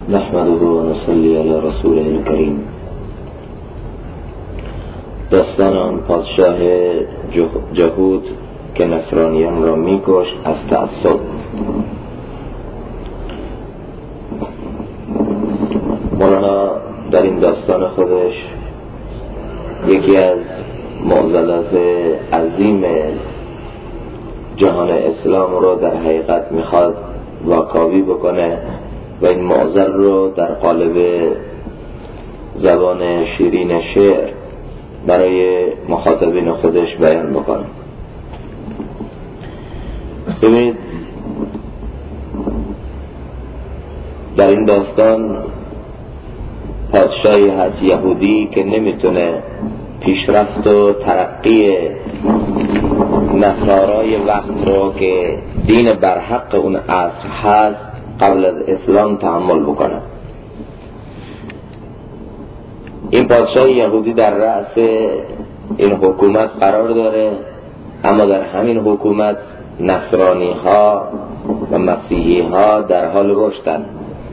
نحمده و نصلی علی رسوله الکریم. داستان آن پادشاه جهود که نصرانیان را می‌کشت از تعصب. مولانا در این داستان خودش یکی از معضلات عظیم جهان اسلام رو در حقیقت میخواد واکاوی بکنه و این معضل رو در قالب زبان شیرین شعر برای مخاطبین خودش بیان بکنه. ببینید در این داستان پادشاهی هست یهودی که نمیتونه پیشرفت و ترقی نصارای وقت رو که دین برحق اون عصر هست قبل از اسلام تحمل بکنه. این پادشاه یهودی در رأس این حکومت قرار داره، اما در همین حکومت نصرانی ها و مسیحی ها در حال رشدن.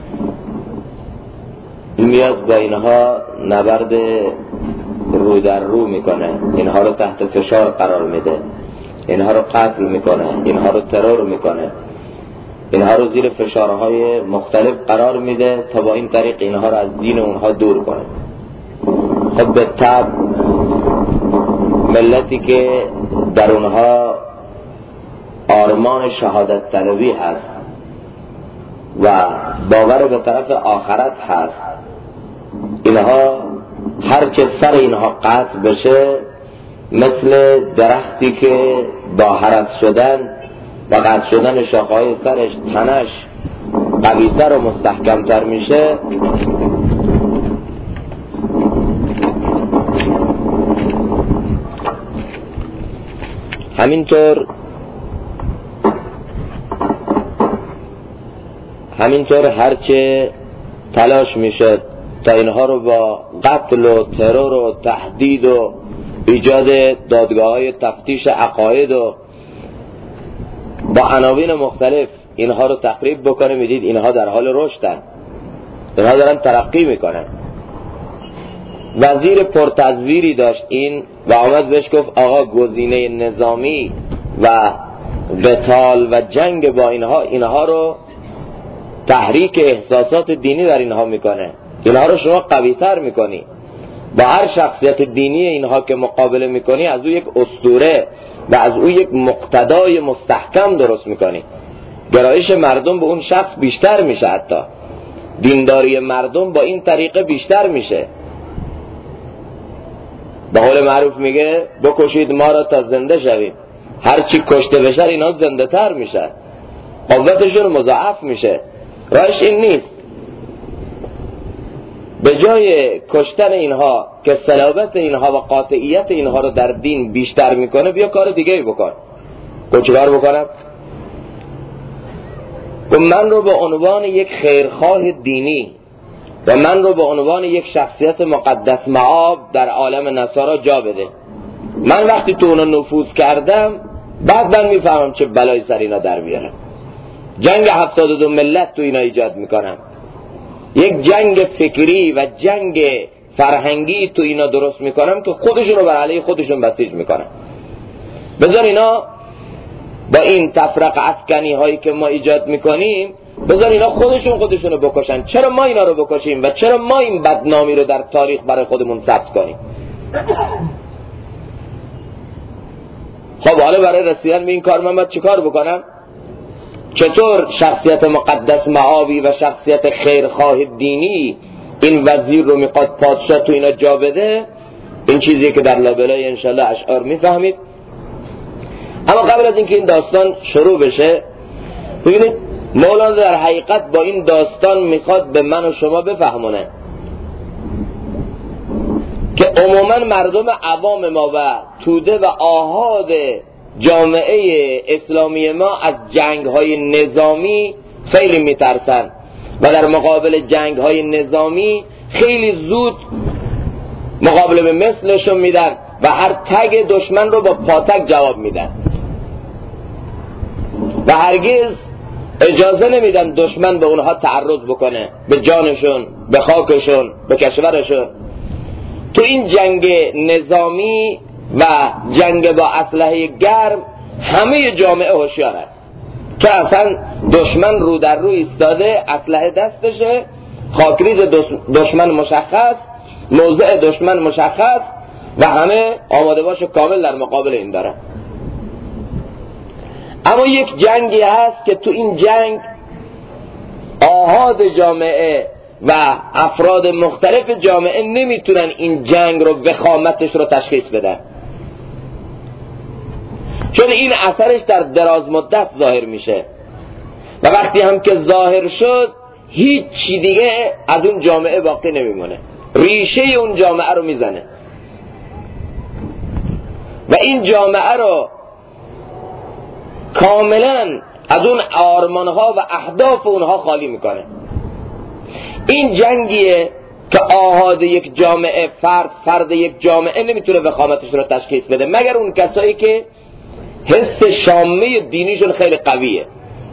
این میاد با اینها نبرد رو در رو میکنه، اینها رو تحت فشار قرار میده، اینها رو قتل میکنه، اینها رو ترور میکنه، اینها رو زیر فشارهای مختلف قرار میده تا با این طریق اینها رو از دین اونها دور کنه. خب به طبع ملتی که در اونها آرمان شهادت طلبی هست و باور به طرف آخرت هست، اینها هرچه سر اینها قطع بشه مثل درختی که با هرس شدن و قطع شدن شاخه‌های سرش تنش قوی‌تر و مستحکم‌تر میشه، همینطور هرچه تلاش میشه تا اینها رو با قتل و ترور و تهدید و ایجاد دادگاه‌های تفتیش عقاید و با عناوین مختلف اینها رو تخریب بکنه، میدید اینها در حال رشدن، اینها دارن ترقی میکنن. وزیر پرتزویری داشت این و آمد بهش گفت آقا گزینه نظامی و قتال و جنگ با اینها رو تحریک احساسات دینی در اینها میکنه، اینها رو شما قوی تر میکنی. با هر شخصیت دینی اینها که مقابله میکنی از او یک اسطوره و از او یک مقتدای مستحکم درست میکنی. گرایش مردم به اون شخص بیشتر میشه، حتی دینداری مردم با این طریقه بیشتر میشه. به قول معروف میگه بکشید ما را تا زنده شویم. هرچی کشته بشه اینا زنده تر میشه، قوتشون مضاعف میشه. راهش این نیست به جای کشتن اینها که صلابت اینها و قاطعیت اینها رو در دین بیشتر میکنه، بیا کار دیگه بکن. چیکار بکنم؟ و من رو به عنوان یک خیرخواه دینی و من رو به عنوان یک شخصیت مقدس مآب در عالم نصارا جا بده. من وقتی تو اونا نفوذ کردم بعد من میفهمم چه بلای سر اینا در بیارم. جنگ 72 ملت تو اینا ایجاد میکنم، یک جنگ فکری و جنگ فرهنگی تو اینا درست میکنم که خودشون رو بر علیه خودشون بسیج میکنم. بذار اینا با این تفرق افکنی هایی که ما ایجاد میکنیم، بذار اینا خودشون رو بکشن. چرا ما اینا رو بکشیم و چرا ما این بدنامی رو در تاریخ برای خودمون ثبت کنیم؟ خب حالا برای رسیدن به این کار من باید چیکار بکنم؟ چطور شخصیت مقدس معابی و شخصیت خیرخواه دینی این وزیر رو میخواد پادشاه تو اینا جا بده؟ این چیزی که در لابلای انشالله اشعار میفهمید. اما قبل از اینکه این داستان شروع بشه، ببینید مولانا در حقیقت با این داستان میخواد به من و شما بفهمونه که عموما مردم عوام ما و توده و آحاد جامعه اسلامی ما از جنگ‌های نظامی خیلی میترسن و در مقابل جنگ‌های نظامی خیلی زود مقابله به مثلشون میدن و هر تگ دشمن رو با پاتک جواب میدن و هرگز اجازه نمیدن دشمن به اونها تعرض بکنه، به جانشون، به خاکشون، به کشورشون. تو این جنگ نظامی و جنگ با اسلحه گرم همه جامعه هوشیارن که اصلا دشمن رو در رو ایستاده، اسلحه دستشه، خاکریز دشمن مشخص، موضع دشمن مشخص و همه آماده باش کامل در مقابل این دارن. اما یک جنگی هست که تو این جنگ آحاد جامعه و افراد مختلف جامعه نمیتونن این جنگ رو وخامتش رو تشخیص بدن، چون این اثرش در دراز مدت ظاهر میشه و وقتی هم که ظاهر شد هیچ چی دیگه از اون جامعه باقی نمیمونه، ریشه اون جامعه رو میزنه و این جامعه رو کاملا از اون آرمانها و اهداف اونها خالی میکنه. این جنگیه که آحاد یک جامعه، فرد یک جامعه نمیتونه وخامتش رو تشخیص بده مگر اون کسایی که حس شامه دینیشون خیلی قویه،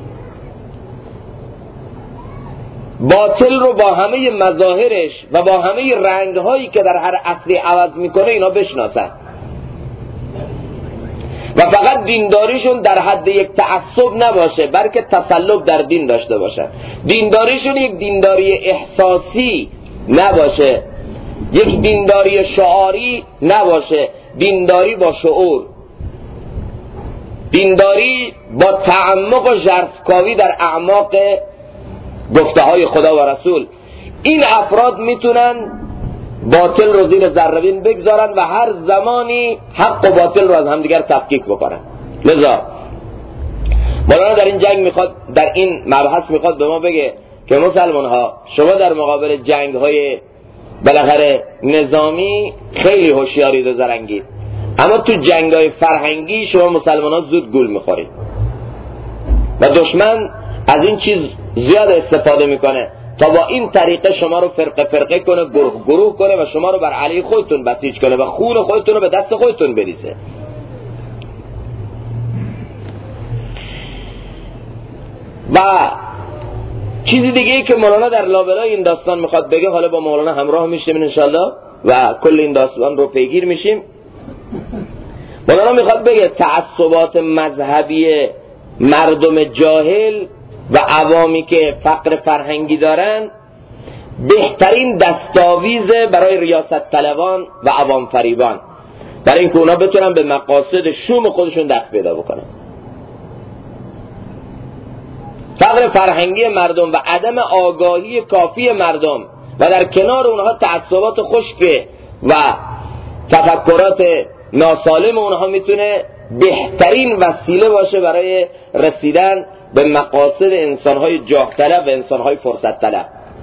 باطل رو با همه مظاهرش و با همه رنگهایی که در هر عصری عوض میکنه اینا بشناسن و فقط دینداریشون در حد یک تعصب نباشه بلکه تسلط در دین داشته باشن. دینداریشون یک دینداری احساسی نباشه، یک دینداری شعاری نباشه، دینداری با شعور، دینداری با تعمق و ژرفکاوی در اعماق گفته های خدا و رسول. این افراد میتونن باطل رو زیر ذره‌بین بگذارن و هر زمانی حق و باطل رو از همدیگر تفکیک بکنن. لذا مولانا در این جنگ میخواد، در این مبحث میخواد به ما بگه که مسلمان ها شما در مقابل جنگ های بالاخره نظامی خیلی هوشیارید و زرنگید، اما تو جنگ های فرهنگی شما مسلمان ها زود گول میخورید و دشمن از این چیز زیاد استفاده میکنه تا با این طریقه شما رو فرقه کنه، گروه کنه و شما رو بر علیه خودتون بسیج کنه و خون خودتون رو به دست خودتون بریزه. و چیزی دیگه که مولانا در لابلای این داستان میخواد بگه، حالا با مولانا همراه میشیم انشالله و کل این داستان رو پیگیر میشیم. مولانا میخواد بگه تعصبات مذهبی مردم جاهل و عوامی که فقر فرهنگی دارن بهترین دستاویزه برای ریاست طلبان و عوام فریبان، برای اینکه اونا بتونن به مقاصد شوم خودشون دست پیدا بکنن. فقر فرهنگی مردم و عدم آگاهی کافی مردم و در کنار اونها تعصبات خشک و تفکرات ناسالم اونها میتونه بهترین وسیله باشه برای رسیدن به مقاصد انسانهای جاه طلب و انسانهای فرصت طلب.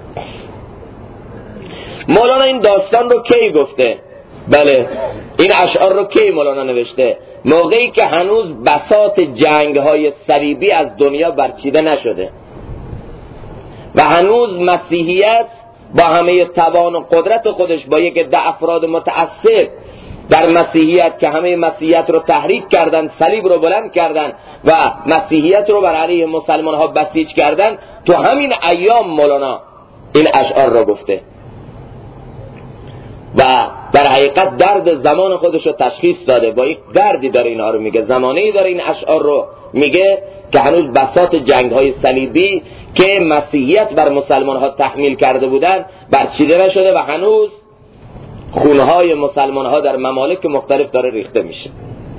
مولانا این داستان رو کی گفته؟ بله، این اشعار رو کی مولانا نوشته؟ موقعی که هنوز بساط جنگ‌های صلیبی از دنیا برچیده نشده و هنوز مسیحیت با همه توان و قدرت خودش با یک عده افراد متعصب در مسیحیت که همه مسیحیت رو تحریک کردن، صلیب رو بلند کردن و مسیحیت رو بر علیه مسلمان ها بسیج کردن، تو همین ایام مولانا این اشعار رو گفته و در حقیقت درد زمان خودش رو تشخیص داده، با یک دردی داره اینا رو میگه، زمانه‌ای داره این اشعار رو میگه که هنوز بساط جنگ های صلیبی که مسیحیت بر مسلمان ها تحمیل کرده بودن برچیده نشده و هنوز خونهای مسلمان ها در ممالک مختلف داره ریخته میشه.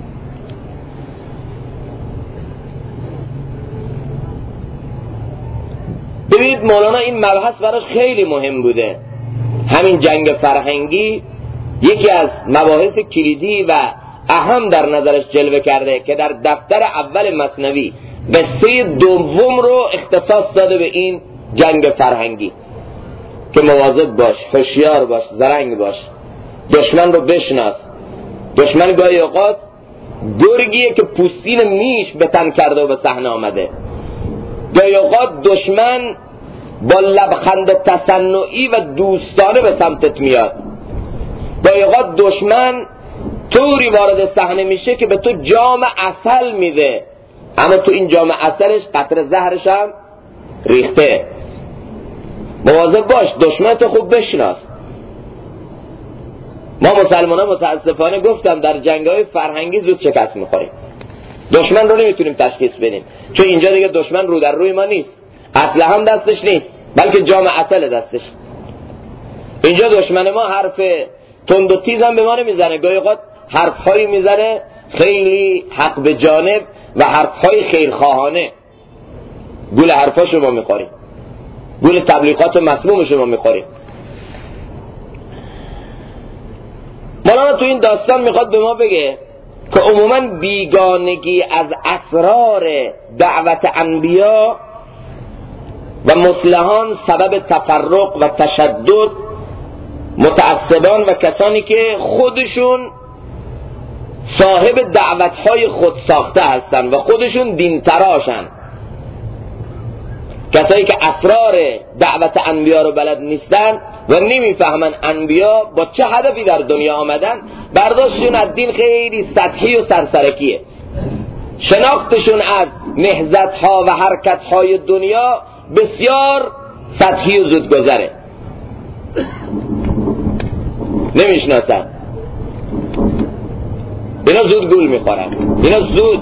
ببینید مولانا این مبحث براش خیلی مهم بوده. همین جنگ فرهنگی یکی از مباحث کلیدی و اهم در نظرش جلوه کرده که در دفتر اول مثنوی قصه دوم رو اختصاص داده به این جنگ فرهنگی که مواظب باش، هوشیار باش، زرنگ باش، دشمن رو بشناس. دشمن گاهی اوقات گرگیه که پوستین میش به تن کرده و به صحنه آمده. گاهی اوقات دشمن با لبخند تصنعی و دوستانه به سمتت میاد. گاهی اوقات دشمن طوری وارد صحنه میشه که به تو جام عسل میده اما تو این جام عسلش قطره زهرش هم ریخته. مواظب باش، دشمنتو خوب بشناس. ما مسلمان ها متاسفانه گفتم در جنگ‌های فرهنگی زود شکست می‌خوریم. دشمن رو نمیتونیم تشخیص بدیم، چون اینجا دیگه دشمن رو در روی ما نیست، اسلحه هم دستش نیست، بلکه جام عسل دستش. اینجا دشمن ما حرف تند و تیز هم به ما نمیزنه، گاهی اوقات حرف‌هایی میزنه خیلی حق به جانب و حرف‌های خیرخواهانه. گول حرفاشو ما می‌خوریم، گول تبلیغات مسمومش ما می‌خوریم. مولانا تو این داستان میخواد به ما بگه که عموما بیگانگی از اسرار دعوت انبیا و مصلحان سبب تفرق و تشدد، متعصبان و کسانی که خودشون صاحب دعوتهای خود ساخته هستن و خودشون دین تراشن، کسایی که اسرار دعوت انبیا رو بلد نیستن و نمیفهمن انبیا با چه هدفی در دنیا آمدن. برداشتشون از دین خیلی سطحی و سرسرکیه، شناختشون از نهضت‌ها و حرکت‌های دنیا بسیار سطحی و زودگذره، نمیشناسن. اینا زود گول میخورن، اینا زود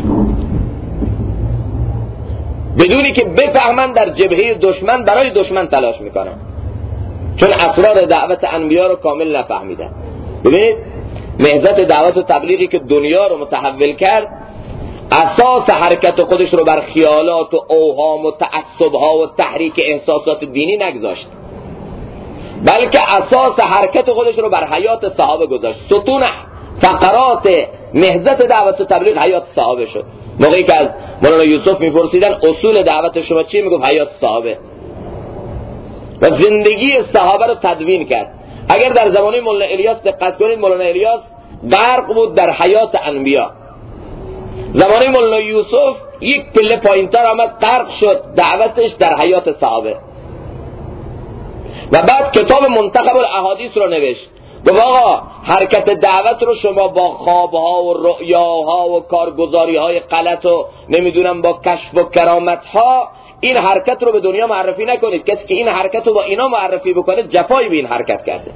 بدونی که بفهمن در جبهه دشمن برای دشمن تلاش میکنن، چون اسرار دعوت انبیا رو کامل نفهمیدن. ببینید نهضت دعوت و تبلیغی که دنیا رو متحول کرد، اساس حرکت خودش رو بر خیالات و اوهام و تعصب‌ها و تحریک احساسات دینی نگذاشت، بلکه اساس حرکت خودش رو بر حیات صحابه گذاشت. ستون فقرات نهضت دعوت و تبلیغ حیات صحابه شد. موقعی که از مولانا یوسف میپرسیدن اصول دعوت شما چیه، میگفت حیات صحابه، و زندگی صحابه رو تدوین کرد. اگر در زمانه مولانا الیاس دقت کنید، مولانا الیاس غرق بود در حیات انبیا. زمانه مولانا یوسف یک پله پایینتر آمد، غرق شد دعوتش در حیات صحابه. و بعد کتاب منتخب الاحادیث رو نوشت، گفت آقا حرکت دعوت رو شما با خوابها و رؤیاها و کارگزاریهای غلط و نمیدونم با کشف و کرامتها این حرکت رو به دنیا معرفی نکنید. کسی که این حرکت رو با اینا معرفی بکنه جفایی به این حرکت کرده.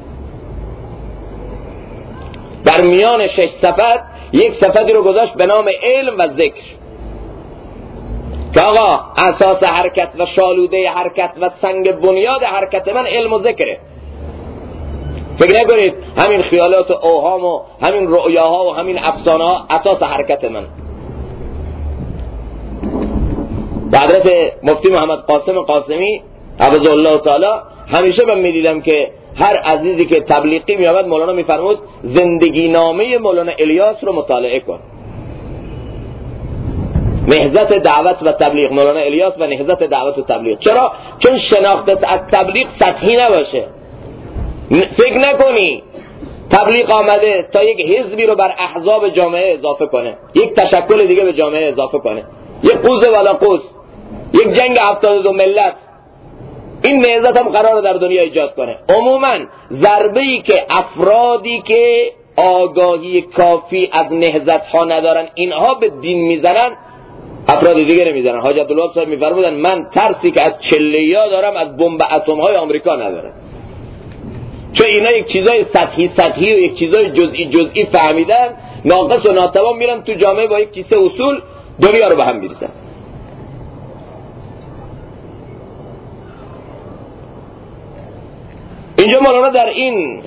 در میان 6 صفت یک صفتی رو گذاشت به نام علم و ذکر، که آقا اساس حرکت و شالوده حرکت و سنگ بنیاد حرکت من علم و ذکره. فکر نکنید همین خیالات و اوهام و همین رؤیاها و همین افسانه ها اساس حرکت من. به حضرت مفتی محمد قاسم قاسمی حفظه الله تعالی همیشه من میدیدم که هر عزیزی که تبلیغی میآمد مولانا میفرمود زندگی نامه مولانا الیاس رو مطالعه کن. نهضت دعوت و تبلیغ مولانا الیاس و نهضت دعوت و تبلیغ. چرا؟ چون شناخت از تبلیغ سطحی نباشه. فکر نکنی تبلیغ آمده تا یک حزبی رو بر احزاب جامعه اضافه کنه، یک تشکل دیگه به جامعه اضافه کنه، یک قوز ولا قوز، یک جنگ 72 ملت. این نهضت هم قراره در دنیا ایجاد کنه. عموما ضربه‌ای که افرادی که آگاهی کافی از نهضت ها ندارن اینها به دین میزنن، افراد دیگه نمیزنن. حاج عبدالوهاب صاحب میفرمودن من ترسی که از چله‌یا دارم از بمب اتم های آمریکا ندارم، چون اینا یک چیزای سطحی و یک چیزای جزئی فهمیدن، ناقص و ناتمام میرن تو جامعه با یک کیسه اصول دنیا رو به هم میریزن. اینجا مولانا در این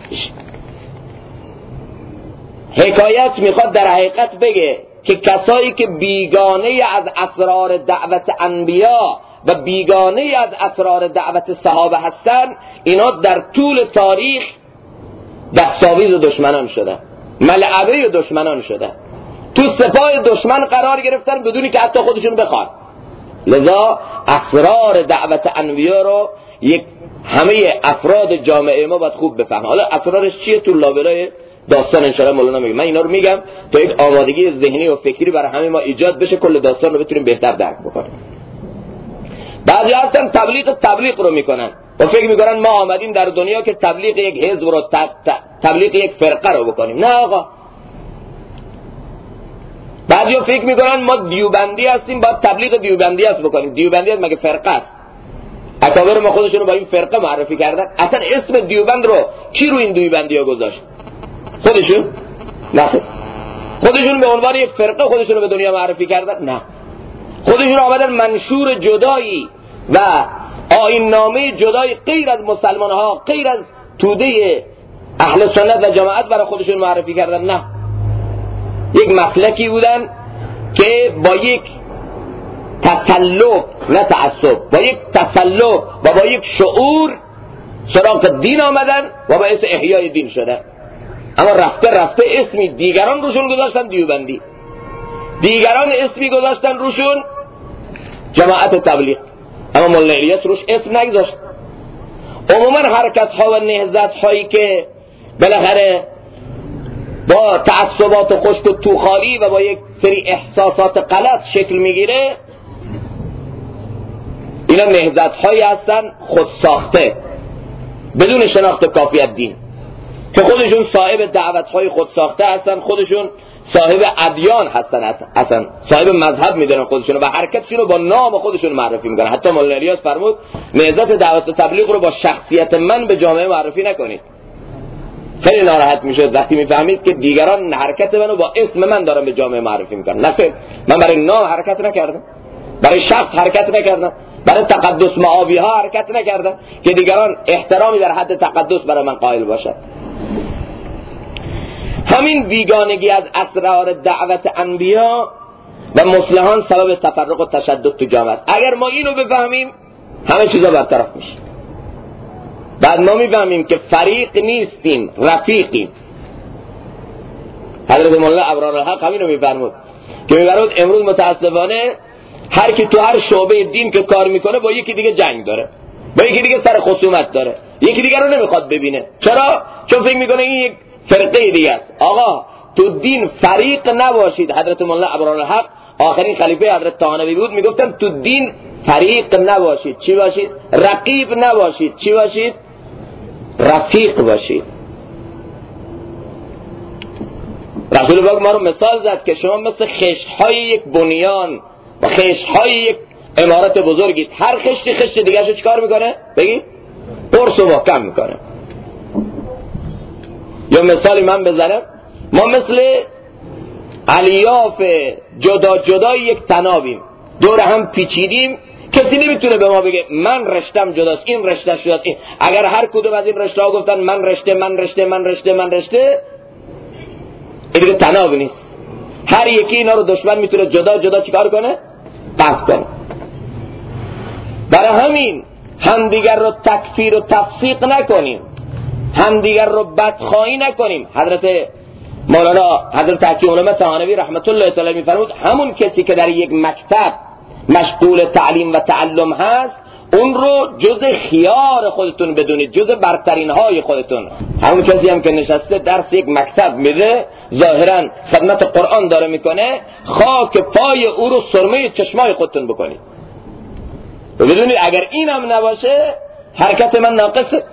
حکایت میخواد در حقیقت بگه که کسایی که بیگانه از اسرار دعوت انبیا و بیگانه از اسرار دعوت صحابه هستن، اینا در طول تاریخ دستاویز دشمنان شدن، ملعبه دشمنان شدن، تو سپاه دشمن قرار گرفتن بدونی که حتی خودشون بخوان. لذا اسرار دعوت انبیا رو یک همه افراد جامعه ما باید خوب بفهمن. حالا اسرارش چیه تو لابلای داستان انشاءالله مولانا میگه. من اینا رو میگم تا یک آمادگی ذهنی و فکری برای همه ما ایجاد بشه، کل داستان رو بتونیم بهتر درک بکنیم. بعضی هستن تبلیغ رو میکنن و فکر میکنن ما آمدیم در دنیا که تبلیغ یک حزب رو تبلیغ یک فرقه رو بکنیم. نه آقا، بعضیا فکر میکنن ما دیوبندی هستیم باید تبلیغ دیوبندی است بکنیم. دیوبندی است مگه فرقه است؟ اکابر ما خودشون رو با این فرقه معرفی کردن. اصلا اسم دیوبند رو کی رو این دیوبندی ها گذاشت؟ خودشون؟ نه، خودشون به عنوان یک فرقه خودشون رو به دنیا معرفی کردن؟ نه، خودشون آمدن منشور جدایی و آیین نامه جدایی غیر از مسلمان ها، غیر از توده اهل سنت و جماعت برای خودشون معرفی کردن. نه، یک مسلکی بودن که با یک تسلط، نه تعصب، با یک تسلط و با یک شعور سراغ دین آمدن و باعث احیای دین شدن. اما رفته رفته اسمی دیگران روشون گذاشتن دیوبندی، دیگران اسمی گذاشتن روشون جماعت تبلیغ، اما مولانا الیاس روش اسم نگذاشت. عموما حرکت ها و نهضت هایی که بالاخره با تعصبات خشک و توخالی و با یک سری احساسات غلط شکل میگیره، اینا نهضت هایی هستن خود ساخته بدون شناخت کافی از دین، که خودشون صاحب دعوت های خود ساخته هستن، خودشون صاحب ادیان هستن، اصلا صاحب مذهب میدونن خودشون و حرکتشون رو با نام خودشون معرفی میکنن. حتی مولانا الیاس فرمود نهضت دعوت و تبلیغ رو با شخصیت من به جامعه معرفی نکنید. خیلی ناراحت میشد وقتی میفهمید که دیگران حرکت منو با اسم من دارن به جامعه معرفی میکنن. نه، من برای نام حرکت نکردم، برای شخص حرکت نکردم، برای تقدس معابی ها حرکت نکردم که دیگران احترامی در حد تقدس برای من قائل باشد. همین بیگانگی از اسرار دعوت انبیا و مصلحان سبب تفرق و تشدد تو جامعه. اگر ما اینو بفهمیم همه چیزا برطرف میشه. بعد ما میفهمیم که فریق نیستیم، رفیقیم. حضرت مولانا ابرارالحق همینو میفرمود که میفرمود امروز متاسفانه هر کی تو هر شعبه دین که کار میکنه با یکی دیگه جنگ داره، با یکی دیگه سر خصومت داره، یکی دیگه رو نمیخواد ببینه. چرا؟ چون فکر میکنه این یک فرقه دیگه است. آقا تو دین فریق نباشید. حضرت مولانا ابرارالحق آخرین خلیفه حضرت طحاوی بود، میگفتن تو دین فریق نباشید. چی باشید؟ رقیب نباشید. چی باشید؟ رفیق باشید. رسول پاک ما رو مثال زد که شما مثل خشت‌های یک بنیان و خشت‌های یک عمارت بزرگید. هر خشتی خشت دیگه شو چیکار میکنه؟ بگید قرص و محکم میکنه. یا مثالی من بزنم، ما مثل الیاف جدا جدا یک تنابیم، دور هم پیچیدیم، کسی نمیتونه به ما بگه من رشتم جداست، این رشته جداست. اگر هر کدوم از این رشته ها گفتن من رشته من رشته من رشته من رشته، این دیگه تناب نیست. هر یکی اینا رو دشمن میتونه جدا جدا چیکار کنه؟ قطع کنه. برای همین همدیگر رو تکفیر و تفسیق نکنیم، همدیگر رو بدخواهی نکنیم. حضرت مولانا حضرت حکیم الامه طحاوی رحمت الله تعالی میفرمود همون کسی که در یک مکتب مشغول تعلیم و تعلم هست، اون رو جز خیار خودتون بدونید، جز برترین های خودتون. همون کسی هم که نشسته درس یک مکتب میده، ظاهرا خدمت قرآن داره میکنه، خاک پای او رو سرمه چشمای خودتون بکنید. بدونید اگر این هم نباشه حرکت من ناقصه.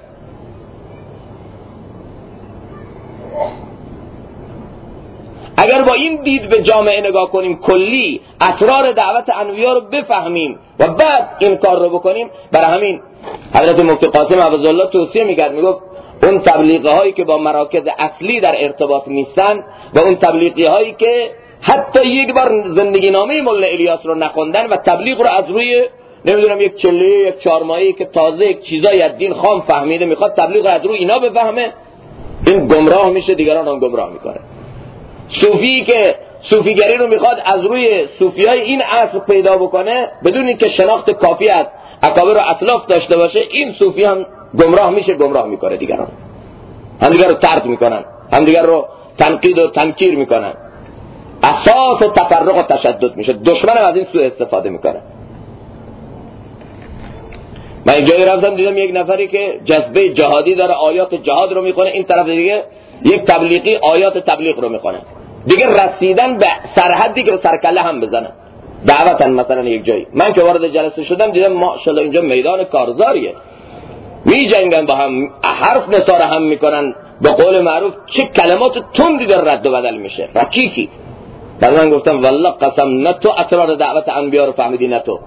اگر با این دید به جامعه نگاه کنیم، کلی اسرار دعوت انبیا رو بفهمیم و بعد این کار رو بکنیم، برای همین حضرت مفتی قاسم حفظه‌الله توصیه میکرد، میگفت اون تبلیغی هایی که با مراکز اصلی در ارتباط نیستن و اون تبلیغی هایی که حتی یک بار زندگی نامه مولانا الیاس رو نخوندن و تبلیغ رو از روی نمیدونم یک چله یک چهارماهی که تازه یک چیزای از دین خام فهمیده میخواد تبلیغ رو از روی اینا بفهمه، این گمراه میشه، دیگران هم گمراه میکنه. صوفی که صوفیگری رو میخواد از روی صوفیای این عصر پیدا بکنه بدون اینکه شناخت کافی از اکابر و اسلاف داشته باشه، این صوفی هم گمراه میشه، گمراه میکنه دیگران، هم دیگر رو طرد میکنن، هم دیگر رو تنقید و تنکیر میکنن، اساس تفرق و تشدد میشه. دشمن هم از این سوء استفاده میکنه. من یک جایی رفتم دیدم یک نفری که جذبه جهادی داره، آیات جهاد رو میخونه، این طرف دیگه یک تبلیغی آیات تبلیغ رو میخونه، دیگه رسیدن به سرحدی که سرکله هم بزنن دعوتن. مثلا یک جایی من که وارد جلسه شدم دیدم ماشاءالله اینجا میدان کارزاریه، می جنگن با هم، حرف نثار هم میکنن، به قول معروف چه کلمات تندی در رد و بدل میشه، رکیکی. بعد من گفتم والله قسم نه تو اسرار دعوت انبیا رو فهمیدی نه تو.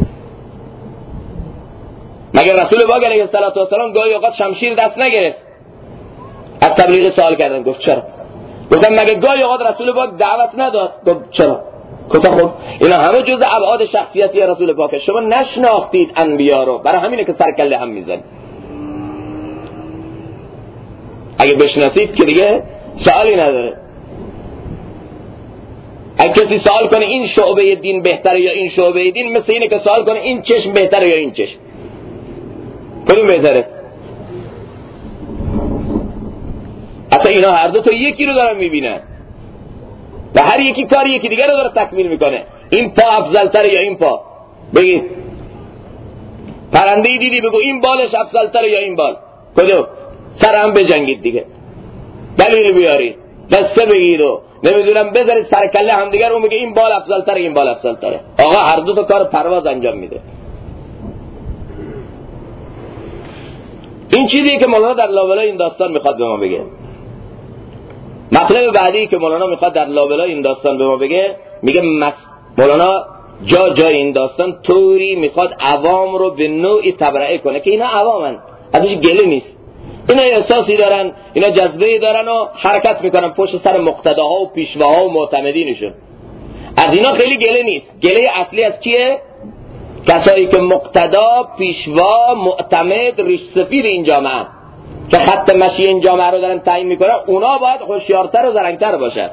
مگر رسول پاک علیه السلام گاهی اوقات شمشیر دست نگرفت؟ از تبلیغ سوال کردن. گفت چرا؟ گفتم مگه گاهی اوقات رسول پاک دعوت نداد؟ گفت چرا؟ گفتم خب اینا همه جزء ابعاد شخصیتی رسول پاک، شما نشناختید انبیا رو، برای همینه که سر کله هم میزنید. اگه بشناسید که دیگه سوالی نداره. اگه کسی سوال کنه این شعبه دین بهتره یا این شعبه دین، مثل اینه که سوال کنه این چشم بهتره یا این چشم، کدوم بهتره؟ اصلا اینا هر دو تا یکی رو دارن میبینن و هر یکی کار یکی دیگر رو داره تکمیل میکنه. این پا افضلتره یا این پا؟ بگید. پرنده‌ای دیدی بگو این بالش افضلتره یا این بال؟ کدوم؟ سر هم بجنگید دیگه، دلیل بیارید، قصه بگید و نمیدونم بذارید سر کله هم دیگر، اون میگه این بال افضلتره این بال افضلتره. آقا هر دو تا کار پرواز انجام میده. این چیزیه که مولانا در لابلای این داستان میخواد به ما بگه. مطلب بعدی که مولانا میخواد در لابلای این داستان به ما بگه، میگه مولانا جای این داستان طوری میخواد عوام رو به نوعی تبرئه کنه که اینا عوامن، ازش گله نیست، اینا احساسی دارن، اینا جذبه دارن و حرکت میکنن پشت سر مقتداها و پیشواها و معتمدینشون. از اینا خیلی گله نیست. گله اصلی از کیه؟ کسایی که مقتدا، پیشوا، معتمد، ریش سفید این جامعه که خط مشی این جامعه رو دارن تعیین میکنن، اونا باید هوشیارتر و زرنگتر باشن.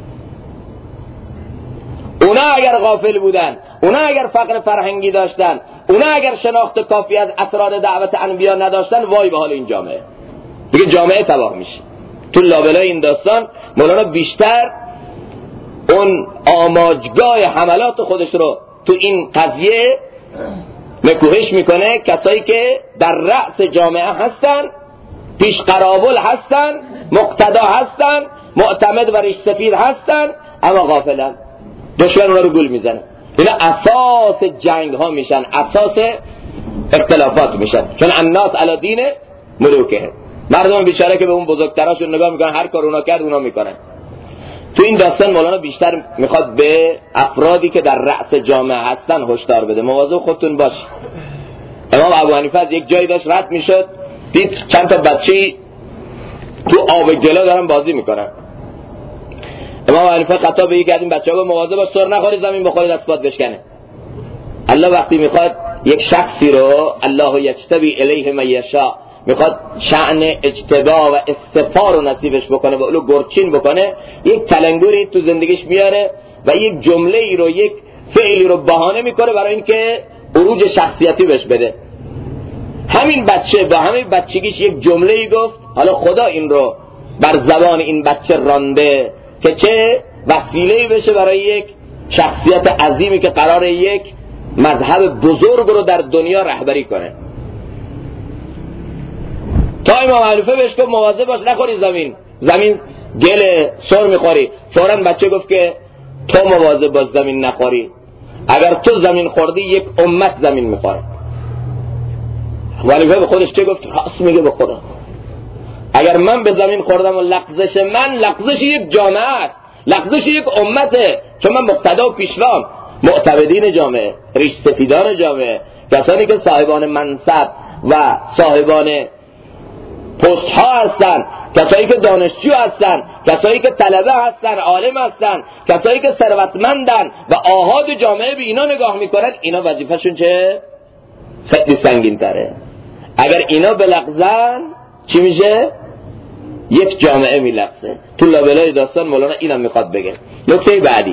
اونا اگر غافل بودن، اونا اگر فقر فرهنگی داشتن، اونا اگر شناخت کافی از اسرار دعوت انبیا نداشتن، وای به حال این جامعه، دیگه جامعه تباه میشه. تو لابلای این داستان مولانا بیشتر اون آماجگاه حملات خودش رو تو این قضیه نکوهش میکنه. کسایی که در رأس جامعه هستن، پیش قرابل هستن، مقتدا هستن، معتمد و ریش سفید هستن، اما غافلن، دشمن اونا رو گول میزنه. اینا اساس جنگ ها میشن، اساس اختلافات میشن، چون الناس علی دین ملوکه. مردم بیچاره که به اون بزرگتراشون نگاه میکنن، هر کار اونا کرد اونا میکنن. تو این داستان مولانا بیشتر میخواد به افرادی که در رأس جامعه هستن هشدار بده، مواظب خودتون باش. امام ابو حنیفه از یک جایی داشت رد میشد، دید چند تا بچه‌ای تو آب گلا دارن بازی میکنن. امام ابو حنیفه خطاب به یکی از این بچه‌ها گفت مواظب باش سر نخوری زمین بخوری دست پات بشکنه. الله وقتی میخواد یک شخصی رو، الله یجتبی الیه من یشاء، میخواد شأن اجتبا و استفا رو نصیبش بکنه و اولو گرچین بکنه، یک تلنگوری تو زندگیش میاره و یک جمله ای رو، یک فعلی رو بهانه میکنه برای اینکه عروج شخصیتی بهش بده. همین بچه با همین بچگیش یک جمله ای گفت، حالا خدا این رو بر زبان این بچه رانده که چه وسیله‌ای بشه برای یک شخصیت عظیمی که قراره یک مذهب بزرگ رو در دنیا رهبری کنه. تا امام حنیفه بهش گفت مواظب باش نخوری زمین گل سر میخوری. فوراً بچه گفت که تو مواظب باش زمین نخوری، اگر تو زمین خوردی یک امت زمین میخوره. حنیفه به خودش چه گفت؟ راست میگه به خدا، اگر من به زمین خوردم و لغزش من لغزش یک جامعه است، لغزش یک امته، چون من مقتدا و پیشوام، معتمدین جامعه، ریش سفیدان جامعه، کسانی که صاحبان منصب و صاحبان پست ها هستن، کسایی که دانشجو هستن، کسایی که طلبه هستن، عالم هستن، کسایی که ثروتمندن و آحاد جامعه به اینا نگاه میکنن، اینا وظیفه‌شون چه؟ خیلی سنگین تره. اگر اینا بلغزن چی میشه؟ یک جامعه میلغزه. تو لابلای داستان مولانا اینم میخواد بگه. نکته بعدی،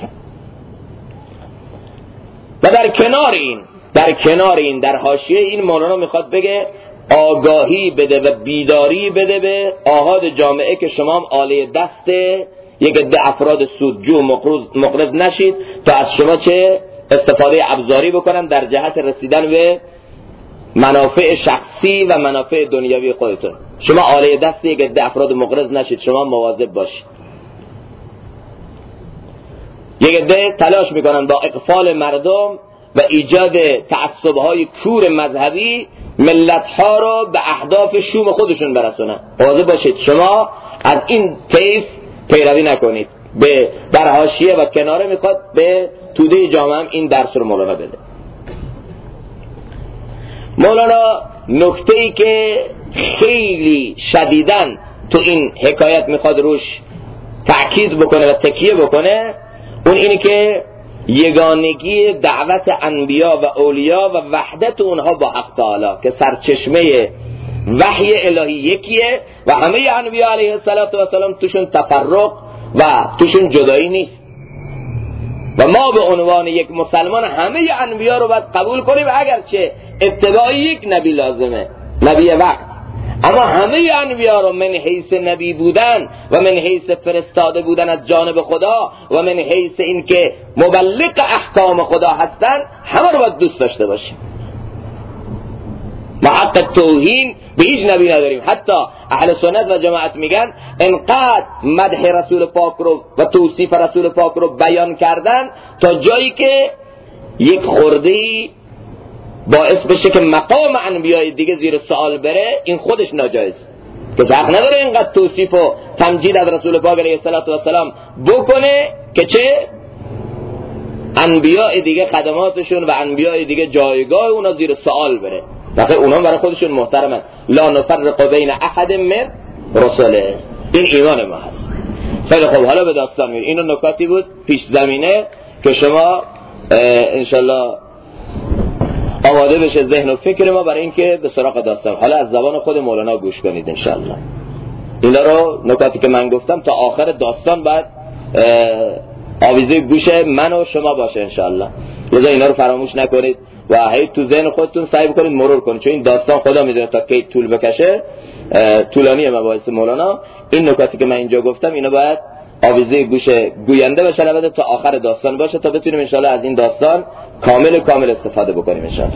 و در کنار این در حاشیه این مولانا میخواد بگه آگاهی بده و بیداری بده به آحاد جامعه که شما هم آله دست یک عده افراد سودجو مقرض نشید تا از شما چه استفاده ابزاری بکنن در جهت رسیدن به منافع شخصی و منافع دنیوی خودتون. شما آله دست یک عده افراد مقرض نشید، شما مواظب باشید. یک عده تلاش میکنن با اغفال مردم و ایجاد تعصب‌های کور مذهبی ملت‌ها رو به اهداف شوم خودشون برسونن. مواظب باشید شما از این طیف پیروی نکنید. به در حاشیه و کناره میخواد به توده جامعه هم این درس رو مولانا بده. مولانا نکته‌ای که خیلی شدیداً تو این حکایت میخواد روش تأکید بکنه و تکیه بکنه، اون اینه که یگانگی دعوت انبیا و اولیا و وحدت اونها با حق تعالی که سرچشمه وحی الهی یکیه و همه انبیا علیه السلام توشون تفرق و توشون جدایی نیست و ما به عنوان یک مسلمان همه انبیا رو باید قبول کنیم، اگرچه اتباع یک نبی لازمه، نبی وقت، اما همه انبیا رو من حیث نبی بودن و من حیث فرستاده بودن از جانب خدا و من حیث این که مبلغ احکام خدا هستن همه رو باید دوست داشته باشیم. ما حق توهین به هیچ نبی نداریم. حتی اهل سنت و جماعت میگن انقدر مدح رسول پاک رو و توصیف رسول پاک رو بیان کردن تا جایی که یک خورده‌ای باعث بشه که مقام انبیای دیگه زیر سوال بره، این خودش ناجایز، که حق نداره اینقدر توصیف و تمجید از رسول پاک علیه السلام بکنه که چه انبیای دیگه خدماتشون و انبیای دیگه جایگاه اونا زیر سوال بره. واقعا اونا برای خودشون محترمن، لا نفرق بین احد من رسله، این ایمان ما هست. خیلی خوب، حالا به داستان میریم. اینو نکاتی بود پیش زمینه که شما انشالله آماده بشه ذهن و فکر ما برای اینکه به سراغ داستان. حالا از زبان خود مولانا گوش کنید انشالله. اینا رو نکاتی که من گفتم تا آخر داستان بعد آویزه گوش من و شما باشه انشالله. لذا اینا رو فراموش نکنید و هی تو ذهن خودتون سعی بکنید مرور کنید، چون این داستان خدا میدونه تا کی طول بکشه. طولانی مباحث مولانا. این نکاتی که من اینجا گفتم اینا باید آویزه گوش گوینده بشه، البته تا آخر داستان باشه تا بتونیم انشالله از این داستان کامل استفاده بکنیم انشالله.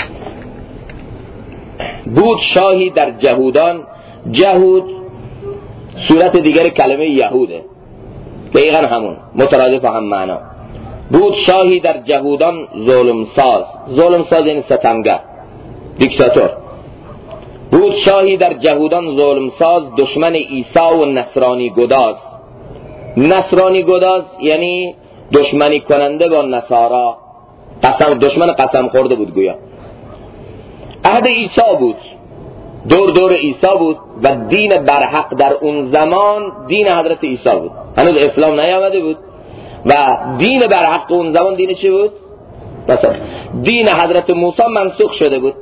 بود شاهی در جهودان، جهود صورت دیگر کلمه یهوده، دقیقا همون، مترادف هم معنا. بود شاهی در جهودان ظلم ساز یعنی ستمگر، دیکتاتور. بود شاهی در جهودان ظلم ساز، دشمن عیسی و نصرانی گداز. نصرانی گداز یعنی دشمنی کننده با نصارا، دشمن قسم خورده بود گویا. عهد عیسی بود، دور عیسی بود و دین برحق در اون زمان دین حضرت عیسی بود، هنوز اسلام نیامده بود و دین برحق اون زمان دین چی بود؟ مثلا دین حضرت موسی منسوخ شده بود.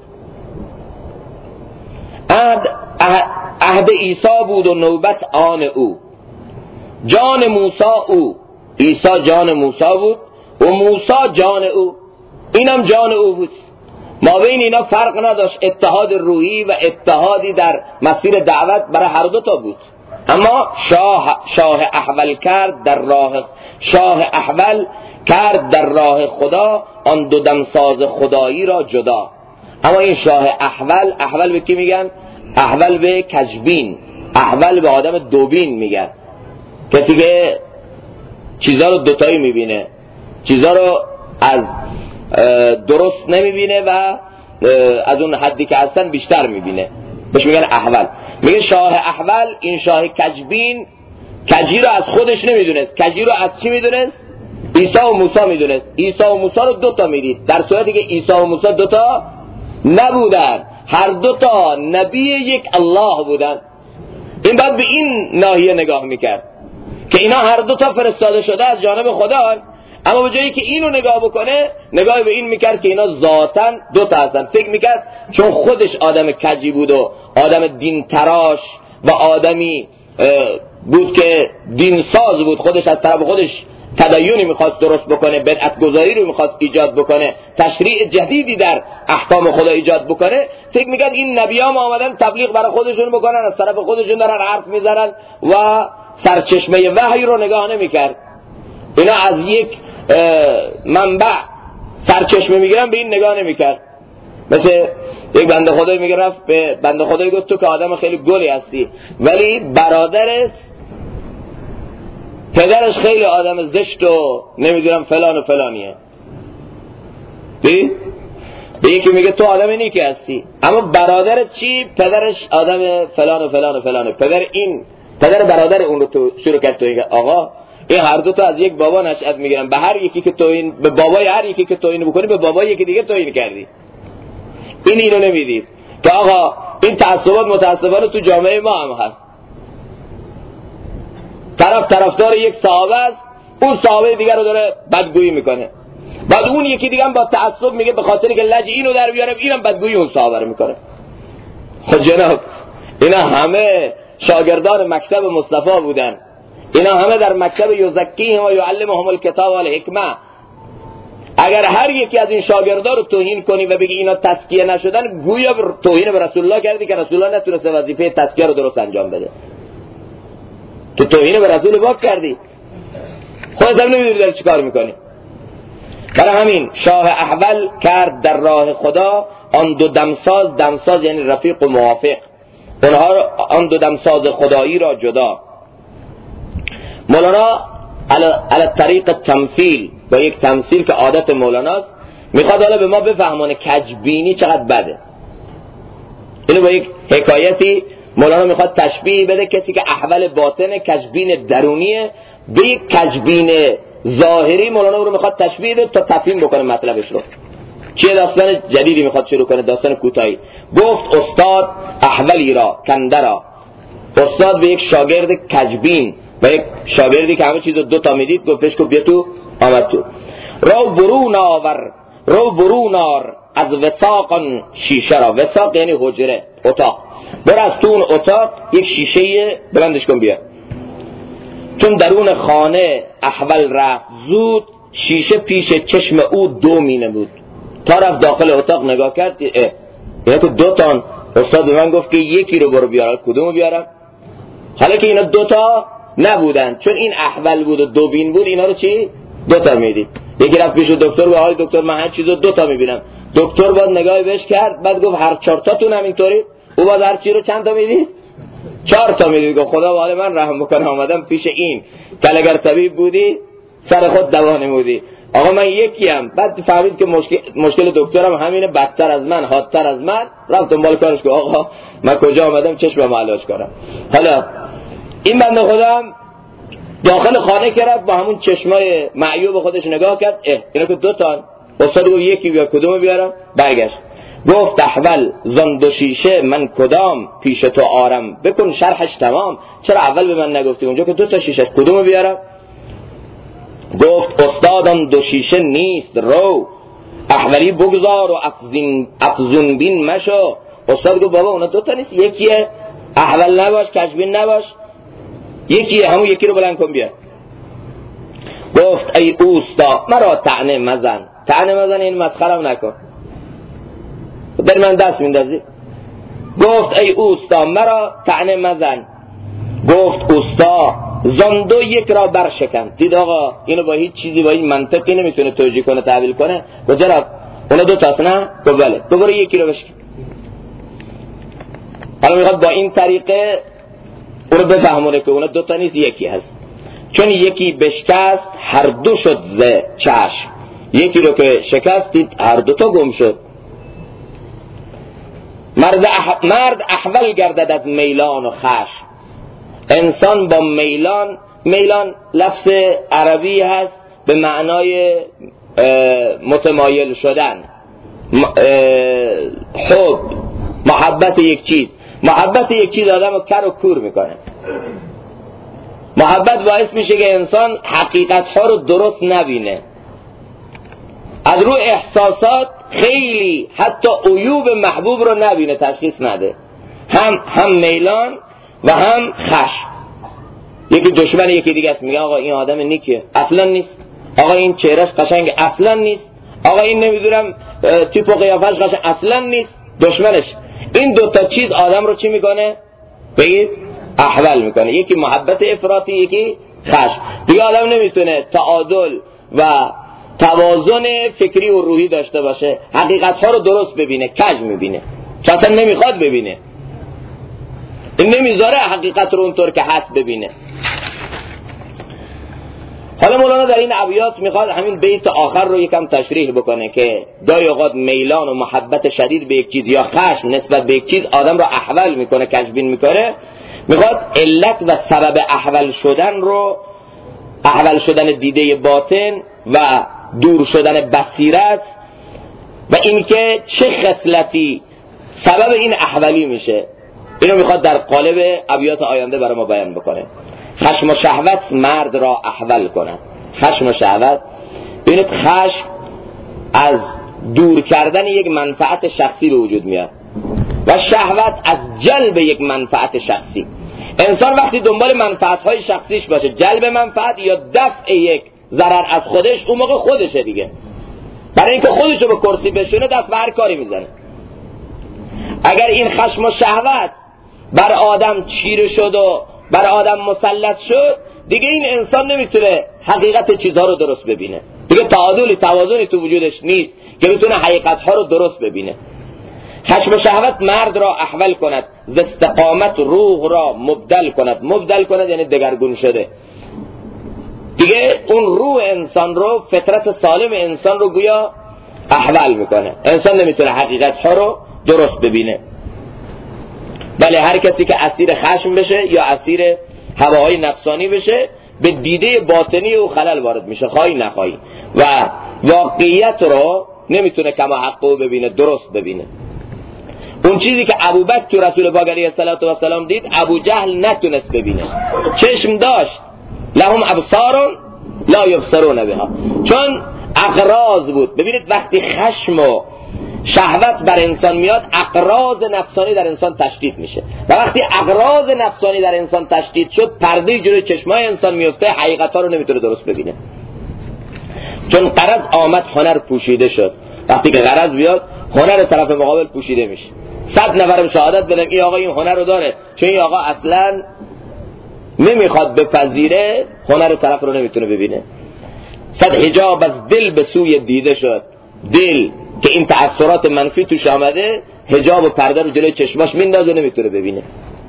عهد عیسی بود و نوبت آن او. جان موسی او، عیسی جان موسی بود و موسی جان او، اینم جان او بود. ما بین اینا فرق نداشت، اتحاد روحی و اتحادی در مسیر دعوت برای هر دو تا بود. اما شاه احول کرد در راه خدا، آن دو دمساز خدایی را جدا. اما این شاه احول به کی میگن؟ احول به کجبین، احول به آدم دوبین میگن، کسی که چیزا رو دوتایی میبینه، چیزا رو از درست نمیبینه و از اون حدی که هستن بیشتر میبینه، بهش میگن احول. میگه شاه احول، این شاه کجبین کجی رو از خودش نمیدونست، کجی رو از چی میدونست؟ عیسی و موسی میدونست. عیسی و موسی رو دوتا میدید، در صورتی که عیسی و موسی دوتا نبودن، هر دوتا نبی یک الله بودن. این بعد به این ناحیه نگاه میکرد که اینا هر دوتا فرستاده شده از جانب خدا، اما به جایی که اینو نگاه بکنه، نگاه به این میکرد که اینا ذاتن دوتا هستن. فکر میکرد چون خودش آدم کجی بود و آدم دین تراش و آدمی بود که دین ساز بود، خودش از طرف خودش تدیونی میخواست درست بکنه، بدعت گذاری رو میخواست ایجاد بکنه، تشریع جدیدی در احکام خدا ایجاد بکنه. فکر میکرد این نبیام آمدن تبلیغ برای خودشون بکنن، از طرف خودشون دارن حرف میزنن و سرچشمه وحی رو نگاه نمیکرد. اینا از یک منبع سرچشمه میگیرن، به این نگاه نمیکرد. مثل یک بنده خدایی میگه رفت به بنده خدایی گفت تو که آدم خیلی گلی هستی، ولی برادرت پدرش خیلی آدم زشت و نمیدونم فلان و فلانیه. به یکی میگه تو آدم نیکی هستی، اما برادرت چی؟ پدرش آدم فلان و فلان و فلانه. پدر برادر اون رو تو شروع کرد تو آقا این هر دو تا از یک بابا نشأت میگیرن. به هر یکی که توهین، به بابای هر یکی که توهین بکنی به بابای یکی دیگه توهین کردی. اینو نمیدید که آقا این تعصبات متاسفانه تو جامعه ما هم هست. طرفدار یک صحابه است، اون صحابه دیگر رو داره بدگویی میکنه. بعد اون یکی دیگه هم با تعصب میگه به خاطر که لج اینو در بیاره اینم بدگویی اون صحابه رو میکنه. خب جناب اینا همه شاگردان مکتب مصطفی بودن، اینا همه در مکتب یزکیهم و یعلمهم الکتاب والحکمه. اگر هر یکی از این شاگردان رو توهین کنی و بگی اینا تزکیه نشدن، گویا توهین به رسول الله کردی که رسول الله نتونسته وظیفه تزکیه رو درست انجام بده. تو توهین به رسول پاک کردی، خودت هم نمیدونی داری چیکار میکنی. برای همین شاه احول کرد در راه خدا آن دو دمساز یعنی رفیق و موافق، اونها آن دو دمساز خدایی را جدا. مولانا علی طریق تمثیل، با یک تمثیل که عادت مولاناست، میخواد حالا به ما بفهمونه کجبینی چقدر بده. اینو با یک حکایتی مولانا میخواد تشبیه بده. کسی که احول باطنه، کجبین درونیه، به یک کجبین ظاهری مولانا رو میخواد تشبیه بده تا تفهیم بکنه مطلبش رو. چه داستان جدیدی میخواد شروع کنه، داستان کوتاهی. گفت استاد احولی را کندرا. استاد به یک شاگرد کجبین و یک شاگردی که همه چیزو دو تا میدید گفتش که بیا تو، آمد تو. رو برون آر از وثاقان شیشه را. وثاق یعنی حجره، اتاق. برو از تو اون اتاق یک شیشه بلندش کن بیا. چون درون خانه احول رفت زود، شیشه پیش چشم او دو می نمود. تا رفت داخل اتاق نگاه کرد، اینا تو دو تان. استاد به من گفت که یکی رو برو بیارم، کدومو بیارم؟ حالا که اینا دو تا نبودن، چون این احول بود و دو بین بود، اینا رو چی؟ دو تا میدید. یکی رفت پیش دکتر و آقای دکتر من هر چیزو دو تا میبینم. دکتر بعد نگاهی بهش کرد، بعد گفت هر چهار تاتون همینطوری؟ او باز هر چی رو چند تا میدید؟ 4 تا میدید. گفت خدا به حال من رحم بکنه، آمدم پیش این که اگر طبیب بودی سر خود دوا نمودی. آقا من یکیم. بعد فهمید که مشکل دکترم همینه، بدتر از من، حادتر از من. رفت دنبال کارش که آقا من کجا آمدم چشمم علاج کنم. حالا این بنده خودم داخل خانه کرد، با همون چشمای معیوب خودش نگاه کرد، اینا که دو تا. استاد گفت یکی بیا، کدومو بیارم؟ برگشت گفت احول زان دو شیشه من کدام پیش تو آرم، بکن شرحش تمام. چرا اول به من نگفتی اونجا که دو تا شیشه، کدومو بیارم؟ گفت استادان دو شیشه نیست، رو احولی بگذار و افزون بین مشو. استاد گفت بابا اونا دو تا نیست، یکیه، احول نباش، کشبین نباش، یکیه، همون یکی رو بلند کن بیا. گفت ای اوستا مرا طعنه مزن. طعنه مزن این مسخرم نکن، در من دست میندازی. گفت ای اوستا مرا طعنه مزن. گفت اوستا زندو یک را برشکن. دید آقا اینو با هیچ چیزی، با این منطقی نمیتونه توجیه کنه، تعبیل کنه. گفت جناب اونا دو تاست نه؟ گفت بله. گفت برو یکی رو بشکن. حالا میخواد با این طریقه اونو بفهمونه که اونا دو تا نیست، یکی هست. چون یکی بشکست هر دو شد ز چشم. یکی رو که شکستید هر دو تا گم شد. مرد احول گردد از میلان و خشم. انسان با میلان لفظ عربی هست به معنای متمایل شدن، حب، محبت یک چیز. محبت یک چیز آدم رو کر و کور میکنه. محبت باعث میشه که انسان حقیقت ها رو درست نبینه، از روی احساسات خیلی حتی عیوب محبوب رو نبینه، تشخیص نده. هم میلان و هم خشم. یکی دشمن یکی دیگه است، میگه آقا این آدم نیکه، اصلا نیست. آقا این چهرهش قشنگه، اصلا نیست. آقا این نمیدونم تیپ و قیافش قشنگ، اصلا نیست. دشمنش. این دو تا چیز آدم رو چی میکنه؟ بگید احول میکنه. یکی محبت افراطی، یکی خشم. دیگه آدم نمیتونه تعادل و توازن فکری و روحی داشته باشه، حقیقت ها رو درست ببینه، کج میبینه، چون اصلا نمیخواد ببینه. این نمیذاره حقیقت رو اونطور که هست ببینه. حالا مولانا در این ابیات میخواد همین بیت آخر رو یکم تشریح بکنه که گاهی اوقات میلان و محبت شدید به یک چیز یا خشم نسبت به یک چیز آدم رو احول میکنه، کجبین میکنه. میخواد علت و سبب احول شدن رو احول شدن دیده باطن و دور شدن بصیرت و اینکه چه خصلتی سبب این احولی میشه. اینو میخواد در قالب ابیات آینده برای ما بیان بکنه. خشم و شهوت مرد را احول کنه. خشم و شهوت، ببینید خشم از دور کردن یک منفعت شخصی به وجود میاد و شهوت از جلب یک منفعت شخصی. انسان وقتی دنبال منفعت‌های شخصیش باشه، جلب منفعت یا دفع یک ضرر از خودش، اون موقع خودشه دیگه. برای اینکه خودشو به کرسی بشونه دست به هر کاری میزنه. اگر این خشم و شهوت بر آدم چیره شد و بر آدم مسلط شد، دیگه این انسان نمیتونه حقیقت چیزها رو درست ببینه. دیگه تعادلی توازنی تو وجودش نیست که بتونه حقیقتها رو درست ببینه. خشم و شهوت مرد را احول کند، ز استقامت روح را مبدل کند. مبدل کند یعنی دگرگون شده. دیگه اون روح انسان رو، فطرت سالم انسان رو گویا احول میکنه. انسان نمیتونه حقیقتها رو درست ببینه. بله، هر کسی که اسیر خشم بشه یا اسیر هواهای نفسانی بشه، به دیده باطنی او خلل وارد میشه، خواهی نخواهی، و واقعیت رو نمیتونه کما حقو ببینه، درست ببینه. اون چیزی که ابوبکر تو رسول پاک علیه السلام دید، ابو جهل نتونست ببینه. چشم داشت، لهم ابصار لا یبصرون بها، چون اغراض بود. ببینید وقتی خشم و شهوت بر انسان میاد، اغراض نفسانی در انسان تشدید میشه و وقتی اغراض نفسانی در انسان تشدید شد، پرده جلوی چشمای انسان میفته، حقیقت‌ها رو نمیتونه درست ببینه. چون غرض آمد هنر پوشیده شد. وقتی که غرض بیاد، هنر طرف مقابل پوشیده میشه. 100 نفرم شهادت بدن این آقا این هنر رو داره، چون این آقا اصلا نمیخواد بپذیره، هنر طرف رو نمیتونه ببینه. صد حجاب از دل به سوی دیده شد. دل که این تأثیرات منفی توش آمده، حجاب و پرده رو جلوی چشماش میندازه، نمیتونه ببینه.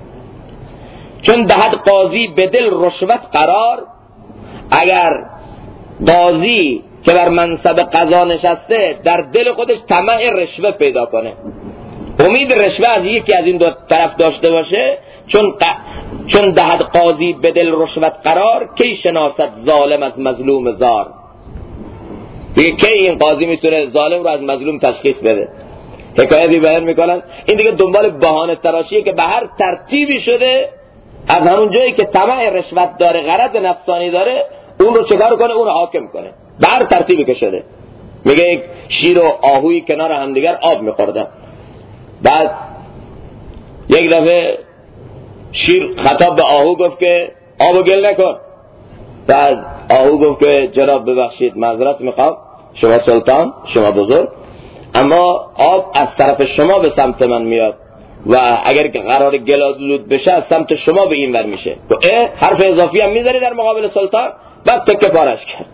چون دهد قاضی به دل رشوت قرار، اگر قاضی که بر منصب قضا نشسته در دل خودش طمع رشوه پیدا کنه، امید رشوه از یکی از این دو طرف داشته باشه، چون دهد قاضی به دل رشوت قرار، کی شناست ظالم از مظلوم زار. دیگه کی این قاضی میتونه ظالم رو از مظلوم تشخیص بده؟ حکایتی بیان میکنن این دیگه دنبال بهانه تراشیه که به هر ترتیبی شده، از همون جایی که طمع رشوت داره، غرض نفسانی داره، اون رو چکار کنه؟ اون رو حاکم کنه به هر ترتیبی که شده. میگه یک شیر و آهوی کنار همدیگر آب میخوردن، بعد یک دفعه شیر خطاب به آهو گفت که آبو گل نکن. بعد آهو گفت که جناب ببخشید، معذرت میخوام، شما سلطان، شما بزرگ، اما آب از طرف شما به سمت من میاد و اگر که قرار گلالود بشه از سمت شما به این ور میشه. حرف اضافی هم میذاری در مقابل سلطان؟ بعد تکه پارش کرد.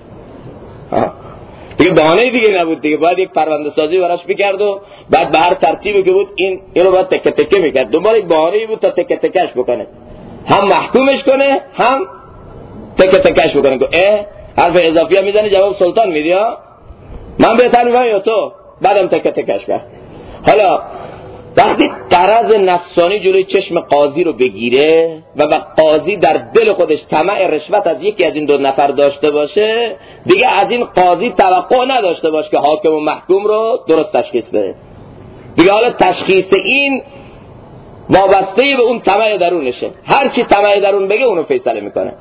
دیگه بهانه دیگه نبود دیگه، باید یک پرونده سازی براش میکرد و بعد به هر ترتیبی که بود اینو باید تکه تکه میکرد. دنبال یک بهانه‌ای بود تا تکه تکهش بکنه، هم محکومش کنه هم تکه تکهش بکنه. حرف اضافی هم میزنه، جواب سلطان میدی، من بهتر میفهم یا تو؟ بعدم تکه تکهش کرد. حالا وقتی غرض نفسانی جلوی چشم قاضی رو بگیره و قاضی در دل خودش طمع رشوت از یکی از این دو نفر داشته باشه، دیگه از این قاضی توقع نداشته باشه که حاکم و محکوم رو درست تشخیص بده. دیگه حالا تشخیص این وابسته به اون طمع درونشه، هر چی طمع درون بگه اونو فیصله میکنه.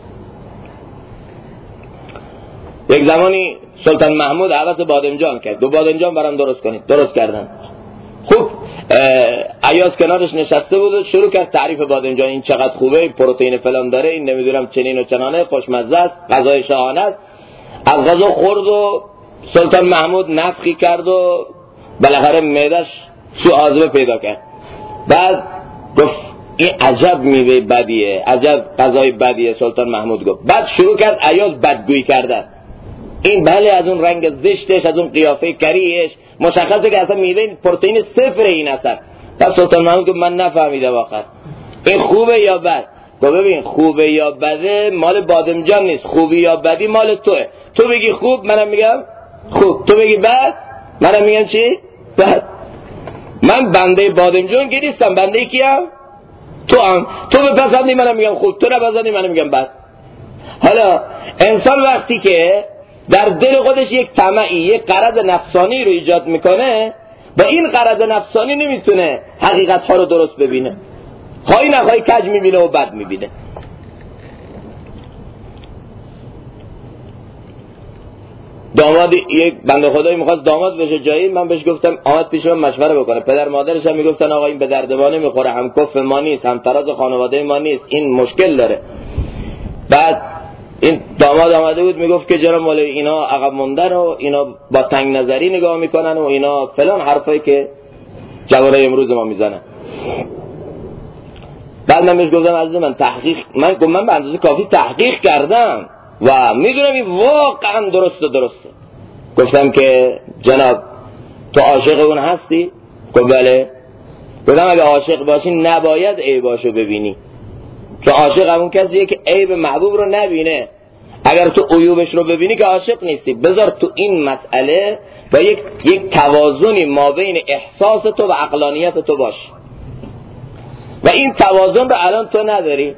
یک زمانی سلطان محمود عوض بادمجان کرد، 2 بادمجان برام درست کنید. درست کردن. خوب عیاض کنارش نشسته بود و شروع کرد تعریف بادمجان، این چقدر خوبه، پروتئین فلان داره، این نمیدونم چنین و چنانه، خوشمزه است، غذای شاهانه است. از غذا خورد و سلطان محمود نفخی کرد و بالاخره معده‌اش سو آزمه پیدا کرد. بعد گفت این عجب میوه بدیه، عجب غذای بدیه. سلطان محمود گفت، بعد شروع کرد عیاض بدگویی کردن. این بله از اون رنگ زشتش، از اون قیافه کریهش مشخصه که اصلا میوه پروتئین صفر این اصلا. پس سلطان محمود گفت من نفهمیدم آخر این خوبه یا بد. گفت ببین خوبه یا بده مال بادمجان نیست، خوبی یا بدی مال توه. تو بگی خوب منم میگم خوب، تو بگی بد منم میگم چی؟ بد. من بنده بادمجان که نیستم، بنده کیم؟ تو هم. تو بپسندی منم میگم خوب، تو نپسندی منم میگم بد. حالا انسان وقتی که در دل خودش یک طمعی، یک غرض نفسانی رو ایجاد میکنه، با این غرض نفسانی نمیتونه حقیقت ها رو درست ببینه، خواهی نخواهی کج میبینه و بد میبینه. داماد یک بنده خدایی میخواست داماد بشه جایی، من بهش گفتم آمد پیش من مشوره بکنه. پدر مادرش هم میگفتن آقا این به درد ما نمیخوره، هم کف ما نیست، هم تراز خانواده ما نیست، این مشکل داره. بعد این داماد آمده بود میگفت که جناب مولا اینا عقب موندن و اینا با تنگ نظری نگاه میکنن و اینا فلان حرفایی که جوانای امروز ما میزنن. بعد من بهش گفتم عزیز من تحقیق، من به اندازه کافی تحقیق کردم و میدونم این واقعا درسته. گفتم که جناب تو عاشق اون هستی؟ گفت بله. گفتم اگه عاشق باشی نباید عیباشو ببینی، چون عاشق اون کسیه که عیب محبوب رو نبینه. اگر تو عیوبش رو ببینی که عاشق نیستی. بذار تو این مسئله با یک توازنی ما بین احساس تو و عقلانیت تو باش، و این توازن رو الان تو نداری.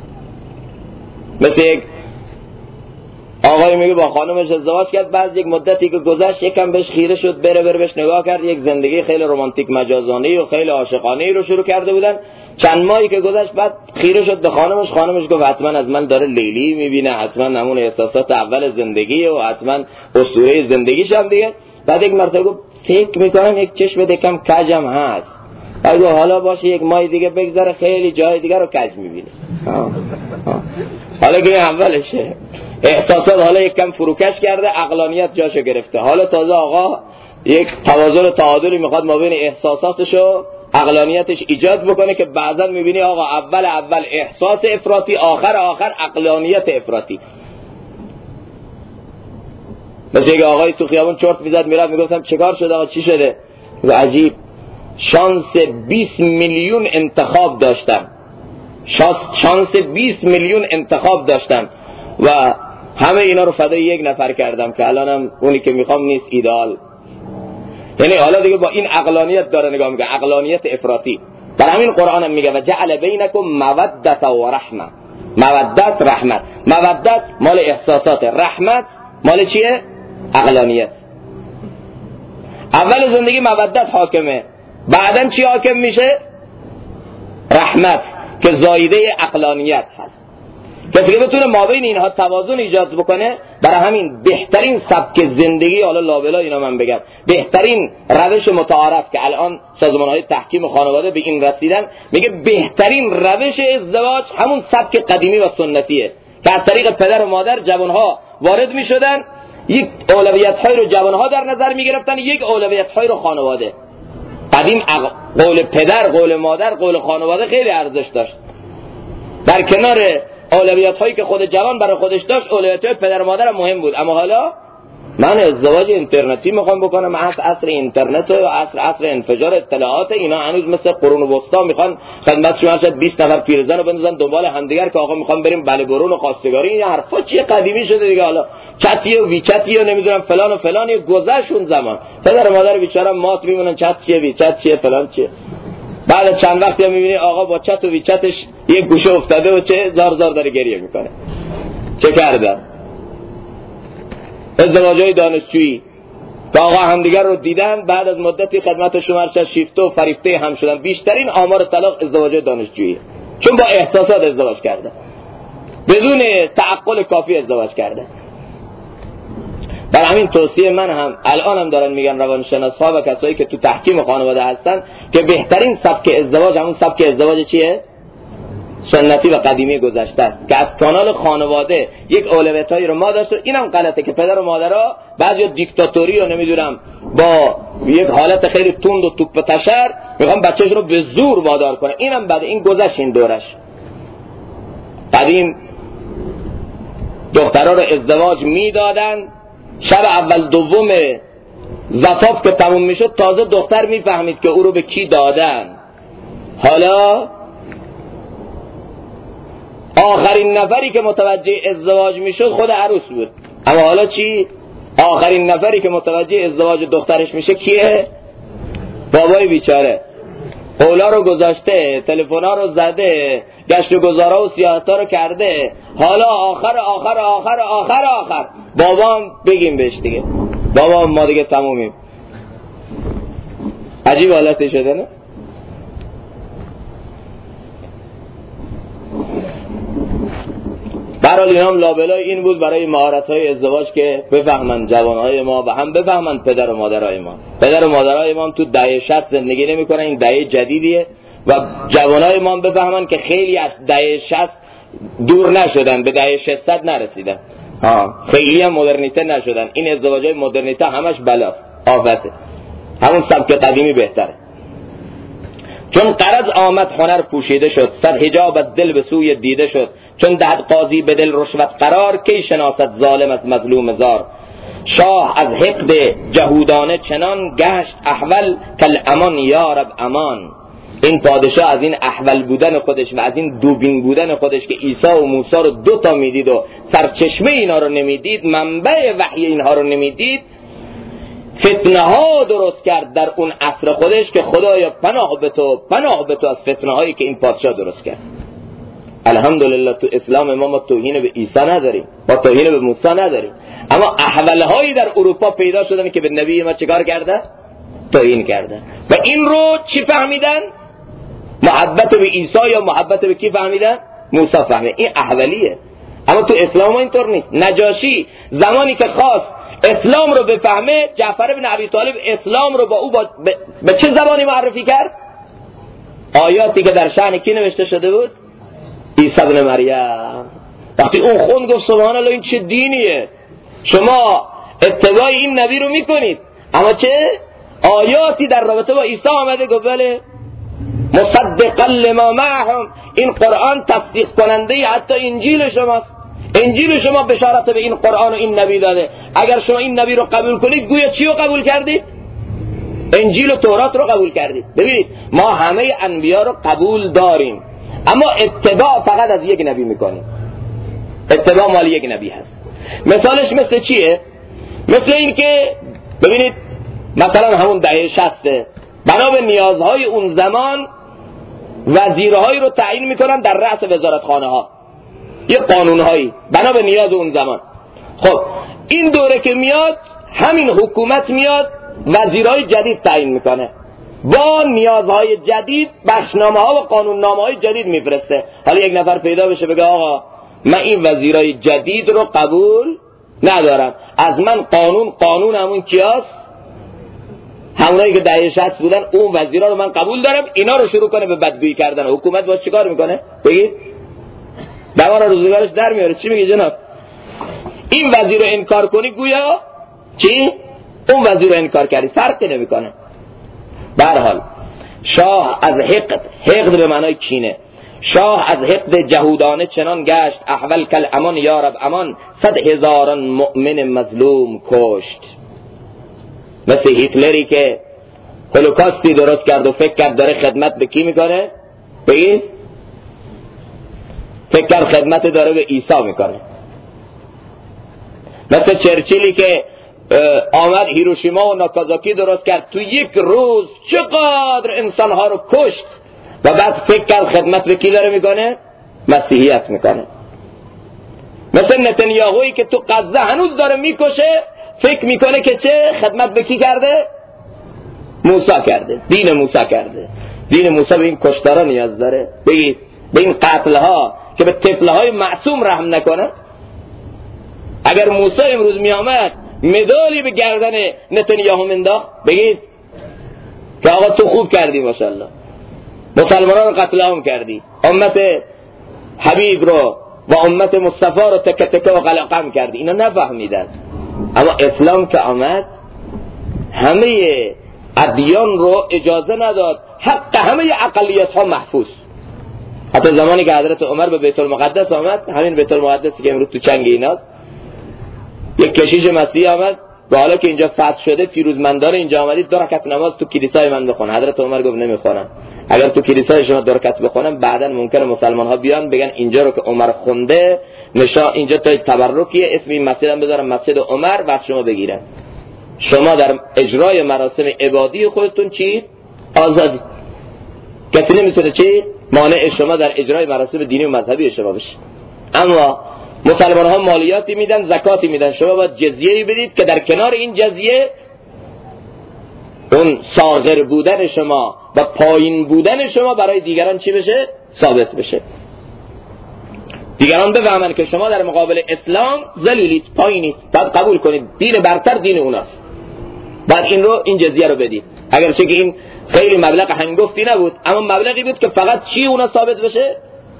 مثل یک آقای میگه با خانمش ازدواج کرد، بعد یک مدتی که گذشت یکم بهش خیره شد، بره بهش نگاه کرد، یک زندگی خیلی رمانتیک مجازانه و خیلی عاشقانه رو شروع کرده بودن. چند ماهی که گذشت بعد خیره شد به خانمش گفت حتما از من داره لیلی میبینه، حتما همون احساسات اول زندگی و حتما اسطوره زندگیش هم دیگه. بعد یک مرتبه گفت فکر میکنم یک چشم دکم کجم هست. بعد حالا باشه یک ماه دیگه بگذره خیلی جای دیگه رو کج میبینه. حالا که اولشه احساسات حالا یک کم فروکش کرده، عقلانیت جاشو گرفته. حالا تازه آقا یک توازن و تعادلی میخواد ما بین احساساتشو عقلانیتش ایجاد بکنه که بعضا میبینی آقا اول احساس افراطی، آخر عقلانیت افراطی. مثل یک آقای تو خیابون چرت میزد میرفت، میگفتم چیکار شد آقا چی شده؟ عجیب شانس 20 میلیون انتخاب داشتم، شانس 20 میلیون انتخاب داشتم و همه اینا رو فدای یک نفر کردم که الانم اونی که میخوام نیست، ایدئال. یعنی حالا دیگه با این عقلانیت داره نگاه میکنه، عقلانیت افراطی. در همین قرآن هم میگه و جعل بینکم مودت و رحمه. مودت رحمت، مودت مال احساسات، رحمت مال چیه؟ عقلانیت. اول زندگی مودت حاکمه، بعدن چی حاکم میشه؟ رحمت که زایده عقلانیت هست. کسی که بتونه مابین اینها توازن ایجاد بکنه، برای همین بهترین سبک زندگی، حالا لابلا اینا من بگم، بهترین روش متعارف که الان سازمان‌های تحکیم خانواده به این رسیدن، میگه بهترین روش ازدواج همون سبک قدیمی و سنتیه که از طریق پدر و مادر جوانها وارد میشدن، یک اولویت‌های رو جوانها در نظر میگرفتن، یک اولویت‌های رو خانواده. قدیم قول پدر، قول مادر، قول خانواده خیلی ارزش داشت. در کنار اولویت هایی که خود جوان برای خودش داشت، اولویت های پدر و مادر مهم بود. اما حالا من ازدواج اینترنتی میخوام بکنم، عصر اینترنت و عصر انفجار اطلاعات، اینا هنوز مثل قرون وسطا میخوان خدمت شما شد 20 نفر پیرزن رو بندازن دنبال همدیگر که آقا میخوام بریم بله برون و خواستگاری. این حرفا چیه؟ قدیمی شده دیگه. حالا چتیه و وی چتیه و نمیدونم فلان و فلان، گذشت اون زمان. پدر و مادر بیچاره مات میمونن، چت چیه وی چت چیه فلان چیه. بعد چند وقتی هم میبینی آقا با چت و وی چتش یک گوشه افتاده و چه زار زار داره گریه میکنه. چه کردن؟ ازدواجای دانشجویی که آقا همدیگر رو دیدن، بعد از مدتی خدمت شما شیفته و فریفته هم شدن. بیشترین آمار طلاق ازدواجای دانشجویی، چون با احساسات ازدواج کرده، بدون تعقل کافی ازدواج کرده. برای همین توصیه من هم الان هم دارن میگن روانشناسا و کسایی که تو تحکیم خانواده هستن که بهترین سبک ازدواج همون سبک ازدواج چیه؟ سنتی و قدیمی گذشته است که از کانال خانواده یک اولویتایی رو ما داشت. اینم غلطه که پدر و مادرها بعضی دیکتاتوری و نمیدونم با یک حالت خیلی تند و توپ تشر میخوان بچه‌ش رو به زور وادار کنه. اینم بعد این گذشت، این دورش. قدیم دخترها رو ازدواج میدادن، شب اول دوم زفاف که تموم میشد تازه دختر میفهمید که او رو به کی دادن. حالا آخرین نفری که متوجه ازدواج میشد خود عروس بود. اما حالا چی؟ آخرین نفری که متوجه ازدواج دخترش میشه کیه؟ بابای بیچاره. اولا رو گذاشته، تلفن‌ها رو زده، گشت و گذارا و سیاحتا رو کرده، حالا آخر آخر آخر آخر آخر بابام بگیم بهش دیگه، بابا ما دیگه تمومیم. عجیب حالتی شده نه؟ برحال این هم لابلای این بود برای مهارت‌های ازدواج که بفهمن جوانهای ما و هم بفهمن پدر و مادرهای ما. پدر و مادرهای ما هم تو دهه 60 زندگی نمی‌کنن، این دهه جدیدیه و جوانهای ما هم بفهمن که خیلی از دهه 60 دور نشدن، به دهه 600 نرسیدن. خیلی هم مدرنیته نشدن. این ازدواج‌های مدرنیته همش بلاست، آفته. همون سبک قدیمی بهتره. چون قرض آمد هنر پوشیده شد، صد حجاب از دل به سوی دیده شد. چون دهد قاضی به دل رشوت قرار، کی شناست ظالم از مظلوم زار. شاه از حقد جهودانه چنان گشت احول کل امان یارب امان. این پادشاه از این احول بودن خودش و از این دوبین بودن خودش که عیسی و موسی رو دوتا میدید و سرچشمه اینا رو نمیدید، منبع وحی اینها رو نمیدید، فتنه ها درست کرد در اون عصر خودش که خدایا پناه به تو از فتنه هایی که این پادشاه درست کرد. الحمدلله تو اسلام ما توهین به عیسی نداریم، ما توهین به موسی نداریم، اما احوال هایی در اروپا پیدا شدن که به نبی ما چیکار کرده؟ توهین کرده. و این رو چی فهمیدن؟ محبت به عیسی یا محبت به کی فهمیدن؟ موسی فهمید. این احولیه. اما تو اسلام اینطور نیست. نجاشی زمانی که خواست اسلام رو بفهمه، جعفر بن ابی طالب اسلام رو با او به چه زبانی معرفی کرد؟ آیاتی که در شأن کی نوشته شده بود؟ عیسی ابن مریم. وقتی اون خوند گفت سبحان الله این چه دینیه، شما اتباع این نبی رو میکنید، اما چه آیاتی در رابطه با عیسی آمده؟ گفت بله مصدقا لما معهم، این قرآن تصدیق کننده حتی انجیل شماست. انجیل شما بشارت به این قرآن و این نبی داده. اگر شما این نبی رو قبول کنید گویا چی رو قبول کردید؟ انجیل و تورات رو قبول کردید. ببینید ما همه انبیا رو قبول داریم، اما اتباع فقط از یک نبی میکنیم. اتباع مال یک نبی هست. مثالش مثل چیه؟ مثل این که ببینید مثلا همون دهه 60 بنا به نیازهای اون زمان وزیرهایی رو تعیین میکنن در رأس وزارتخانه ها، یه قانونهایی بنا به نیاز اون زمان. خب این دوره که میاد همین حکومت میاد وزیرهای جدید تعیین میکنه، با نیازهای جدید بخشنامه ها و قانوننامه های جدید میفرسته. حالا یک نفر پیدا بشه بگه آقا من این وزیرهای جدید رو قبول ندارم، از من قانون همون کیاست؟ همونایی که دهه 60 بودن، اون وزیرا رو من قبول دارم. اینا رو شروع کنه به بدگویی کردن. حکومت باز چیکار میکنه؟ بگید دوار روزگارش در میاره. چی میگه جناب؟ این وزیر رو انکار کنی گویا چی؟ اون وزیر رو انکار کردی، فرقی نمیکنه. به هر حال شاه از حقد به معنای کینه، شاه از حقد جهودانه چنان گشت احول کل امان یارب امان. 100,000 مؤمن مظلوم کشت. مثل هیتلری که هولوکاستی درست کرد و فکر کرد داره خدمت به کی میکنه؟ بگید فکر کرد خدمت داره به عیسی میکنه. مثل چرچیلی که آمد هیروشیما و ناکازاکی درست کرد، تو یک روز چقدر انسانها رو کشت و بعد فکر کرد خدمت به کی داره میکنه؟ مسیحیت میکنه. مثل نتانیاهویی که تو غزه هنوز داره میکشه، فکر میکنه که چه خدمت به کی کرده؟ موسی کرده، دین موسی کرده. دین موسی به این کشتارا نیاز داره؟ بگید به این قتلها که به طفلهای معصوم رحم نکنه؟ اگر موسی امروز میامد مدالی به گردن نتانیاهو منداخت، بگید که آقا تو خوب کردی ماشاءالله، مسلمانان رو قتل عام کردی، امت حبیب رو و امت مصطفی رو تکه تکه و قلقم کردی. اینا نفهمیدن. اما اسلام که آمد همه ادیان رو اجازه نداد، حق همه اقلیت ها محفوظ. حتی زمانی که حضرت عمر به بیت المقدس آمد، همین بیت المقدسی که امروز تو چنگ ایناست، یک کشیش مسیحی آمد و حالا که اینجا فتح شده پیروزمندان اینجا آمدید 2 رکعت نماز تو کلیسای من بخون. حضرت عمر گفت نمیخونم. اگر تو کلیسای شما 2 رکعت بخونم بعداً ممکنه مسلمان ها بیان بگن اینجا رو که عمر خونده نشا اینجا تا تبرکیه، اسم این مسجد هم بذارم مسجد عمر و از شما بگیرن. شما در اجرای مراسم عبادی خودتون چی؟ آزادی. کسی نمیتونه چی مانع شما در اجرای مراسم دینی و مذهبی شما بشه. اما مسلمان ها مالیاتی میدن، زکاتی میدن، شما باید جزیه‌ای بدید که در کنار این جزیه اون صاغر بودن شما و پایین بودن شما برای دیگران چی بشه؟ ثابت بشه. دیگران بفهمن که شما در مقابل اسلام ذلیلید، پایینید، باید قبول کنید دین برتر دین اوناست، بعد این جزیه رو بدید. اگرچه که این خیلی مبلغ هنگفتی نبود، اما مبلغی بود که فقط چی اونا ثابت بشه؟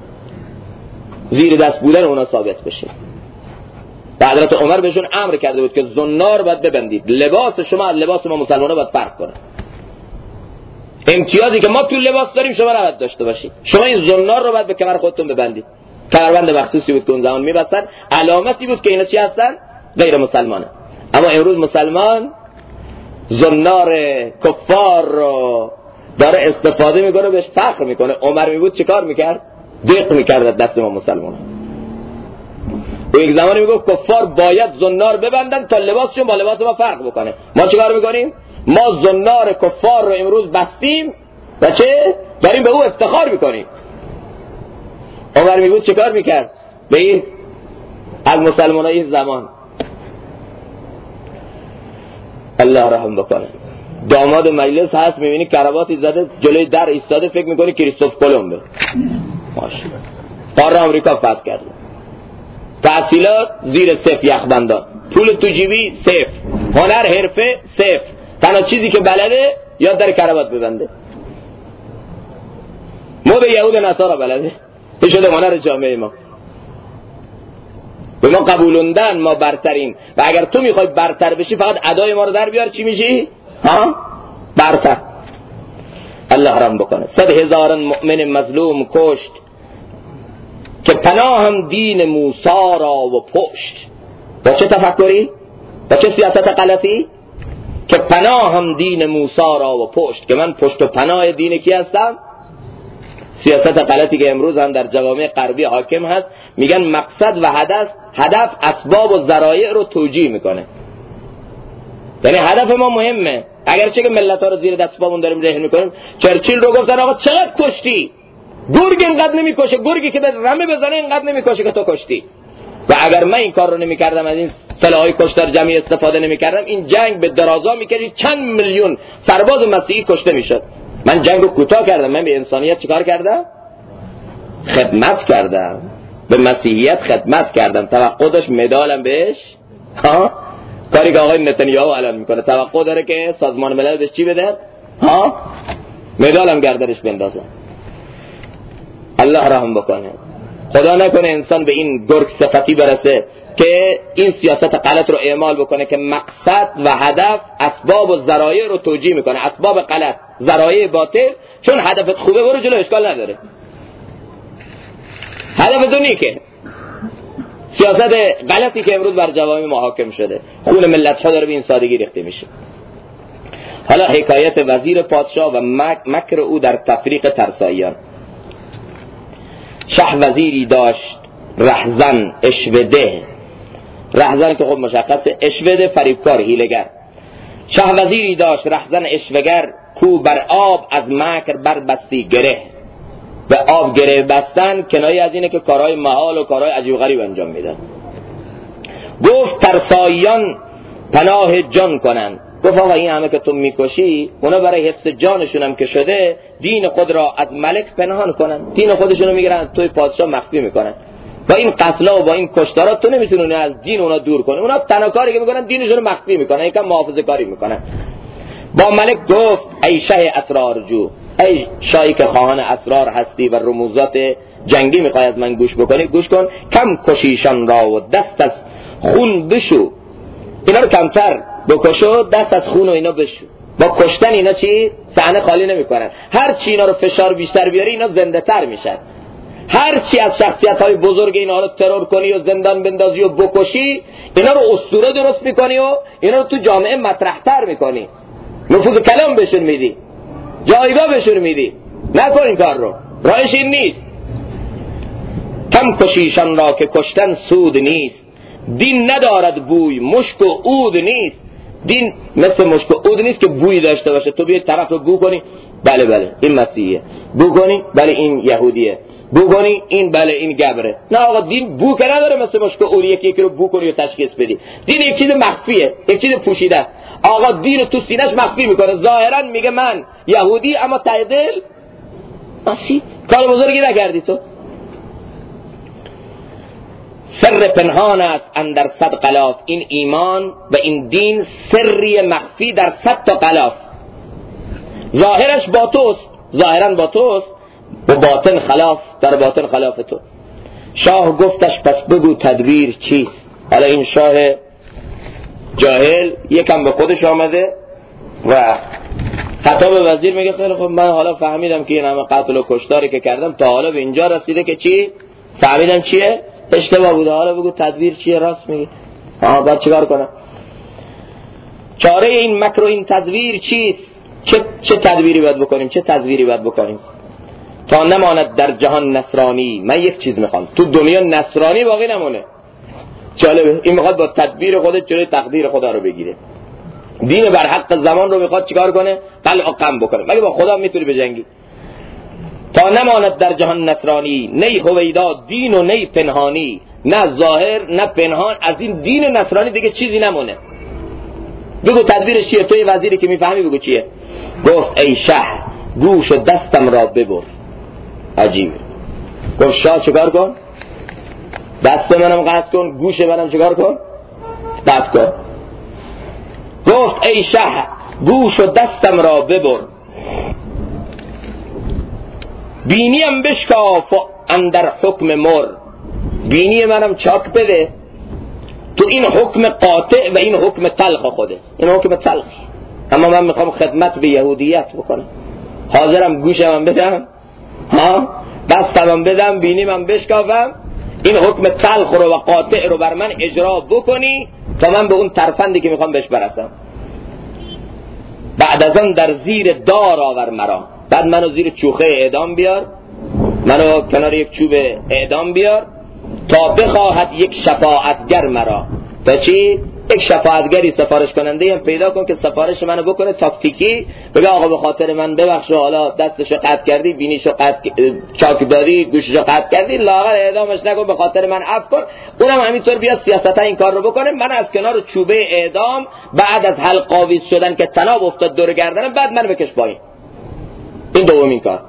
زیر دست بودن اونا ثابت بشه. حضرت عمر بهشون امر کرده بود که زنار باید ببندید، لباس شما از لباس ما مسلمان‌ها باید فرق کنه. امتیازی که ما تو لباس داریم شما نباید داشته باشید. شما این زنار رو باید به کمر خودتون ببندید. کمربند مخصوصی بود که اون زمان می‌بستن، علامتی بود که اینا چی هستن؟ غیر مسلمانه. اما امروز مسلمان زنار کفار رو داره استفاده میکنه، بهش فخر میکنه. عمر میبود چیکار میکرد؟ دق میکرد دست ما مسلمان. و یک زمانی میگفت کفار باید زنار ببندن تا لباسشون با لباس ما فرق بکنه. ما چیکار میکنیم؟ ما زنار کفار رو امروز بستیم و چه؟ داریم به او افتخار میکنیم. عمر میگفت چیکار میکرد؟ به این از مسلمانای این زمان الله رحم بکنه. داماد مجلس هست، میبینی کراواتی زده جلوی در ایستاده، فکر میکنی کریستوف کلمبه. ماشاءالله. قاره آمریکا فتح کرده. تحصیلات زیر صفر یخبندان، پول تو جیبی صفر، هنر حرفه صفر، تنها چیزی که بلده یاد در کراوات ببنده. ما به یهود نصارا بلده، این شده هنر جامعه ما. به ما قبولوندن ما برترین، و اگر تو میخوای برتر بشی فقط ادای ما رو در بیار، چی میشی؟ برتر. الله رحم بکنه. 100,000 مؤمن مظلوم کشت که پناه هم دین موسی را و پشت. با چه تفکری؟ با چه سیاست غلطی؟ که پناه هم دین موسی را و پشت، که من پشت و پناه دین کی هستم؟ سیاست غلطی که امروز هم در جوامع غربی حاکم هست، میگن مقصد و هدف اسباب و ذرایع رو توجیه میکنه. یعنی هدف ما مهمه، اگرچه که ملت ها رو زیر دست پامون داریم رهن میکنیم. چرچیل رو گفتن آقا چقدر کشتی؟ گرگ اینقدر نمیکشه، گرگی که به رمه بزنه اینقدر نمیکشه که تو کشتی. و اگر من این کار رو نمیکردم، از این سلاحهای کشتار جمعی استفاده نمیکردم، این جنگ به درازا میکشید، چند میلیون سرباز مسیحی کشته میشد. من جنگ رو کوتاه کردم، من به انسانیت چیکار کردم؟ خدمت کردم، به مسیحیت خدمت کردم. توقع داشت مدالم بهش، کاری که آقای نتانیاهو الان میکنه، توقع داره که سازمان ملل بهش چی بده؟ مدالم گردنش بندازه. الله رحم بکنه. خدا نکنه انسان به این گرگ صفتی برسه که این سیاست غلط رو اعمال بکنه که مقصد و هدف اسباب و ذرایع رو توجیه میکنه. اسباب غلط، ذرایع باطل. چون هدفت خوبه برو جلو، اشکال نداره. هدف تو نیکه. سیاست غلطی که امروز بر جوامع ما حاکم شده، خون ملت ها داره به این سادگی ریخته میشه. حالا حکایت وزیر پادشاه و مکر او در تفریق ترساییان. شه وزیری داشت رهزن اشوده. رهزن که خود مشخصه، اشوده فریبکار، هیلگر. شه وزیری داشت رهزن اشوگر، کو بر آب از مکر بر بستی گره. به آب گره بستن کنایه از اینه که کارهای محال و کارهای عجیب غریب انجام میدن. گفت ترساییان پناه جان کنن. گفت آقا این همه که تو میکشی، اونا برای حفظ جانشون هم که شده دین خود را از ملک پنهان کنن، دین خودشونو میگیرن توی پادشاه مخفی میکنن. با این قتلا و با این کشتارات تو نمیتونی از دین اونا دور کنی. اونا تنها کاری که میکنن دینشونو مخفی میکنن، یکم محافظه کاری میکنن. با ملک گفت ای شه اسرار جو، ای شاهی که خواهان اسرار هستی و رموزات جنگی میخوای از من گوش بکنی، گوش کن. کم کشیشان را و دست از خون بشو. اینا رو کمتر بکشو، دست از خون و اینا بشو. با کشتن اینا چی؟ صحنه خالی نمیکنن. هر چی اینا رو فشار بیشتر بیاری اینا زنده تر میشن. هر چی از شخصیت های بزرگ اینا رو ترور کنی و زندان بندازی و بکشی، اینا رو اسطوره درست میکنی و اینا رو تو جامعه مطرح تر میکنی، نفوذ کلام بهشون میدی، جایگاه بهشون میدی. نکن این کار رو، راهش این نیست. کم کشیشان را که کشتن سود نیست، دین ندارد بوی مشک و عود نیست. دین مثل مشک و عود نیست که بوی داشته باشه، تو بیای طرف رو بو کنی بله این مسیحیه، بو کنی بله این یهودیه، بو کنی این بله این گبره. نه آقا دین بو که نداره مثل مشک اولیه که یکی رو بو کنی و تشخیص بدی. دین یک چیز مخفیه، یک چیز پوشیده. آقا دین رو تو سینه‌اش مخفی میکنه، ظاهرا میگه من یهودی اما ته دل مسیح. کار بزرگی نکردی تو. سر پنهان است اندر 100 غلاف. این ایمان و این دین سری مخفی در 100 تا غلاف. ظاهرش با توست، ظاهرا با توست، و باطن خلاف، در باطن خلاف تو. شاه گفتش پس بگو تدبیر چیست؟ حالا این شاه جاهل یکم به خودش آمده و خطاب وزیر میگه خیلی خب من حالا فهمیدم که این همه قتل و کشتاری که کردم تا حالا به اینجا رسیده که چی؟ فهمیدم چیه؟ اشتباه بوده، حالا بگو تدبیر چیه؟ راست میگه. باید چیکار کنم؟ چاره این مکر و این تدبیر چیست؟ چه تدبیری باید بکنیم؟ چه تدبیری باید بکنیم تا نماند در جهان نصرانی؟ من یک چیز میخوام تو دنیا نصرانی باقی نمونه. جالبه این میخواد با تدبیر خودت جلوی تقدیر خدا رو بگیره. دین بر حق زمان رو میخواد چیکار کنه؟ قلع و قم بکنه. مگه با خدا میتونی بجنگی؟ تا نماند در جهان نصرانی، نی هویدا دین و نی پنهانی. نه ظاهر نه پنهان، از این دین نصرانی دیگه چیزی نمونه. بگو تدبیرش چیه؟ توی وزیری که میفهمی بگو چیه؟ گفت ای شه گوش دستم را ببر. عجیبه. گفت شاه چیکار کن؟ دست منم قطع کن، گوش منم چیکار کن؟ قطع کن. گفت ای شه گوش دستم را ببر، بینیم بشکاف اندر حکم مر. بینی منم چاک بده تو این حکم قاطع و این حکم تلخ خوده. این حکم تلخی، اما من میخوام خدمت به یهودیت بکنم. حاضرم گوشم بدم، دستم بدم، بینیم بشکافم، این حکم تلخ رو و قاطع رو بر من اجرا بکنی تا من به اون ترفندی که میخوام بهش برسم. بعد از آن در زیر دار آور مرا. بعد منو زیر چوخه اعدام بیار، منو کنار یک چوب اعدام بیار تا بخواهد یک شفاعتگر مرا. تا چی؟ یک شفاعتگری سفارش کننده هم پیدا کن که سفارش منو بکنه تاکتیکی، بگه آقا به خاطر من ببخش، حالا دستشو قطع کردی، بینیشو قطع چاک دادی، گوششو قطع کردی، لااقل اعدامش نکن، به خاطر من عفو کن. اونم همینطور بیاد سیاستاً این کار رو بکنه. من از کنار چوبه اعدام بعد از حلقاویز شدن که تناب افتاد دور گردنم، بعد من بکش پایین. این دومین کار.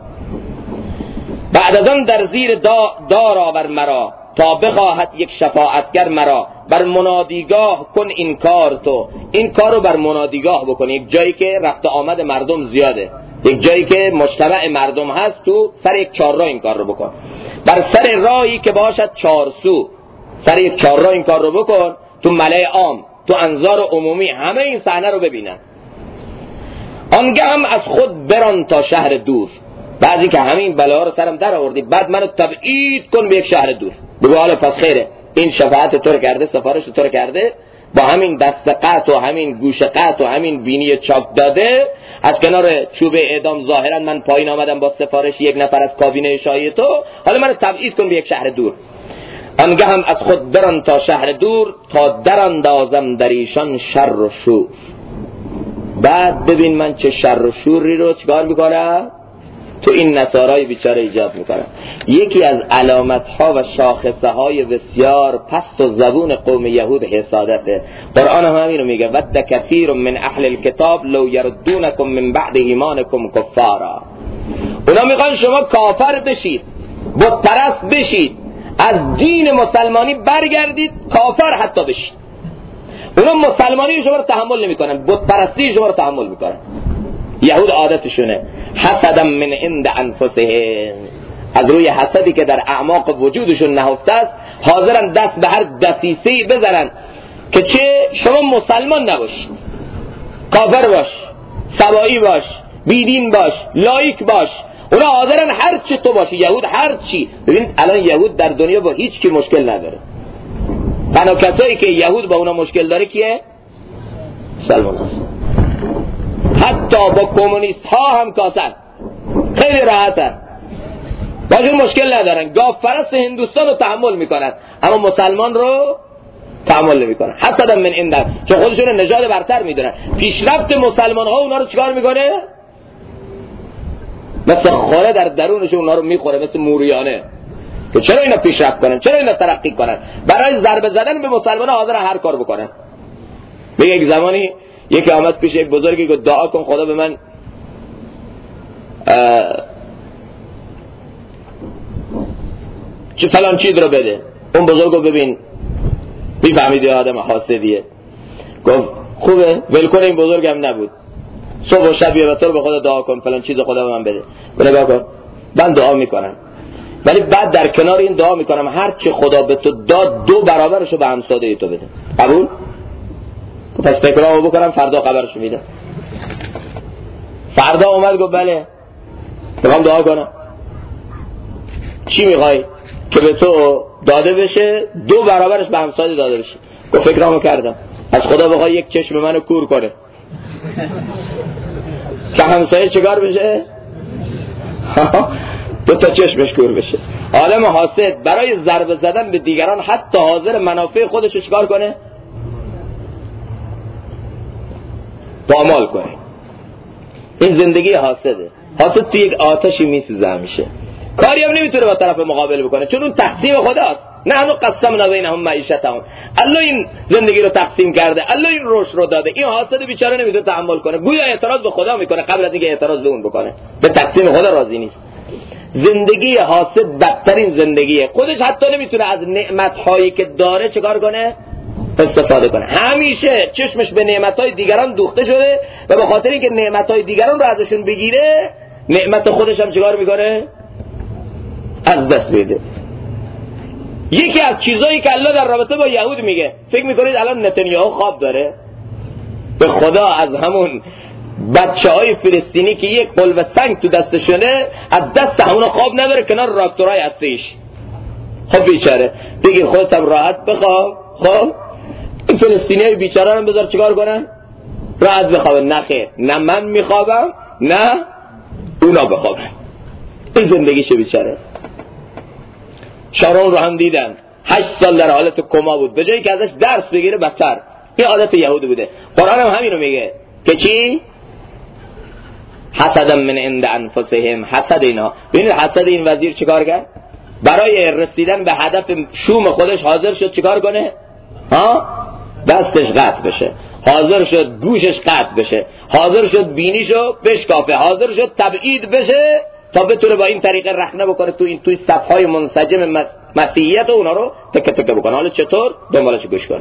بعد از آن در زیر دار آور مرا تا بخواهد یک شفاعتگر مرا. بر منادیگاه کن این کار، تو این کار رو بر منادیگاه بکن، یک جایی که رفت آمد مردم زیاده، یک جایی که مجتمع مردم هست، تو سر یک چهارراه این کار رو بکن. بر سر راهی که باشد چارسو، سر یک چهارراه این کار رو بکن، تو ملأ عام، تو انظار عمومی همه این صحنه رو ببینن. آنگه هم از خود بران تا شهر دور. بعضی که همین بلاها رو سرم در آوردی، بعد منو تبعید کن به یک شهر دور. بگو حالا پس خیره، این شفاعت تو رو کرده، سفارش تو رو کرده، با همین دست قطع و همین گوش قطع و همین بینی چاک داده، از کنار چوب اعدام ظاهرا من پایین آمدم با سفارش یک نفر از کابینه شاهی تو، حالا منو تبعید کن به یک شهر دور. آنگه هم از خود بران تا شهر دور، تا در اندازم در ایشان شر و شور. بعد ببین من چه شر و شوری رو چیکار میکنم تو این نصارای بیچاره ایجاد میکنم. یکی از علامتها و شاخصه های بسیار پست و زبون قوم یهود حسادته. قرآن هم همین رو میگه ود کثیر من اهل الكتاب لو یردونکم من بعد ایمانکم کفارا. اونا میخوان شما کافر بشید، بت پرست بشید، از دین مسلمانی برگردید، کافر حتی بشید. اونا مسلمانی شما رو تحمل نمیکنن، بت پرستی شما رو تحمل میکنن. یهود عادتشونه حسدا من عند انفسهم، از روی حسدی که در اعماق وجودشون نهفته است حاضرن دست به هر دسیسه‌ای بزنن که چه شما مسلمان نباشید، کافر باش، سبایی باش، بیدین باش، لایک باش. اونا حاضرن هر چی تو باشی، یهود هر چی. ببین الان یهود در دنیا با هیچ کی مشکل نداره. تنها کسایی که یهود با اونا مشکل داره کیه؟ مسلمان هست. حتی با کمونیست ها هم کاسن، خیلی راحتن، باشون مشکل ندارن. گاو فرست هندوستان رو تحمل میکنن اما مسلمان رو تحمل نمیکنن. حتی من این چون خودشون نژاد برتر میدونن. پیشرفت مسلمان ها اونا رو چیکار میکنه؟ مثل خوره در درونش اونا رو میخوره، مثل موریانه که چرا اینا پیشرفت کنن، چرا اینا ترقی کنن. برای ضربه زدن به مسلمان حاضر هر کار بکنن. به یک زمانی یکی آمد پیش یک بزرگی گفت دعا کن خدا به من چه فلان چیز رو بده. اون بزرگ گفت ببین میفهمیدی آدم حاسدیه، گفت خوبه ولکن این بزرگم نبود، صبح و شب یه بطور به خدا دعا کن فلان چیز خدا به من بده. نگاه کن من دعا میکنم ولی بعد در کنار این دعا میکنم هر چی خدا به تو داد 2 برابرشو به همساده تو بده. قبول؟ پس تکرارو بکنم فردا خبرشو میدم. فردا اومد گفت بله میخوام دعا کنم. چی میخوای؟ که به تو داده بشه 2 برابرش به همساده داده بشه. گفت فکرامو کردم، از خدا بخوای یک چشم منو کور کنه که همسایه چیکار بشه؟ 2 تا چشمش کور بشه. عالم حاسد برای ضربه زدن به دیگران حتی حاضر منافع خودش رو چیکار کنه؟ پامال کنه. این زندگی حاسده. حاسد تو یک آتشی میسوزه همیشه، کاری هم نمیتونه با طرف مقابل بکنه چون اون تقسیم خداست. نحن قسمنا بینهم معیشتهم، الله این زندگی رو تقسیم کرده، الله این رشد رو داده. این حاسد بیچاره نمیتونه تحمل کنه، گویا اعتراض به خدا میکنه قبل از اینکه اعتراض به اون بکنه. به تقسیم خدا راضی نیست. زندگی حاسد بدترین زندگیه. خودش حتی نمیتونه از نعمت‌هایی که داره چیکار کنه؟ استفاده کنه. همیشه چشمش به نعمت‌های دیگران دوخته شده و به خاطر اینکه نعمت‌های دیگران رو ازشون بگیره نعمت خودش هم چیکار میکنه؟ از دست میده. یکی از چیزایی که الله در رابطه با یهود میگه، فکر میکنید الان نتانیاهو خواب داره؟ به خدا از همون بچه‌های فلسطینی که یک قلب سنگ تو دستشونه از دست همون خواب نداره کنار راکتورای هستیش. خب بیچاره بگیر خودت هم راحت بخواب. خب این فلسطینیای بیچاره رو بذار چیکار کنن؟ راحت بخوابن. نه خیر، نه من میخوابم نه اونا بخوابن. این زندگیشه بیچاره. شارون رو هم دیدن 8 سال در حالت کما بود، به جایی که ازش درس بگیره بدتر. این عادت یهود بوده. قرآن هم همینو میگه که چی؟ حسدا من عند انفسهم. حسد اینا. ببینید حسد این وزیر چیکار کرد؟ برای رسیدن به هدف شوم خودش حاضر شد چیکار کنه؟ دستش قطع بشه، حاضر شد گوشش قطع بشه، حاضر شد بینیشو بشکافه، حاضر شد تبعید بشه تا بتونه با این طریقه رخنه بکنه توی صفهای منسجم مسیحیت و اونا رو تکه تکه بکنه. حالا چطور؟ دنبالش گوش کن.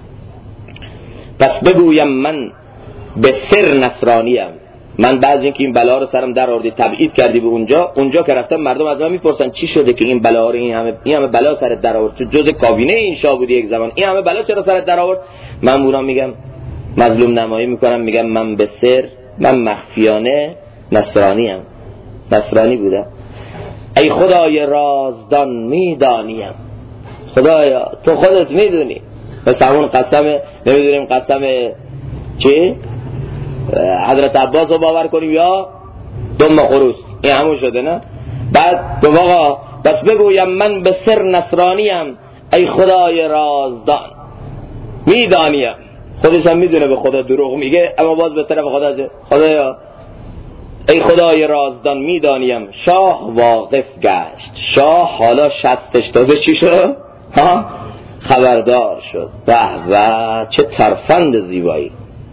پس بگویم من به سر نصرانیم. من بعد اینکه این بلا رو سرم در آوردی تبعید کردی به اونجا که رفتم مردم از من میپرسن چی شده که این بلا رو این همه بلا سرت در آورد؟ تو جزء کابینه این شاه بودی یک زمان، این همه بلا چرا سرت در آورد؟ من اونا میگم مظلوم نمایی میکنم، میگم من به سر، من مخفیانه نصرانیم، نصرانی بودم. ای خدای رازدان میدانیم. خدایا تو خودت میدونی. مثل همون قسم نمیدونیم قسم چی؟ حضرت عباس رو باور کنیم یا دم خروس. این همون شده نه؟ بعد گفت آقا بس بگویم من به سر نصرانیم ای خدای رازدان میدانیم. خودش هم میدونه به خدا دروغ میگه اما باز به طرف خدایا ای خدای رازدان میدانیم. شاه واقف گشت. شاه حالا شستش تازه چی شد؟ خبردار شد. به چه ترفند زیبایی،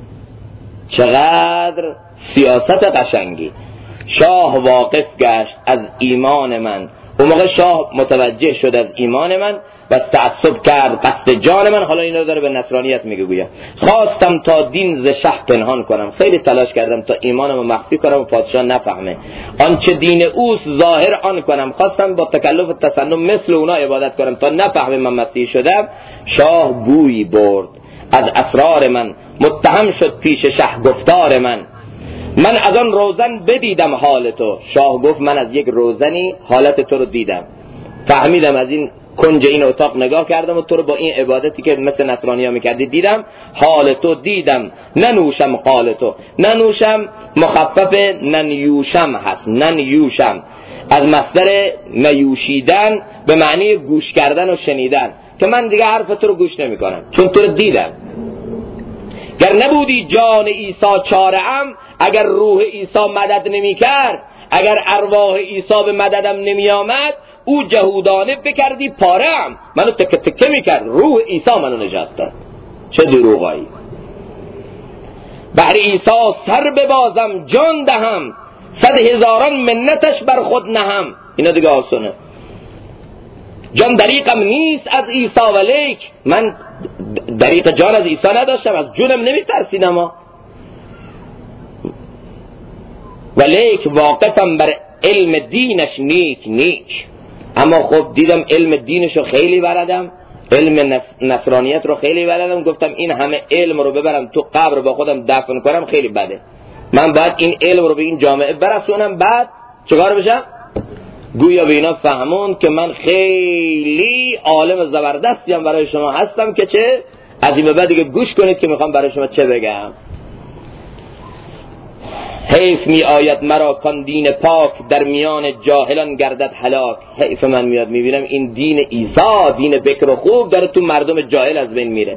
چقدر سیاست قشنگی. شاه واقف گشت از ایمان من. اون موقع شاه متوجه شد از ایمان من و تعصب کرد قصد جان من. حالا اینا داره به نصرانیت میگه. گویا خواستم تا دین ز شه پنهان کنم. خیلی تلاش کردم تا ایمانم مخفی کنم و پادشاه نفهمه. آنچه دین اوست ظاهر آن کنم. خواستم با تکلف و تصنع مثل اونا عبادت کنم تا نفهمه من مسیحی شدم. شاه بویی برد از اسرار من، متهم شد پیش شه گفتار من. من از آن روزن بدیدم حال تو. شاه گفت من از یک روزنی حالت تو رو دیدم، فهمیدم، از این کنج این اتاق نگاه کردم و تو رو با این عبادتی که مثل نصرانی ها میکردی دیدم. حال تو دیدم ننوشم قال تو. ننوشم مخفف ننیوشم هست. ننیوشم از مصدر نیوشیدن به معنی گوش کردن و شنیدن، که من دیگه حرف تو رو گوش نمی کنم چون تو رو دیدم. گر نبودی جان عیسی چاره‌ام، اگر روح عیسی مدد نمی کرد، اگر ارواح عیسی به مددم نمی آمد او جهودانه بکردی پارم، منو تکه تکه میکرد، روح عیسی منو نجات داد. چه دروغایی. بهر عیسی سر ببازم جان دهم، 100,000 منتش بر خود نهم. اینا دیگه آسونه. جان دریقم نیست از عیسی ولیک، من دریق جان از عیسی نداشتم، از جونم نمیترسیدم، ولیک واقفم بر علم دینش نیک نیک. اما خب دیدم علم دینشو خیلی بلدم، علم نصرانیت رو خیلی بلدم، گفتم این همه علم رو ببرم تو قبر با خودم دفن کنم خیلی بده، من باید این علم رو به این جامعه برسونم، بعد چیکار بشم؟ گویا به اینا فهمون که من خیلی عالم زبردستیم برای شما هستم که چه؟ از این به بعد دیگه گوش کنید که میخوام برای شما چه بگم. حیف می آید مرا کان دین پاک، در میان جاهلان گردد هلاک. حیف من میاد میبینم این دین عیسی، دین بکر و خوب، داره تو مردم جاهل از بین میره.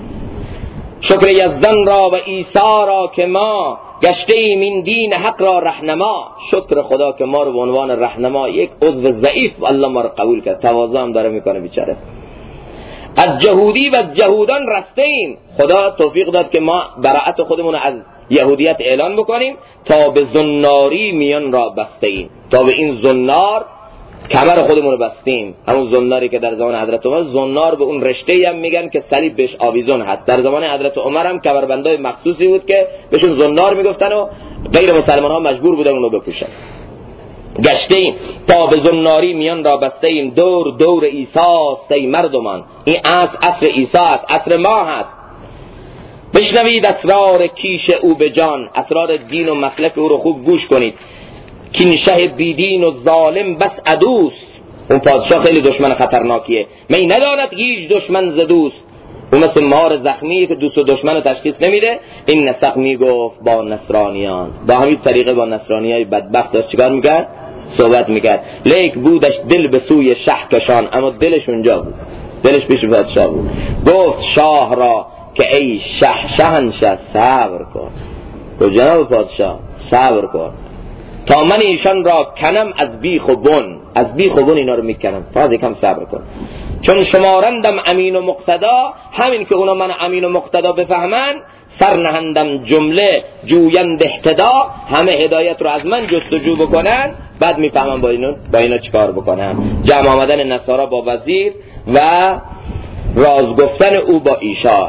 شکر یزدان را و عیسی را که ما، گشته ایم این دین حق را رهنما. شکر خدا که ما رو به عنوان رهنما، یک عضو ضعیف الله ما رو قبول کرد، تواضع هم داره میکنه بیچاره. از جهودی و جهودان رسته ایم، خدا توفیق داد که ما براءت خودمون از یهودیت اعلان بکنیم، تا به زناری میان را بسته ایم، تا به این زنار کمر خودمون رو بستیم. همون زناری که در زمان حضرت عمر، زنار به اون رشته‌ای هم میگن که صلیب بهش آویزون هست. در زمان حضرت عمر هم کمربندای مخصوصی بود که بهشون زنار میگفتن و غیر مسلمان ها مجبور بودن اونو بپوشن. گشته ایم تا به زناری میان را بسته ایم، دور دور عیسی است ای مردمان. این عصر عیسی است، عصر ما هست. بشنوید اسرار کیش او به جان، اسرار دین و مسلک او رو خوب گوش کنید. کین شه بیدین و ظالم بس عدوست، اون پادشاه خیلی دشمن خطرناکیه، می نداند هیچ دشمن ز دوست. اون مثل مار زخمی که دوست و دشمن رو تشخیص نمیده. این نسق میگفت با نصرانیان، با همین طریقه با نصرانیای بدبخت داشت چیکار میکرد؟ صحبت میکرد. لیک بودش دل به سوی شه کشان، اما دلش اونجا بود، دلش پیش پادشاه بود. گفت شاه را که ای شهنشه صبر کن. تو جناب پادشاه صبر کن تا من ایشان را کنم از بیخ و بن. از بیخ و بن اینا رو میکنم، فقط یکم صبر کن. چون شمارندم امین و مقتدا، همین که اونا من امین و مقتدا بفهمن، سر نهندم جمله جویند اهتدا. همه هدایت رو از من جستجو بکنن، بعد میفهمم با اینا چیکار بکنم. جمع آمدن نصارا با وزیر و راز گفتن او با ایشان.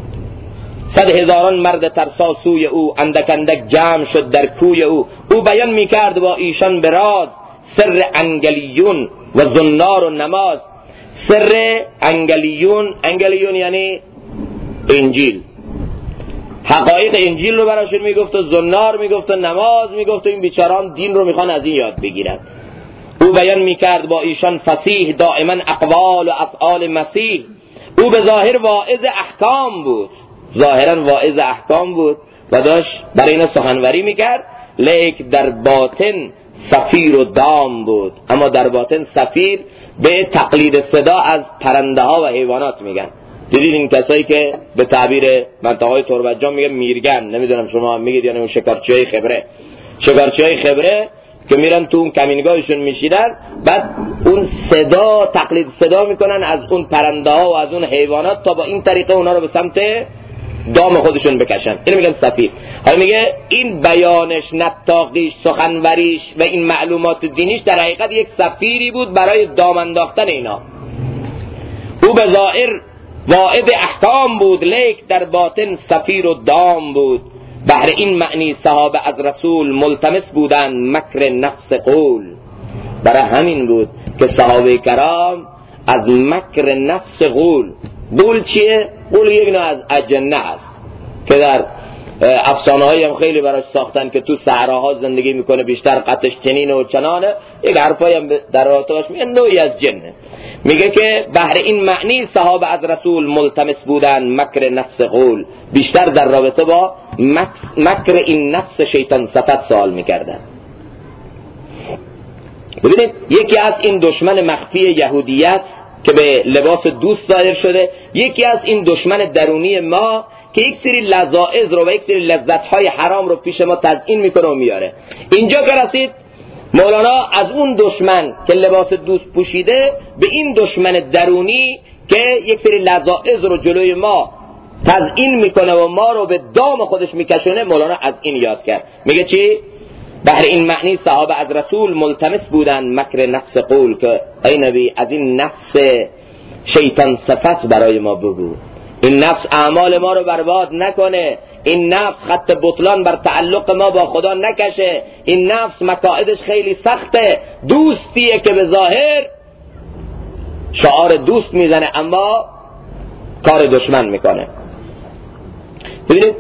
100,000 مرد ترسا سوی او، اندک اندک جمع شد در کوی او. او بیان میکرد با ایشان براز، سر انگلیون و زنار و نماز. سر انگلیون یعنی انجیل، حقایق انجیل رو براشون میگفت و زنار میگفت و نماز میگفت و این بیچاران دین رو میخوان از این یاد بگیرن. او بیان میکرد با ایشان فصیح، دائما اقوال و افعال مسیح. او به ظاهر واعظ احکام بود، ظاهرا واعظ احکام بود و داشت برای اینا سخنوری میکرد، لیک در باطن سفیر و دام بود. اما در باطن سفیر به تقلید صدا از پرنده ها و حیوانات میگن. دیدید این کسایی که به تعبیر منطقه‌های تربتجان میگن میرگن، نمیدونم شما میگید یا نه، اون شکارچیای خبره که میرن تو اون کمینگاهشون میشیدن، بعد اون صدا تقلید صدا میکنن از اون پرنده ها و از اون حیوانات تا با این طریقه اونا رو به سمت دام خودشون بکشن. اینو میگن سفیر. حالا میگه این بیانش، نطاقیش، سخنوریش و این معلومات دینیش در حقیقت یک سفیری بود برای دام انداختن اینا. او به ظاهر واعظ احکام بود، لیک در باطن سفیر و دام بود. بهر این معنی صحابه از رسول ملتمس بودن مکر نفس قول. برای همین بود که صحابه کرام از مکر نفس قول. قول چیه؟ قول یک نوع از اجنه است که در افسانه هایی هم خیلی براش ساختن که تو صحراها زندگی میکنه، بیشتر قطش تنین و چنانه. یک حرفایی هم در رابطه‌اش میگه نوعی از جنه. میگه که بهر این معنی صحابه از رسول ملتمس بودن مکر نفس قول، بیشتر در رابطه با مکر این نفس شیطان صفت سوال میکردن. ببینید یکی از این دشمن مخفی یهودیت که به لباس دوست ظاهر شده، یکی از این دشمن درونی ما که یک سری لذائذ رو و یک سری لذت‌های حرام رو پیش ما تزیین میکنه و میاره. اینجا که رسید مولانا از اون دشمن که لباس دوست پوشیده به این دشمن درونی که یک سری لذائذ رو جلوی ما تزیین میکنه و ما رو به دام خودش میکشونه، مولانا از این یاد کرد. میگه چی؟ بهر این معنی صحابه از رسول ملتمس بودن مکر نفس قول که ای نبی از این نفس شیطان صفت برای ما بگو، این نفس اعمال ما رو برباد نکنه، این نفس خط بطلان بر تعلق ما با خدا نکشه، این نفس مقاعدش خیلی سخته، دوستیه که به ظاهر شعار دوست میزنه اما کار دشمن میکنه. ببینید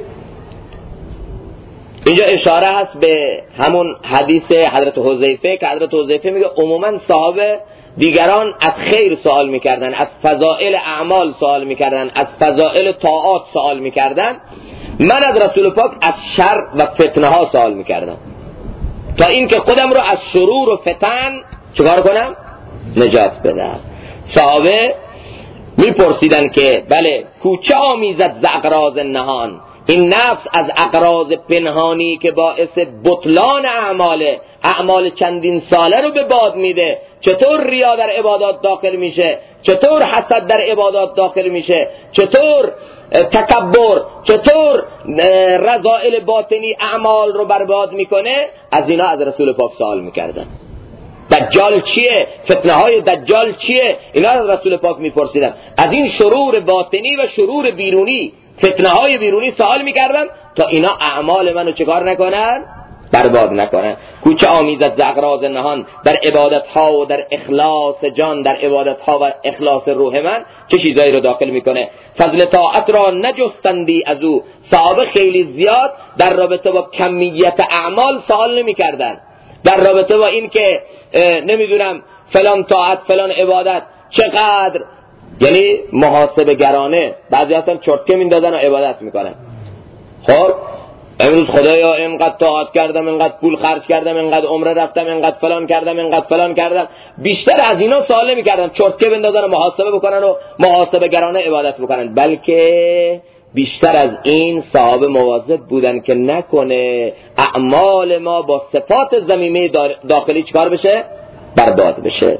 اینجا اشاره هست به همون حدیث حضرت حذیفه که حضرت حذیفه میگه عموما صحابه دیگران از خیر سوال میکردن، از فضائل اعمال سوال میکردن، از فضائل طاعات سوال میکردن، من از رسول پاک از شر و فتنه ها سوال میکردم تا اینکه خودم رو از شرور و فتن چکار کنم؟ نجات بدم. صحابه میپرسیدن که بله کوچه آمیزد ز اقراض نهان، این نفس از اقراض پنهانی که باعث بطلان اعمال چندین ساله رو به باد میده، چطور ریا در عبادات داخل میشه، چطور حسد در عبادات داخل میشه، چطور تکبر، چطور رذائل باطنی اعمال رو برباد میکنه، از اینا از رسول پاک سوال میکردن. دجال چیه؟ فتنه های دجال چیه؟ اینا از رسول پاک میپرسیدن. از این شرور باطنی و شرور بیرونی، فتنه های بیرونی سوال میکردم تا اینا اعمال منو چکار نکنن؟ برباد نکنن. کوچه آمیزد ز اقراض نهان، در عبادت ها و در اخلاص جان، در عبادت ها و اخلاص روح من چه چیزایی رو داخل میکنه. فضل طاعت را نجستندی از او، صحابه خیلی زیاد در رابطه با کمیت اعمال سوال نمیکردن، در رابطه با این که نمیدونم فلان طاعت فلان عبادت چقدر، یعنی محاسبه گرانه، بعضی اصلا چرتکه میندازن و عبادت میکنن. خب امروز خدایا اینقدر طاعت کردم، اینقدر پول خرج کردم، اینقدر عمره رفتم، اینقدر فلان کردم، اینقدر فلان کردم، بیشتر از اینا سوال نمیکردن چرتکه بندازن و محاسبه بکنن و محاسبه گرانه عبادت بکنن، بلکه بیشتر از این صحابه مواظب بودن که نکنه اعمال ما با صفات ذمیمه داخلی چکار بشه؟ برباد بشه.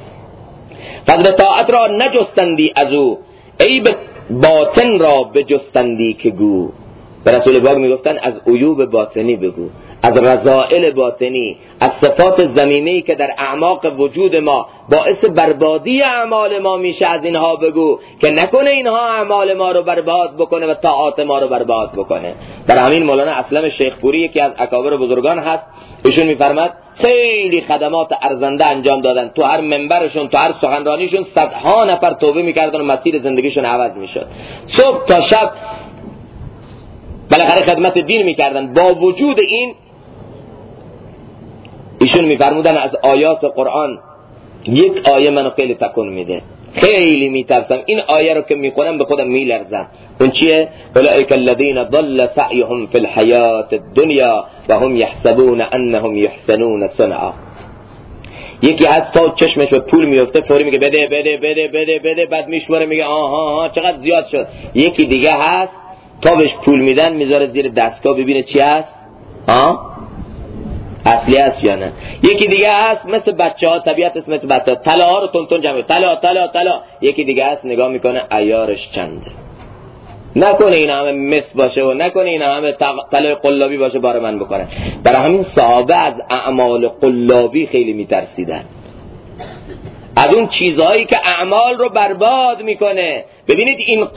فضل طاعت را نجستندی از او، عیب باطن را بجستندی که گو. به رسول پاک میگفتن از عیوب باطنی بگو، از رذائل باطنی، از صفات ذمیمه‌ای که در اعماق وجود ما باعث بربادی اعمال ما میشه از اینها بگو که نکنه اینها اعمال ما رو برباد بکنه و طاعات ما رو برباد بکنه. در همین مولانا اسلم شیخ پوری یکی از اکابر بزرگان هست، ایشون میفرماد خیلی خدمات ارزنده انجام دادن، تو هر منبرشون، تو هر سخنرانیشون صدها نفر توبه میکردن و مسیر زندگیشون عوض میشد، صبح تا شب بالاخره خدمت دین میکردن. با وجود این ایشون میفرمودن از آیات قرآن یک آیه منو خیلی تکون میده، خیلی میترسم، این آیه رو که میخونم به خودم میلرزم. اون چیه؟ اولئک الذین ضل سعیهم فی الحیات الدنیا و هم یحسبون انهم یحسنون صنعا. یکی از تا چشمش به پول میفته فوری میگه بده بده بده بده بده، بعد میشوره میگه آها چقدر زیاد شد. یکی دیگه هست تا بهش پول میدن میذاره زیر دستگاه ببینه چی هست، اصلی هست یا نه. یکی دیگه هست مثل بچه ها، طبیعت است مثل بچه ها، طلا ها رو تون جمع، طلا طلا طلا. یکی دیگه هست نگاه میکنه عیارش چنده، نکنه این همه مس باشه و نکنه این همه طلای قلابی باشه بار من بکنه. برای همین صحابه از اعمال قلابی خیلی میترسیدن، از اون چیزهایی که اعمال رو برباد میکنه. ببینید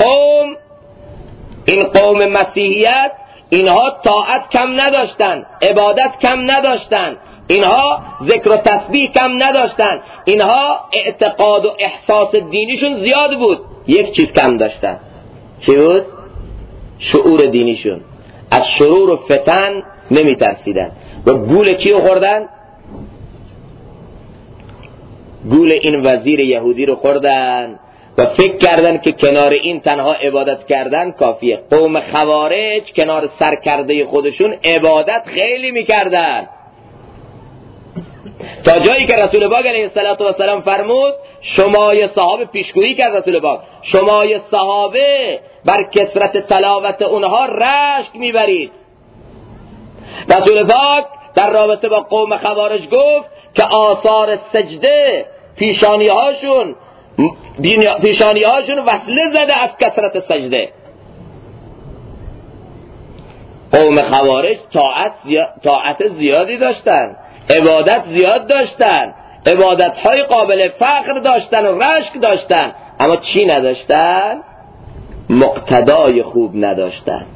این قوم مسیحیت، اینها طاعت کم نداشتن، عبادت کم نداشتن، اینها ذکر و تسبیح کم نداشتن، اینها اعتقاد و احساس دینیشون زیاد بود، یک چیز کم داشتن. چی بود؟ شعور دینیشون. از شرور و فتن نمی ترسیدن و گول کی رو خوردن؟ گول این وزیر یهودی رو خوردن و فکر کردن که کنار این تنها عبادت کردن کافیه. قوم خوارج کنار سرکرده خودشون عبادت خیلی میکردن، تا جایی که رسول پاک علیه السلام فرمود، شمای صحابه پیشگویی کرد رسول پاک، شمای صحابه بر کثرت تلاوت اونها رشک میبرید. رسول پاک در رابطه با قوم خوارج گفت که آثار سجده پیشانیهاشون وصله زده از کثرت سجده. قوم خوارج طاعت زیادی داشتن، عبادت زیاد داشتن، عبادتهای قابل فخر داشتن و رشک داشتن، اما چی نداشتن؟ مقتدای خوب نداشتن.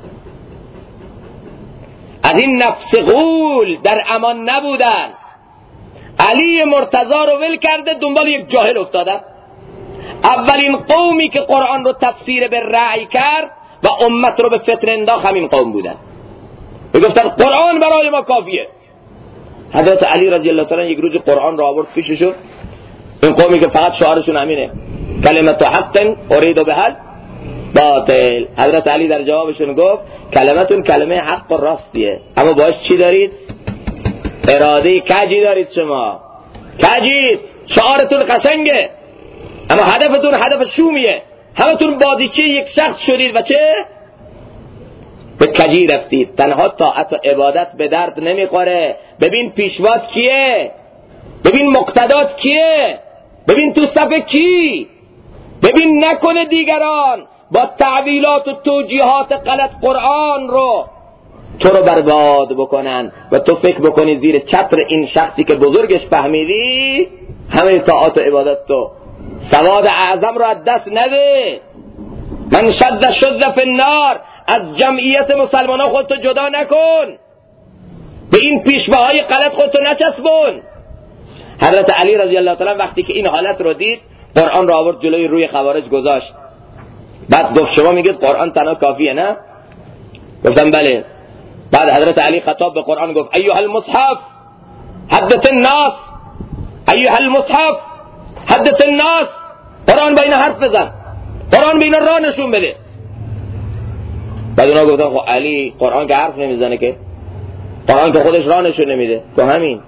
از این نفس غول در امان نبودن. علی مرتضی رو ول کرده دنبال یک جاهل افتادن. اولین قومی که قرآن رو تفسیر به رأی کرد و امت رو به فتنه انداخت همین قوم بودن. میگفتن قرآن برای ما کافیه. حضرت علی رضی الله تعالی یک روز قرآن رو آورد پیششون. این قومی که فقط شعارشون همینه کلمت حق ارید بهل باطل، حضرت علی در جوابشون گفت کلمتون کلمه حق و راستیه، اما باش چی دارید؟ اراده کجی دارید. شما کجید، شعارتون قشنگه اما هدفتون هدف شومیه. همتون بازیچه یک شخص شدید و چه؟ به کجی رفتید. تنها طاعت و عبادت به درد نمیخوره. ببین پیشوات کیه، ببین مقتدات کیه، ببین تو صف کی، ببین نکنه دیگران با تعویلات و توجیهات غلط قرآن رو تو رو برباد بکنن و تو فکر بکنی زیر چتر این شخصی که بزرگش فهمیدی همه طاعت و عبادت تو سواد اعظم رو از دست نده. من شد فی النار، از جمعیت مسلمان ها خودتو جدا نکن، به این پیشواهای غلط خودتو نچسبون. حضرت علی رضی الله تعالی وقتی که این حالت رو دید قرآن رو آورد جلوی روی خوارج گذاشت. بعد گفت شما میگید قرآن تنها کافیه نه؟ گفتم بله. بعد حضرت علی خطاب به قرآن گفت ایها المصحف حدث الناس، ایها المصحف حدث الناس، قرآن بین حرف بزن، قرآن بین راه نشون بده. بعد اونا گفتن خب علی قرآن که حرف نمیزنه که، قرآن که خودش راه نشون نمیده. تو همین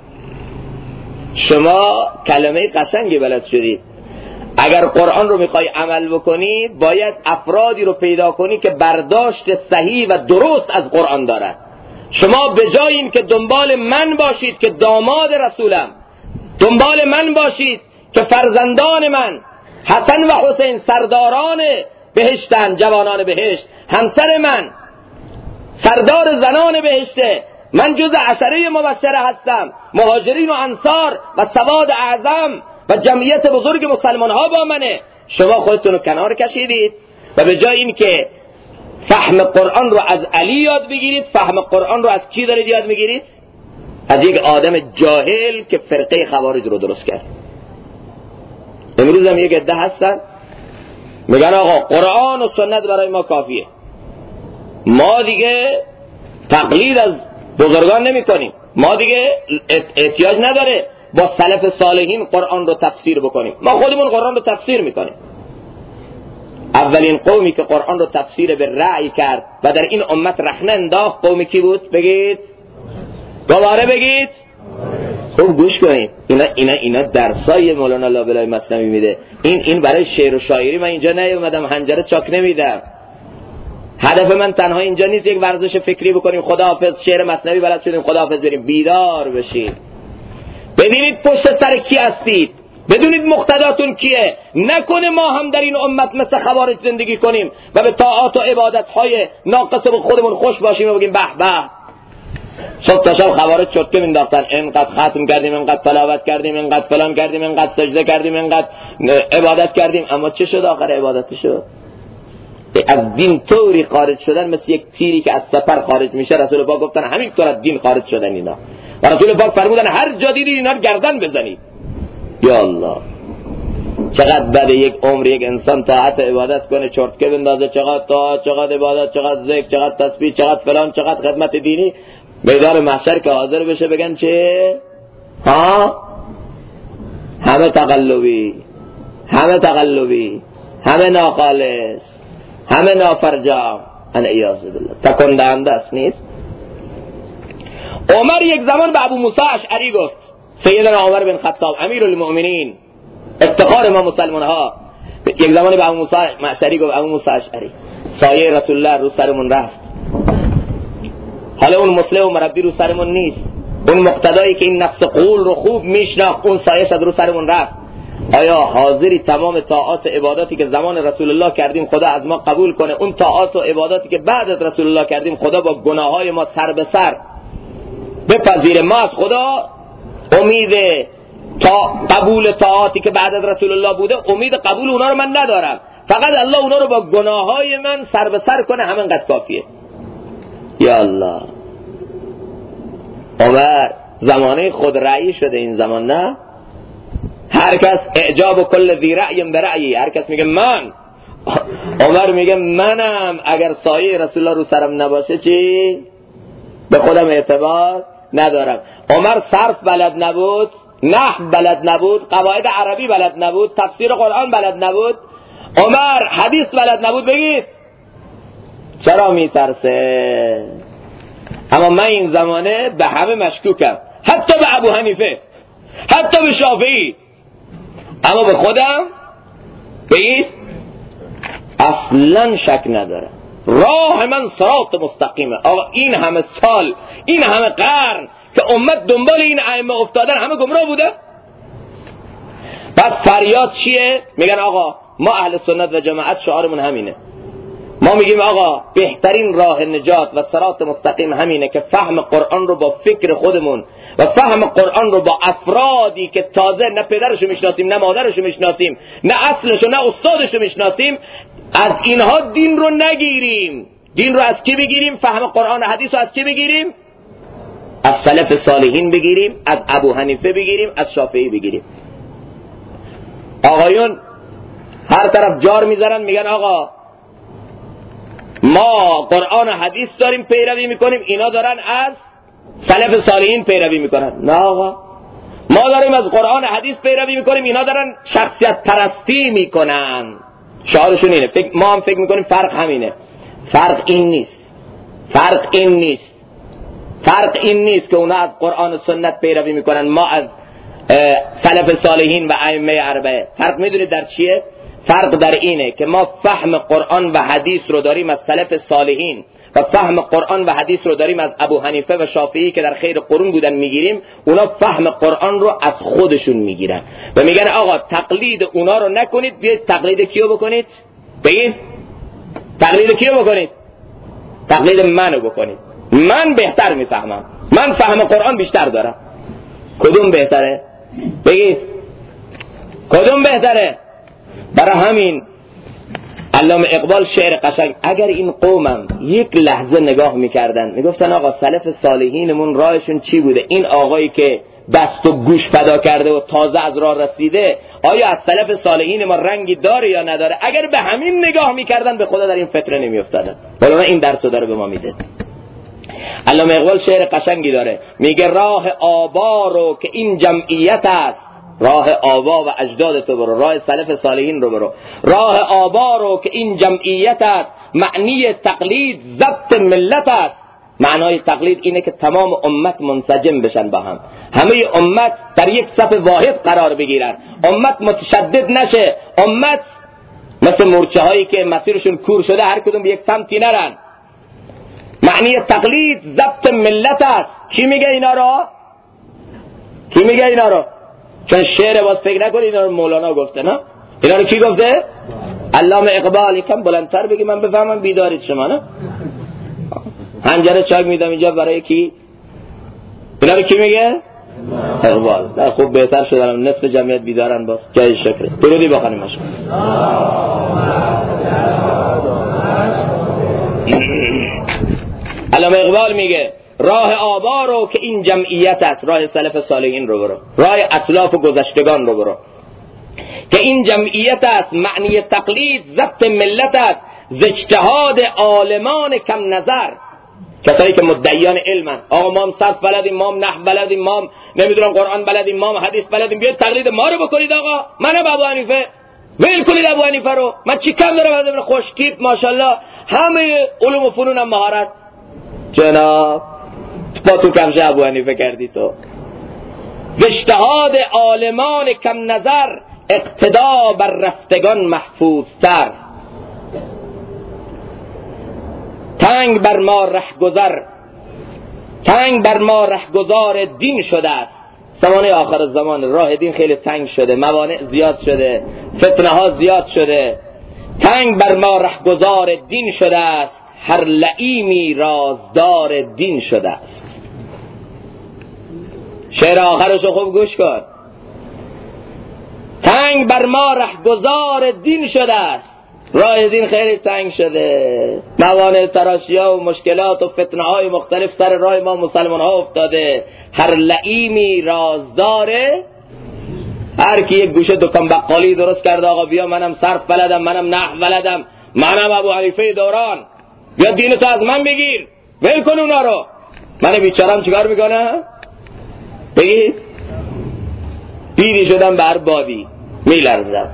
شما کلمه قشنگی بلد شدید، اگر قرآن رو میخوای عمل بکنی باید افرادی رو پیدا کنی که برداشت صحیح و درست از قرآن دارن. شما به جای این که دنبال من باشید که داماد رسولم، دنبال من باشید که فرزندان من حسن و حسین سرداران بهشتن، جوانان بهشت، همسر من سردار زنان بهشته، من جز عشره مبشره هستم، مهاجرین و انصار و سواد اعظم و جمعیت بزرگ مسلمان ها با منه. شما خودتون رو کنار کشیدید و به جای این که فهم قرآن رو از علی یاد بگیرید، فهم قرآن رو از کی دارید یاد میگیرید؟ از یک آدم جاهل که فرقه خوارج رو درست کرد. امروز هم یک عده هستن میگن آقا قرآن و سنت برای ما کافیه، ما دیگه تقلید از بزرگان نمی کنیم، ما دیگه احتیاج نداره با سلف صالحین قرآن رو تفسیر بکنیم، ما خودمون قرآن رو تفسیر میکنیم. اولین قومی که قرآن رو تفسیر به رأی کرد و در این امت رخنه انداخت قومی کی بود؟ بگید، دوباره بگید، خوب گوش کنید. اینا درسای مولانا لابلای مثنوی میده. این برای شعر و شاعری من اینجا نیومدم حنجره چاک نمیدم. هدف من تنها اینجا نیست یک ورزش فکری بکنیم خداحافظ شعر مثنوی بلد شدیم خداحافظ بریم. بیدار بشید، ببینید پشت سر کی هستید، بدونید مقتداتون کیه. نکنه ما هم در این امت مثل خوارج زندگی کنیم و به طاعات و عبادتهای ناقص خودمون خوش باشیم و بگیم به به صبح تا شب خوارج چرتکه مینداختن، اینقدر ختم کردیم، اینقدر تلاوت کردیم، اینقدر فلان کردیم، اینقدر سجده کردیم، اینقدر عبادت کردیم، اما چه شد آخر عبادت شد؟ از دین طوری خارج شدن مثل یک تیری که از سپر خارج میشه. رسول پاک گفتن همینطور از دین خارج شدن اینا و رسول پاک فرمودن هر جا دیدید اینا رو گردن بزنید. یا الله، چقدر بده یک عمر یک انسان طاعت عبادت کنه چرتکه بندازه، چقدر طاعت، چقدر عبادت، چقدر ذکر، چقدر تسبیح، چقدر فلان، چقدر خدمت دینی. میدان محشر که حاضر بشه بگن چه؟ همه تقلبی، همه تقلبی، همه ناخالص، همه نافرجام. العیاذ بالله. تکون دهنده است نیست؟ عمر یک زمان به ابو موسی اشعری گفت، سیدنا عمر بن خطاب امیر المؤمنین افتخار ما مسلمان ها، یک زمان به ابو موسی اشعری گفت ابو موسی اشعری سایه رسول الله رو سرمون رفت، حالا اون مسلم و مربی رو سرمون نیست، اون مقتدایی که این نفس قول رو خوب میشناخت اون سایه رو سرمون رفت. آیا حاضری تمام طاعات و عباداتی که زمان رسول الله کردیم خدا از ما قبول کنه، اون طاعات و عباداتی که بعد از رسول الله کردیم خدا با گناههای ما سر به سر بپذیره؟ ما از خدا امید تا قبول طاعاتی که بعد از رسول الله بوده، امید قبول اونا رو من ندارم، فقط الله اونا رو با گناههای من سر به سر کنه، همینقدر کافیه. یا الله. عمر زمانه خود رأی شده این زمان، نه؟ هر کس اعجاب کل ذی رأی برأیی، هر کس میگه من. عمر میگه منم اگر سایه رسول الله رو سرم نباشه چی؟ به خودم اعتبار ندارم. عمر صرف بلد نبود، نحو بلد نبود، قواعد عربی بلد نبود، تفسیر قرآن بلد نبود، عمر حدیث بلد نبود. بگید چرا میترسه؟ اما من این زمانه به همه مشکوکم، حتی به ابو حنیفه، حتی به شافعی، اما به خودم بگید اصلا شک ندارم. راه من صراط مستقیمه. آقا این همه سال، این همه قرن که امت دنبال این ائمه افتادن، همه گمراه بوده. بعد فریاد چیه؟ میگن آقا ما اهل سنت و جماعت شعارمون همینه، ما میگیم آقا بهترین راه نجات و صراط مستقیم همینه که فهم قرآن رو با فکر خودمون و فهم قرآن رو با افرادی که تازه نه پدرشو میشناسیم نه مادرشو میشناسیم نه اصلشو نه استادشو میشناسیم، از اینها دین رو نگیریم. دین رو از کی بگیریم؟ فهم قرآن و حدیث رو از کی بگیریم؟ از سلف صالحین بگیریم، از ابو حنیفه بگیریم، از شافعی بگیریم. آقایون هر طرف جار میذارن میگن آقا ما قرآن و حدیث داریم پیروی میکنیم، اینا دارن از سلف صالحین پیروی میکنن. نه آقا، ما داریم از قرآن و حدیث پیروی میکنیم، اینا دارن شخصیت پرستی میکنن. شعارشون اینه. ما هم فکر میکنیم فرق همینه. فرق این نیست. فرق این نیست که اونا از قرآن و سنت پیروی میکنن، ما از سلف صالحین و ائمه اربعه. فرق میدونید در چیه؟ فرق در اینه که ما فهم قرآن و حدیث رو داریم از سلف صالحین و فهم قرآن و حدیث رو داریم از ابو حنیفه و شافعی که در خیر قرون بودن میگیریم. اونا فهم قرآن رو از خودشون میگیرن و میگن آقا تقلید اونا رو نکنید، بیاید تقلید کیو بکنید؟ بگید تقلید کیو بکنید؟ تقلید منو بکنید. من بهتر میفهمم، من فهم قرآن بیشتر دارم. کدوم بهتره؟ بگید کدوم بهتره؟ برای همین علامه اقبال شعر قشنگ، اگر این قومم یک لحظه نگاه میکردن میگفتن آقا سلف صالحینمون راهشون چی بوده، این آقایی که دست و گوش فدا کرده و تازه از راه رسیده آیا از سلف صالحین ما رنگی داره یا نداره، اگر به همین نگاه میکردن به خدا در این فتره نمیافتادن. ولی این درسو داره به ما میده. علامه اقبال شعر قشنگی داره، میگه راه آبا رو که این جمعیت است، راه آبا و اجداد تو برو، راه سلف صالحین رو برو، راه آبا رو که این جمعیت است، معنی تقلید ضبط ملت است. معنای تقلید اینه که تمام امت منسجم بشن با هم، همه امت در یک صف واحد قرار بگیرن، امت متشدد نشه، امت مثل مورچه هایی که مسیرشون کور شده هر کدوم به یک سمتی نرن. معنی تقلید ضبط ملت است. کی میگه اینا رو؟ کی میگه اینا رو؟ چون شعر باز فکر نکنید اینا رو مولانا گفته، نه؟ اینا رو کی گفته؟ علامه اقبال. یکم بلندتر بگی من بفهمم بیدارید شما، نه؟ هنجره چای میدم اینجا برای کی؟ اینا رو کی میگه؟ اقبال. نه خوب بهتر شدن، نصف جمعیت بیدارن، باز جای شکر. درودی بخونیم اشکال. علامه اقبال میگه راه آبا رو که این جمعیت است، راه سلف صالحین رو برو، راه اسلاف و گذشتگان رو برو که این جمعیت است، معنی تقلید ضبط ملت است، ز اجتهاد عالمان کم نظر، کسایی که مدعیان علمن. آقا ما هم صرف بلدیم، ما هم نحو بلدیم، ما هم نمیدونم قرآن بلدیم، ما هم حدیث بلدیم، بیاید تقلید ما رو بکنید. آقا من ابو حنیفه، ول کنید ابو حنیفه رو، من چی کم دارم از ابن خوشتیپ ماشاءالله همه علوم و فنونم مهارت. جناب با تو کمش ابو حنیفه کردی تو. اجتهاد عالمان کم نظر، اقتدا بر رفتگان محفوظ تر، تنگ بر ما ره گذر، تنگ بر ما رهگذار دین شده است. زمانه آخر زمان راه دین خیلی تنگ شده، موانع زیاد شده، فتنه ها زیاد شده. تنگ بر ما رهگذار دین شده است، هر لئیمی رازدار دین شده است. شعر آخرشو خوب گوش کن. تنگ بر ما رهگذار دین شده است، راه دین خیلی تنگ شده، موانع تراشی ها و مشکلات و فتنه های مختلف سر راه ما مسلمان ها افتاده. هر لئیمی رازداره، هر کی یک گوشه دکان بقالی درست کرده، آقا بیا منم صرف بلدم، منم نحو بلدم، منم ابو حنیفه دوران، بیا دین تو از من بگیر، ول کن اونا رو. من بیچارم چیکار میکنم؟ بگید پیری شدم بر بادی میلرزم.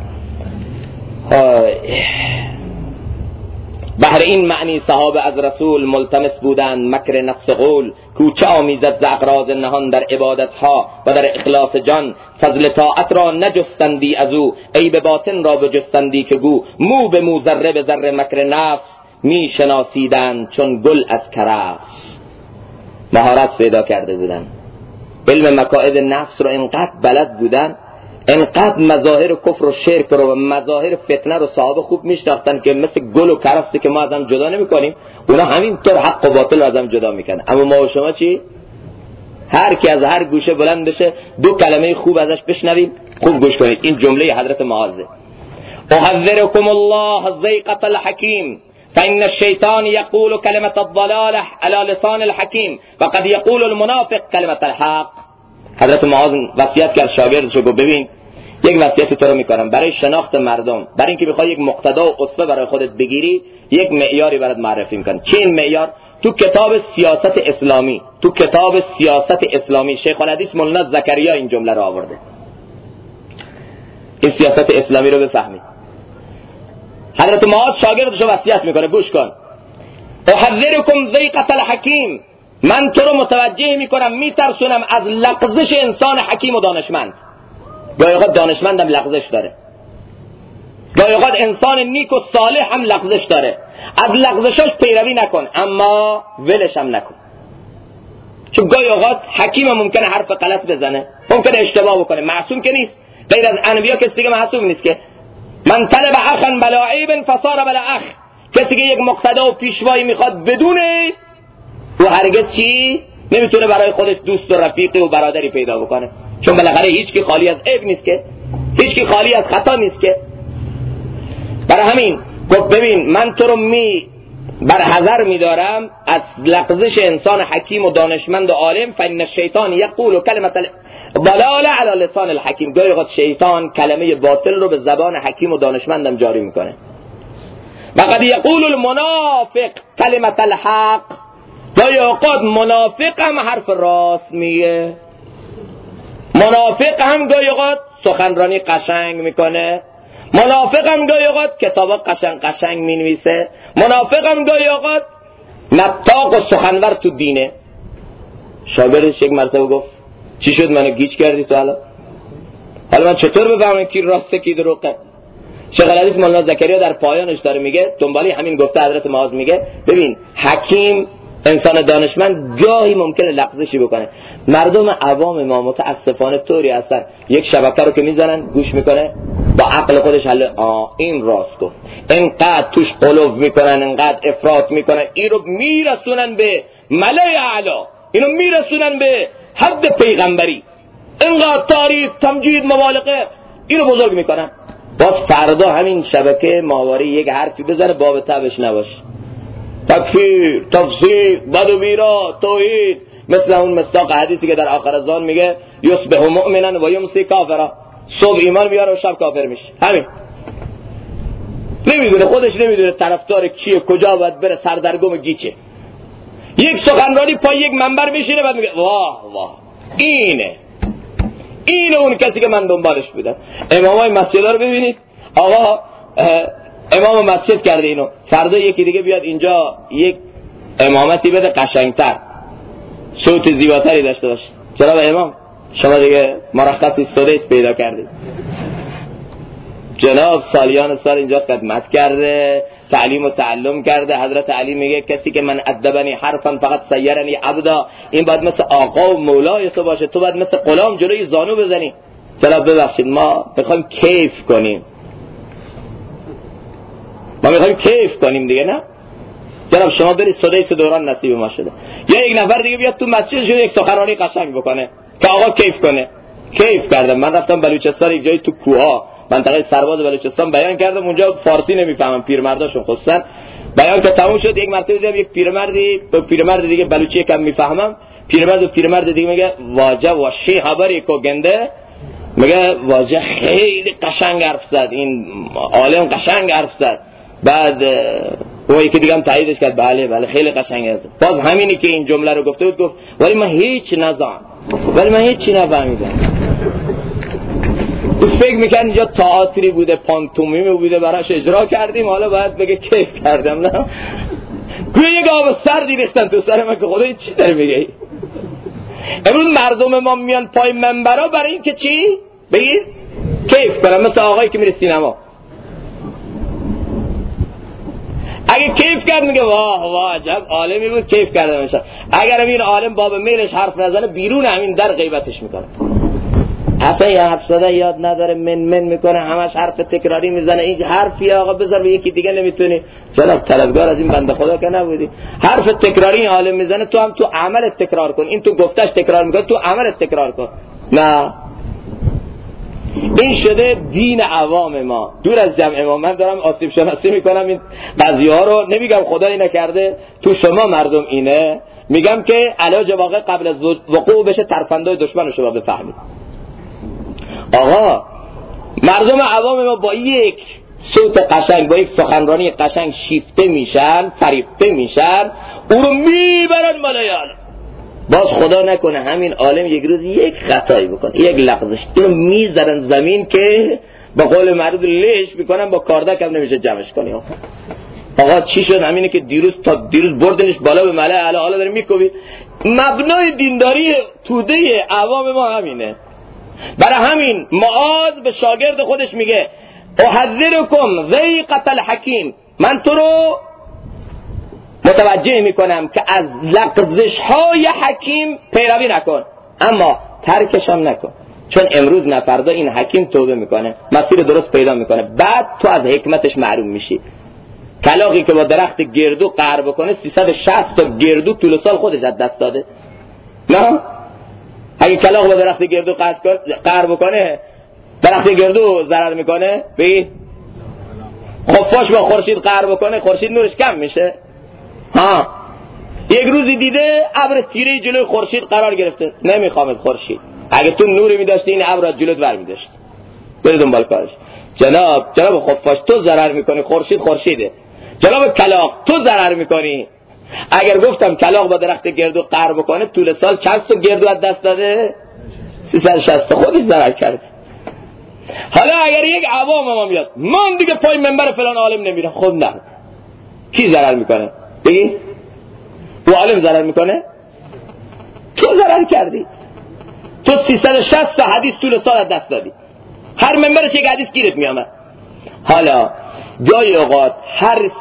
بهر این معنی صحابه از رسول ملتمس بودند مکر نفس قول، کوچه آمیزد ز اغراض نهان در عبادتها و در اخلاص جان. فضل طاعت را نجستندی از او، عیب باطن را بجستندی که گو. مو به مو ذره به ذره مکر نفس، می شناسیدند چون گل از کرفس. مهارت پیدا کرده بودن، علم مکائد نفس رو انقدر بلد بودن، انقدر مظاهر کفر و شرک رو و مظاهر فتنه رو صحابه خوب میشناختن که مثل گل و کرفسی که ما ازم جدا نمی کنیم، اونا همینطور حق و باطل رو ازم جدا میکنن. اما ما و شما چی؟ هر کی از هر گوشه بلند بشه دو کلمه خوب ازش بشنویم. خوب گوش کنید، این جمله حضرت معاذ: احذركم الله الزیقة الحکیم فإن الشیطان یقول کلمة الضلاله على لسان الحکیم و قد یقول المنافق کلمة الحق. حضرت معاذ وصیت کرد شاگردشو، گفت ببین یک وصیت تو رو میکنم برای شناخت مردم، برای اینکه بخوای یک مقتدا و اسوه برای خودت بگیری، یک معیاری برات معرفی میکنم. چه این معیار؟ تو کتاب سیاست اسلامی، تو کتاب سیاست اسلامی شیخ الحدیث مولانا زکریا این جمله رو آورده. این سیاست اسلامی رو بفهمید. حضرت معاذ شاگردشو وصیت میکنه، گوش کن: احذركم ضیقة الحکیم، من تو رو متوجه میکنم، میترسونم از لغزش انسان حکیم و دانشمند. گاهی اوقات دانشمند هم لغزش داره، گاهی اوقات انسان نیک و صالح هم لغزش داره. از لغزشاش پیروی نکن، اما ولش هم نکن. چون گاهی اوقات حکیم ممکنه حرف غلط بزنه، ممکنه اشتباه بکنه، معصوم که نیست. غیر از انبیا کسی دیگه معصوم نیست که. من طلب اخا بلا عیب فصار بلا اخ. کسی که یک مقتدا و پیشوایی میخواد بدون عیب، و هرگز چی نمیتونه برای خودش دوست و رفیقی و برادری پیدا بکنه. چون بالاخره هیچ کی خالی از عیب نیست که، هیچ کی خالی از خطا نیست که. برای همین گفت ببین من تو رو بر حذر میدارم از لغزش انسان حکیم و دانشمند و عالم. فإن الشیطان یقول کلمة الضلال علی لسان الحکیم. گاهی اوقات شیطان کلمه باطل رو به زبان حکیم و دانشمندم جاری میکنه. و قد یقول المنافق کلمة الحق. گاهی اوقات منافق هم حرف راست میگه، منافق هم گاهی اوقات سخنرانی قشنگ میکنه، منافق هم گاهی اوقات کتابا قشنگ مینویسه، منافق هم گاهی اوقات نطاق و سخنور تو دینه. شاگردش یک مرتبه گفت چی شد منو گیج کردی تو حالا من چطور بفهمم کی راسته کی دروغه؟ شیخ الحدیث مولانا زکریا در پایانش داره میگه، دنبالی همین گفته حضرت معاذ، میگه ببین حکیم انسان دانشمند گاهی ممکنه لغزشی بکنه. مردم عوام ما متاسفانه طوری هستن، یک شبکه رو که میزنن گوش میکنه، با عقل خودش حل این راست گفت، اینقدر توش قلوب میکنن، اینقدر افراط میکنن، این رو میرسونن به ملای اعلی، اینو میرسونن به حد پیغمبری، اینقدر تعریف تمجید مبالغه اینو بزرگ میکنن. باز فردا همین شبکه ماهواره یک حرفی بزنه باب تبش نباشه، تکفیر، تفسیق، بد و بیرا، توحید، مثل اون مصداق حدیثی که در آخر زمان میگه یصبح مؤمنا و یمسی کافرا، صبح ایمان بیاره و شب کافر میشه. همین نمیدونه، خودش نمیدونه طرفدار کیه، کجا باید بره، سردرگم گیچه. یک سخنرانی پای یک منبر میشینه بعد میگه واه واه اینه اون کسی که من دنبالش بودم. امامای مسجدها رو ببینید، آقا امام مسجد کرده اینو، فردا یکی دیگه بیاد اینجا یک امامتی بده قشنگتر، صوت زیباتری داشته باشه. چرا به امام شما دیگه مرخصی سودیس پیدا کردید؟ جناب سالیان سال اینجا خدمت کرده، تعلیم و تعلم کرده. حضرت علی میگه کسی که من ادبنی حرفا فقط سیرنی عبدا، این باید مثل آقا و مولای تو باشه، تو باید مثل غلام جلوی زانو بزنی. جناب ببخشید ما میخوایم کیف کنیم، ما میخوایم کیف کنیم دیگه، نه جناب شما برید سدیس دوران نصیب ما شده، یا یک نفر دیگه بیاد تو مسجد شده یک سخنرانی قشنگ بکنه که آقا کیف کنه. کیف کردم. من رفتم بلوچستان، یک جایی تو کوها منطقه سرباز بلوچستان بیان کردم، اونجا فارسی نمیفهمم، پیرمرداشون خصوصا. بیان که تموم شد یک مرتبه دیدم یک پیرمرد دیگه بلوچی کم میفهمم، پیرمرد دیگه میگه واجه و شی خبری کو گنده، میگه واجه خیلی قشنگ حرف زد، این عالم قشنگ حرف زد. بعد اون یکی دیگه هم تاییدش کرد، بله خیلی قشنگ است. باز همینی که این جمله رو گفته بود گفت ولی من هیچ چی نفهمیدم. تو فکر میکنم اینجا تئاتری بوده، پانتومیم بوده، براش اجرا کردیم، حالا باید بگه کیف کردم. نه گویا یک آب سردی ریختن تو سر من که خدا چی داره میگه. امروز مردم ما میان پای منبرها برای این که چی بگید کیف کنم، مثل آقایی که میره سینما. اگه کیف کرد میگه واه عجب عالمی بود کیف کرده میشه. اگر این عالم باب میلش حرف نزنه بیرون همین در غیبتش میکنه. اصلا یا حرف زده یاد نداره، من میکنه، همش حرف تکراری میزنه. این حرفی آقا بذار به یکی دیگه نمیتونی. جناب طلبگار از این بنده خدا که نبودی. حرف تکراری این عالم میزنه، تو هم تو عملت تکرار کن. این تو گفتش تکرار میکنه، تو عملت تکرار کن. نه این شده دین عوام ما، دور از جمع ما. من دارم آسیب شناسی میکنم این قضیه ها رو، نمیگم خدایی نکرده تو شما مردم اینه، میگم که علاج واقع قبل از وقوع بشه ترفندای دشمن رو شما بفهمید. آقا مردم عوام ما با یک صوت قشنگ، با یک سخنرانی قشنگ شیفته میشن، فریفته میشن، او رو میبرن ملایان. باز خدا نکنه همین عالم یک روز یک خطایی بکنه، یک لغزش، اینو میذارن زمین که با قول معروف لیش میکنن، با کاردک هم نمیشه جمعش کنی. آقا چی شد؟ همینه که دیروز بردنش بالا به ملأ اعلی، حالا داره میکوبی. مبنای دینداری توده عوام ما همینه. برای همین معاذ به شاگرد خودش میگه احذرکم ضیقة الحکیم، من تو رو متوجه میکنم که از لغزش های حکیم پیروی نکن، اما ترکش هم نکن، چون امروز نه فردا این حکیم توبه میکنه، مسیر درست پیدا میکنه، بعد تو از حکمتش معلوم میشی. کلاغی که با درخت گردو قهر بکنه 360 تا گردو طول سال خودش از دست داده. نه اگه کلاغ با درخت گردو قهر بکنه، درخت گردو ضرر میکنه. بگی خفاش با خورشید قهر بکنه، خورشید نورش کم میشه. یک روزی دیده ابر تیره جلوی خورشید قرار گرفته، نمیخوامت خورشید، اگه تو نوری میداشتی این ابر از جلوت ور میداشت، بری دنبال کارش. جناب خفاش تو ضرر میکنی، خورشید خورشیده. جناب کلاغ تو ضرر میکنی. اگر گفتم کلاغ با درخت گردو قهر بکنه، طول سال چند تا گردو از دست داده؟ 360 خودش ضرر کرده. حالا اگر یک عوام ما میاد من دیگه پای منبر فلان عالم نمیرم، خب نه، کی ضرر میکنه؟ بگی او عالم ضرر میکنه؟ تو ضرر کردی. تو 360 تا حدیث طول سال از دست دادی، هر منبرش یک حدیث گیرت میامد. حالا گاهی اوقات حرف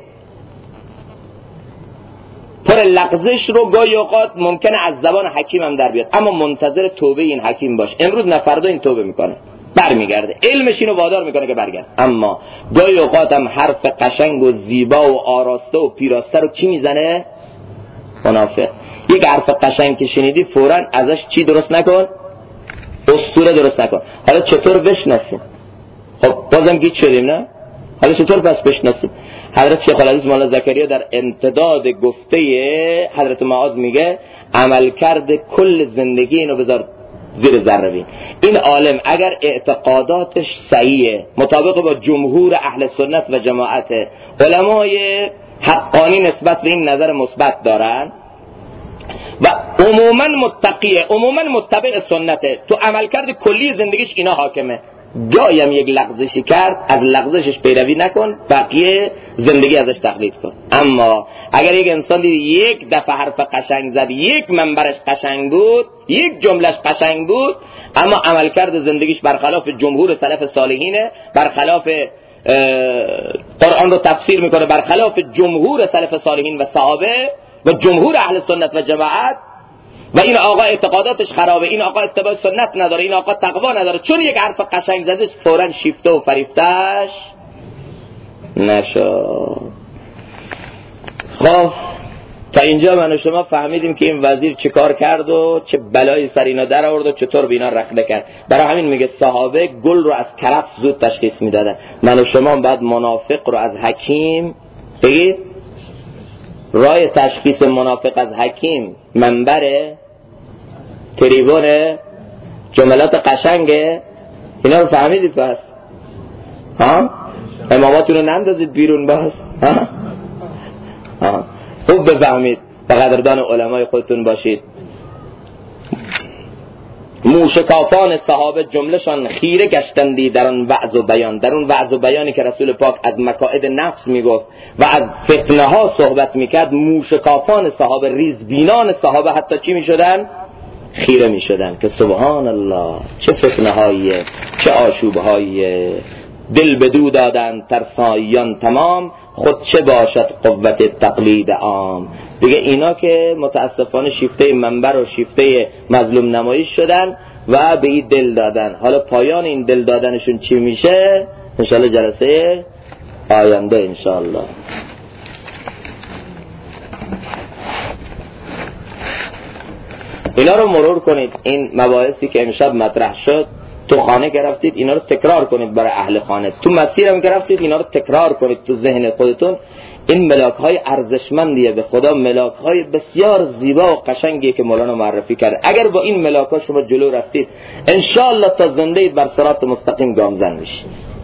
پر لغزش رو گاهی اوقات ممکنه از زبان حکیم هم در بیاد، اما منتظر توبه این حکیم باش. امروز نه فردا این توبه میکنه، برمیگرده، علمش اینو وادار میکنه که برگرد. اما گاهی اوقات هم حرف قشنگ و زیبا و آراسته و پیراسته رو کی میزنه؟ منافق. یک حرف قشنگ که شنیدی فوراً ازش چی درست نکن؟ اسطوره درست نکن. حالا چطور بشناسیم؟ خب بازم گیج شدیم نه؟ حالا چطور پس بشناسیم؟ حضرت شیخ العزیز مولانا زکریا در امتداد گفته حضرت معاذ میگه عمل کرده کل زندگی اینو بذار زیر ذره بین. این عالم اگر اعتقاداتش صحیحه، مطابق با جمهور اهل سنت و جماعت، علمای حقانی نسبت به این نظر مثبت دارن و عموما متقیه، عموما متبع سنته، تو عمل کرده کلی زندگیش اینا حاکمه، گاهی یک لغزشی کرد از لغزشش پیروی نکن، بقیه زندگی ازش تقلید کن. اما اگر یک انسان دید یک دفعه حرف قشنگ زد، یک منبرش قشنگ بود، یک جملش قشنگ بود، اما عملکرد زندگیش برخلاف جمهور سلف صالحینه، برخلاف قرآن رو تفسیر میکنه، برخلاف جمهور سلف صالحین و صحابه و جمهور اهل سنت و جماعت، و این آقا اعتقاداتش خرابه، این آقا اتباع سنت نداره، این آقا تقوا نداره، چون یک حرف قشنگ زده فوراً شیفته و فریفتش نشد. خب تا اینجا من و شما فهمیدیم که این وزیر چه کار کرد و چه بلایی سر اینا در آورد و چطور بینا رخنه کرد. برای همین میگه صحابه گل رو از کرفس زود تشخیص میدادن، من و شما بعد منافق رو از حکیم بگید. راه تشخیص منافق از حکیم منبره، تریبونه، جملات قشنگه، اینا رو فهمیدید بس؟ ها؟ اماماتون رو نندازید بیرون بس؟ ها؟ خوب بفهمید و قدردان علمای خودتون باشید. موشکافان صحابه جملهشان خیره گشتندی در اون وعظ و بیان، در اون وعظ و بیانی که رسول پاک از مکائد نفس میگفت و از فتنه ها صحبت میکرد، موشکافان صحابه، ریزبینان صحابه حتی چی میشدن؟ خیره میشدن که سبحان الله چه فتنه هاییه، چه آشوب هاییه، دل بدو دادن ترساییان تمام، خود چه باشد قوت تقلید عام. دیگه اینا که متاسفانه شیفته منبر و شیفته مظلوم نمایی شدن و به این دل دادن. حالا پایان این دل دادنشون چی میشه؟ انشالله جلسه آینده انشالله. اینا رو مرور کنید، این مباحثی که امشب مطرح شد تو خانه گرفتید اینا رو تکرار کنید برای اهل خانه، تو مسیرم گرفتید اینا رو تکرار کنید تو ذهن خودتون. این ملاک‌های ارزشمندیه به خدا، ملاک‌های بسیار زیبا و قشنگیه که مولانا معرفی کرده. اگر با این ملاک‌ها شما جلو رفتید انشاءالله تا زنده اید بر صراط مستقیم گامزن میشید.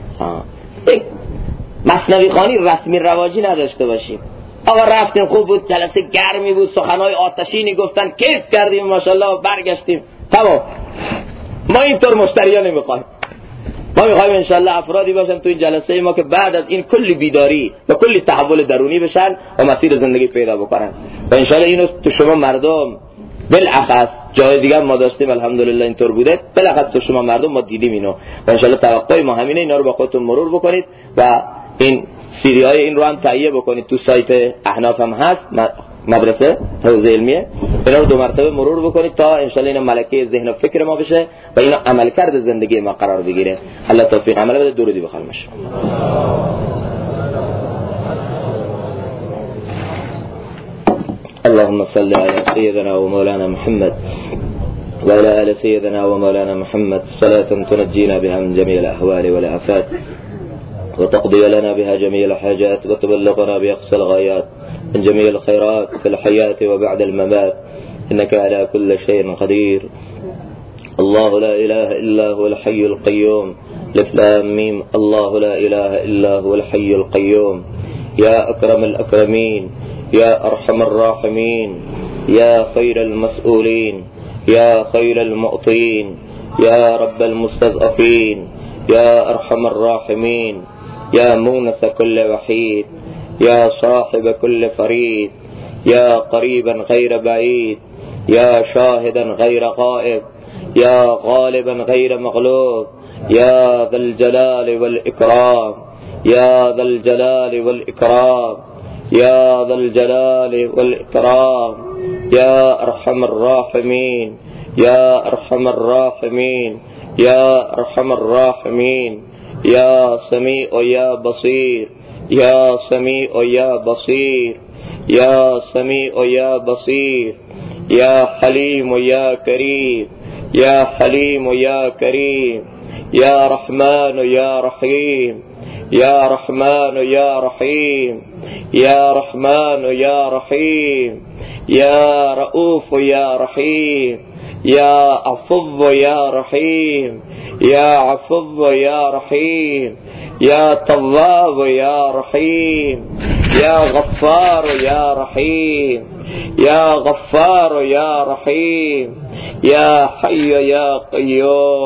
مثنوی خوانی رسمی رواجی نداشته باشیم. آقا رفتیم خوب بود، جلسه گرمی بود، سخنهای آتشینی گفتن، کیف کردیم ماشاءالله، برگشتیم تمام. ما اینطور مشتریان نمیخوایم. ما میخوایم انشالله افرادی باشن تو این جلسه ما که بعد از این کلی بیداری و کلی تحول درونی بشن و مسیر زندگی پیدا بکنن و انشالله اینو تو شما مردم، بالاخص جای دیگه ما داشتیم الحمدلله اینطور بوده، بالاخص تو شما مردم ما دیدیم اینو و انشالله توقع ما همینه. اینا رو با خودتون مرور بکنید و این سیری های این رو هم تهیه بکنید. تو سایت احناف هم هست، مدرسه حوزه علمیه، اینا رو 2 مرتبه مرور بکنید تا انشالله اینا ملکه ذهن و فکر ما بشه و اینا عملکرد زندگی ما قرار بگیره. الله توفیق عمل بده. درودی بخوانمش. اللهم صل على سيدنا ومولانا محمد وعلى آل سيدنا ومولانا محمد صلاة تنجينا بها من جميع الأحوال والآفات وتقضي لنا بها جميع الحاجات وتبلغنا بأقصى الغايات من جميع الخيرات في الحياة وبعد الممات إنك على كل شيء قدير. الله لا إله إلا هو الحي القيوم. الف لام ميم. الله لا إله إلا هو الحي القيوم. يا أكرم الأكرمين، يا أرحم الراحمين، يا خير المسؤولين، يا خير المعطين، يا رب المستضعفين، يا أرحم الراحمين، يا مونس كل وحيد، يا صاحب كل فريد، يا قريبا غير بعيد، يا شاهدا غير غائب، يا غالبا غير مغلوب، يا ذا الجلال والإكرام، يا ذا الجلال والإكرام، يا ذا الجلال والإكرام، يا أرحم الراحمين، يا أرحم الراحمين، يا أرحم الراحمين، يا سميع يا بصير، يا سميع يا بصير، يا سميع يا بصير، يا حليم يا كريم، يا حليم يا كريم، يا رحمن يا رحيم، يا رحمن يا رحيم، يا رحمن يا رحيم، يا رؤوف يا رحيم، يا عفو يا رحيم، يا عفو يا رحيم، يا تواب يا رحيم، يا غفار يا رحيم، يا غفار يا رحيم، يا حي يا قيوم،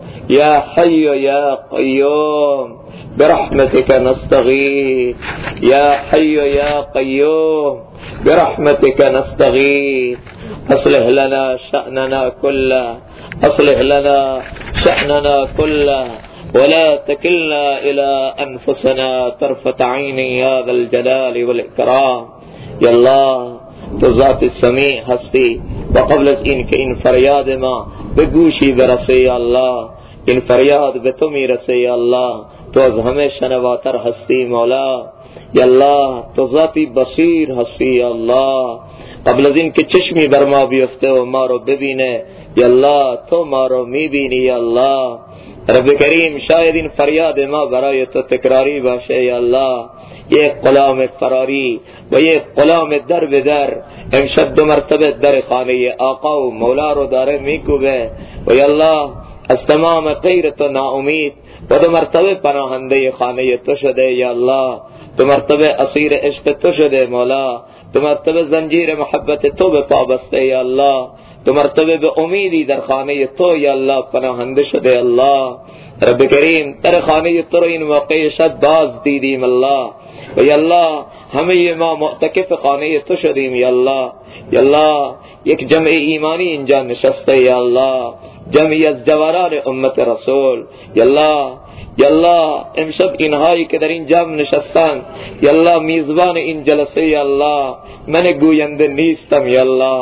یا حی یا قیوم برحمتك نستغيث یا حی یا قیوم برحمتك نستغيث اصلح لنا شأننا كله اصلح لنا شأننا كله ولا تكلنا الى انفسنا طرفة عين يا ذا الجلال والاکرام. یا اللہ تو ذات سمیع ہستی و قبل از این که این فریاد ما به گوشی برسه یا اللہ، این فریاد به تو میرسه یا اللہ، تو از همه شنواتر هستی مولا. یا اللہ تو ذاتی بصیر هستی یا اللہ، قبل از این که چشمی بر ما بیفته و ما رو ببینه یا اللہ تو ما رو میبینی یا اللہ. رب کریم شاید این فریاد ما برای تو تکراری باشه یا اللہ. یک غلام فراری و یک غلام در به در امشب 2 مرتبه در خانه آقا و مولا رو داره میکوبه و یا اللہ از تمام غیر تو ناامید و 2 مرتبه پناهنده خانه تو شده یا اللہ. 2 مرتبه اسیر عشق تو شده مولا، 2 مرتبه زنجیر محبت تو به پا بسته یا اللہ، 2 مرتبه به امیدی در خانه تو یا اللہ پناهنده شده اللہ. رب کریم در خانه تو رو این موقع شد باز دیدیم اللہ و یا اللہ همه ما معتکف خانه تو شدیم یا اللہ. یا اللہ یک جمع ایمانی اینجا نشسته یا اللہ، جمعی از جواران امت رسول یا اللہ. یا اللہ امشب اینهایی که در این جمع نشستن یا اللہ میزبان این جلسه یا اللہ، من گوینده نیستم یا اللہ،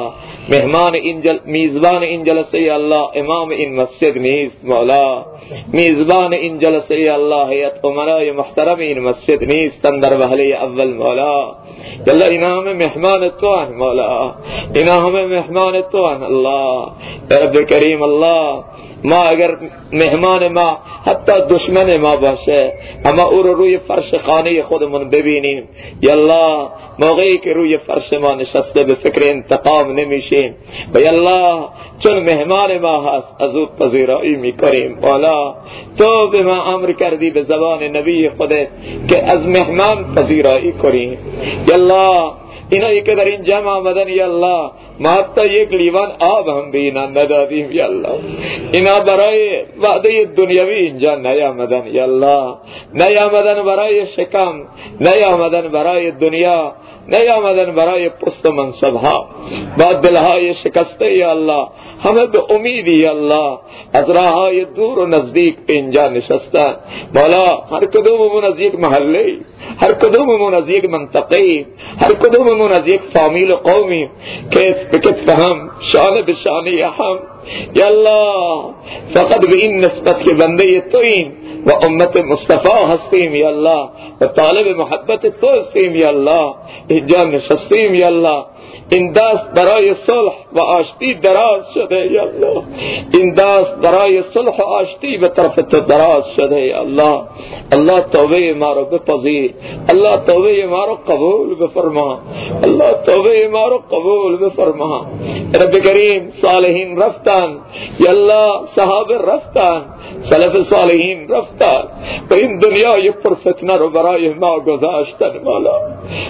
میزبان این جلسه یا اللہ امام این مسجد نیست مولا، میزبان این جلسه یا اللہ هیئت امرای محترم این مسجد نیستن در وهله اول مولا. یا اللہ اینا همه مهمان تو هن مولا، اینا همه مهمان تو هن الله. یا رب کریم الله ما اگر مهمان ما حتی دشمن ما باشه اما او رو روی فرش خانه خودمون ببینیم یا الله، موقعی که روی فرش ما نشسته به فکر انتقام نمیشیم و یا الله چون مهمان ما هست از او پذیرایی میکنیم مولا. تو به ما امر کردی به زبان نبی خودت که از مهمان پذیرایی کنیم یا الله. اینایی که در این جمع آمدن یا الله ما حتی یک لیوان آب هم به اینا ندادیم یا الله. اینا برای وعده دنیوی اینجا نیامدن یا الله، نیامدن برای شکم، نیامدن برای دنیا، نیامدن برای پست و منصب ها. با دلهای شکسته یا الله همه به امیدی یا الله از راه های دور و نزدیک اینجا نشستن مولا. هر کدوممون از یک محله، هر کدوممون از یک منطقه، هر کدوممون از یک فامیل و قومی که به کتف هم شانه به شانه هم یا الله. فقط به این نسبت که بنده توییم و امت مصطفی هستیم یا الله و طالب محبت تو هستیم یا الله، اینجا نشستیم یا الله. این دست برای صلح و آشتی دراز شده یا الله، این دست برای صلح و آشتی به طرف تو دراز شده یا الله. الله توبه ما رو بپذیر، الله توبه ما رو قبول بفرما، الله توبه ما رو قبول بفرما. رب کریم صالحین رفتن یا الله، صحابه رفتن، سلف صالحین رفتن و این دنیای پرفتنه رو برای ما گذاشتن مولا.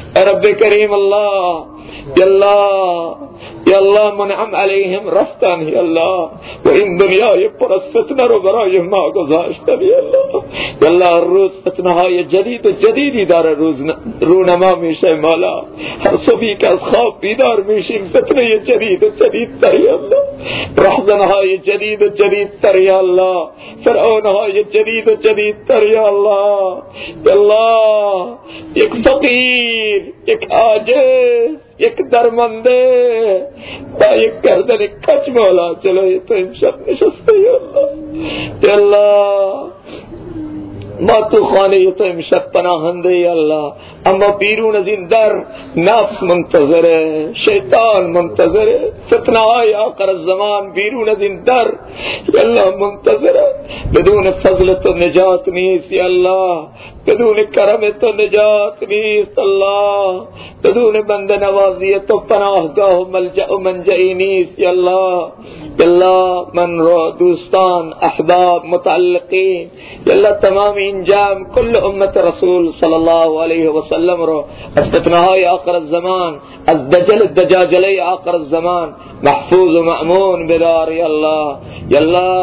رب کریم الله یا الله، یا الله منعم علیهم رفتن یا الله و این دنیای پر از فتنه رو برای ما گذاشتن یا الله. یا الله روز فتنه های جدید و جدیدی داره رونما میشه مولا. هر صبحی که از خواب بیدار میشیم فتنه جدید و جدید تر یا الله، رهزن های جدید و جدید تر یا الله، فرعون های جدید و جدید تر یا الله. یا الله یک فقیر، یک عاجز، یک درمانده با یک گردن کج مولا جلوی تو امشب نشسته یا الله. یا الله ما تو خانه تو امشب پناهنده یا الله، اما بیرون از این در نفس منتظره، شیطان منتظره، فتنه های آخر الزمان بیرون از این در یا الله منتظره. بدون فضل تو نجات نیست یا الله، بدون کرم تو نجات نیست الله، بدون بنده نوازی تو پناهگاه و ملجأ و منجعی نیست یا الله. یا الله من رو دوستان، احباب، متعلقین یا الله تمام این جمع کل امت رسول صلی الله علیه و سلم رو از فتنه های آخر الزمان، از دجاجله آخر الزمان محفوظ و مأمون بدار یا الله. یا الله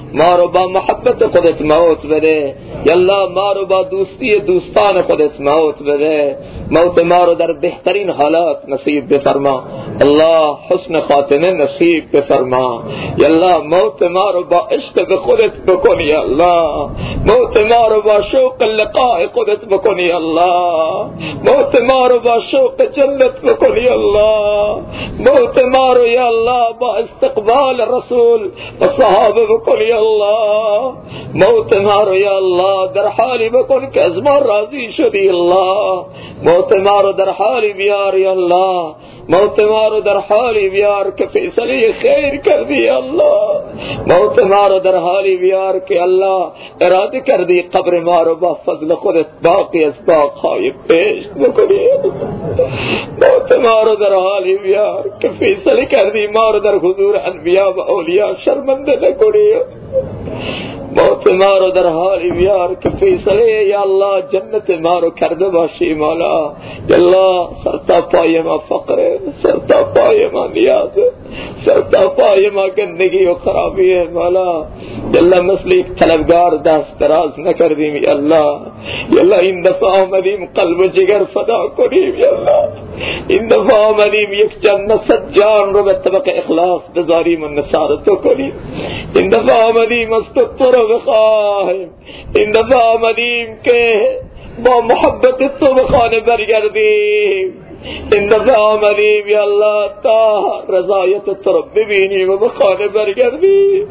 ما رو با محبت خودت موت بده. یا الله ما رو با دوستی دوستان خودت موت بده. موت ما رو در بهترین حالات نصیب بفرما. الله حسن خاتمه نصیب بفرما. یا الله موت ما رو با عشق به خودت بکن. یا الله موت ما رو با شوق لقاء خودت بکن. یا الله موت ما رو با شوق جنت بکن. یا الله موت ما رو یا الله با استقبال رسول و صحابه بکن. یا الله موت ما رو یا الله در حالی بکن که از ما راضی شدی. الله موت ما رو در حالی بیار. یا الله موت ما رو در حالی بیار که فیصله خیر کردی. الله موت ما رو در حالی بیار که الله اراده کردی قبر ما رو با فضل خودت باقی از باغ‌های بهشت بکنی. موت ما رو در حالی بیار که فیصله کردی ما رو در حضور انبیا و اولیاء شرمنده نکنی. موت ما رو در حالی بیار که فیصله یا الله جنت ما رو کرده باشی. مولا یا الله سرتا پای ما فقر، سرتا پای ما نیاز، سرتا پای ما گندگی و خرابی ہے. مولا یا الله مثل ایک طلبگار دست دراز نکردیم. یا الله این دفعه آمدیم قلب و جگر فدا کنیم. یا الله این دفعه آمدیم یک جان صد جان رو به طبق اخلاص بذاریم و نثارتو کنیم. این دفعه آمدیم از تو رو بخواهیم. این دفعه آمدیم که با محبت تو به خانه برگردیم. این دفعه آمدیم یا الله تا رضایت تو رو ببینیم و به خانه برگردیم.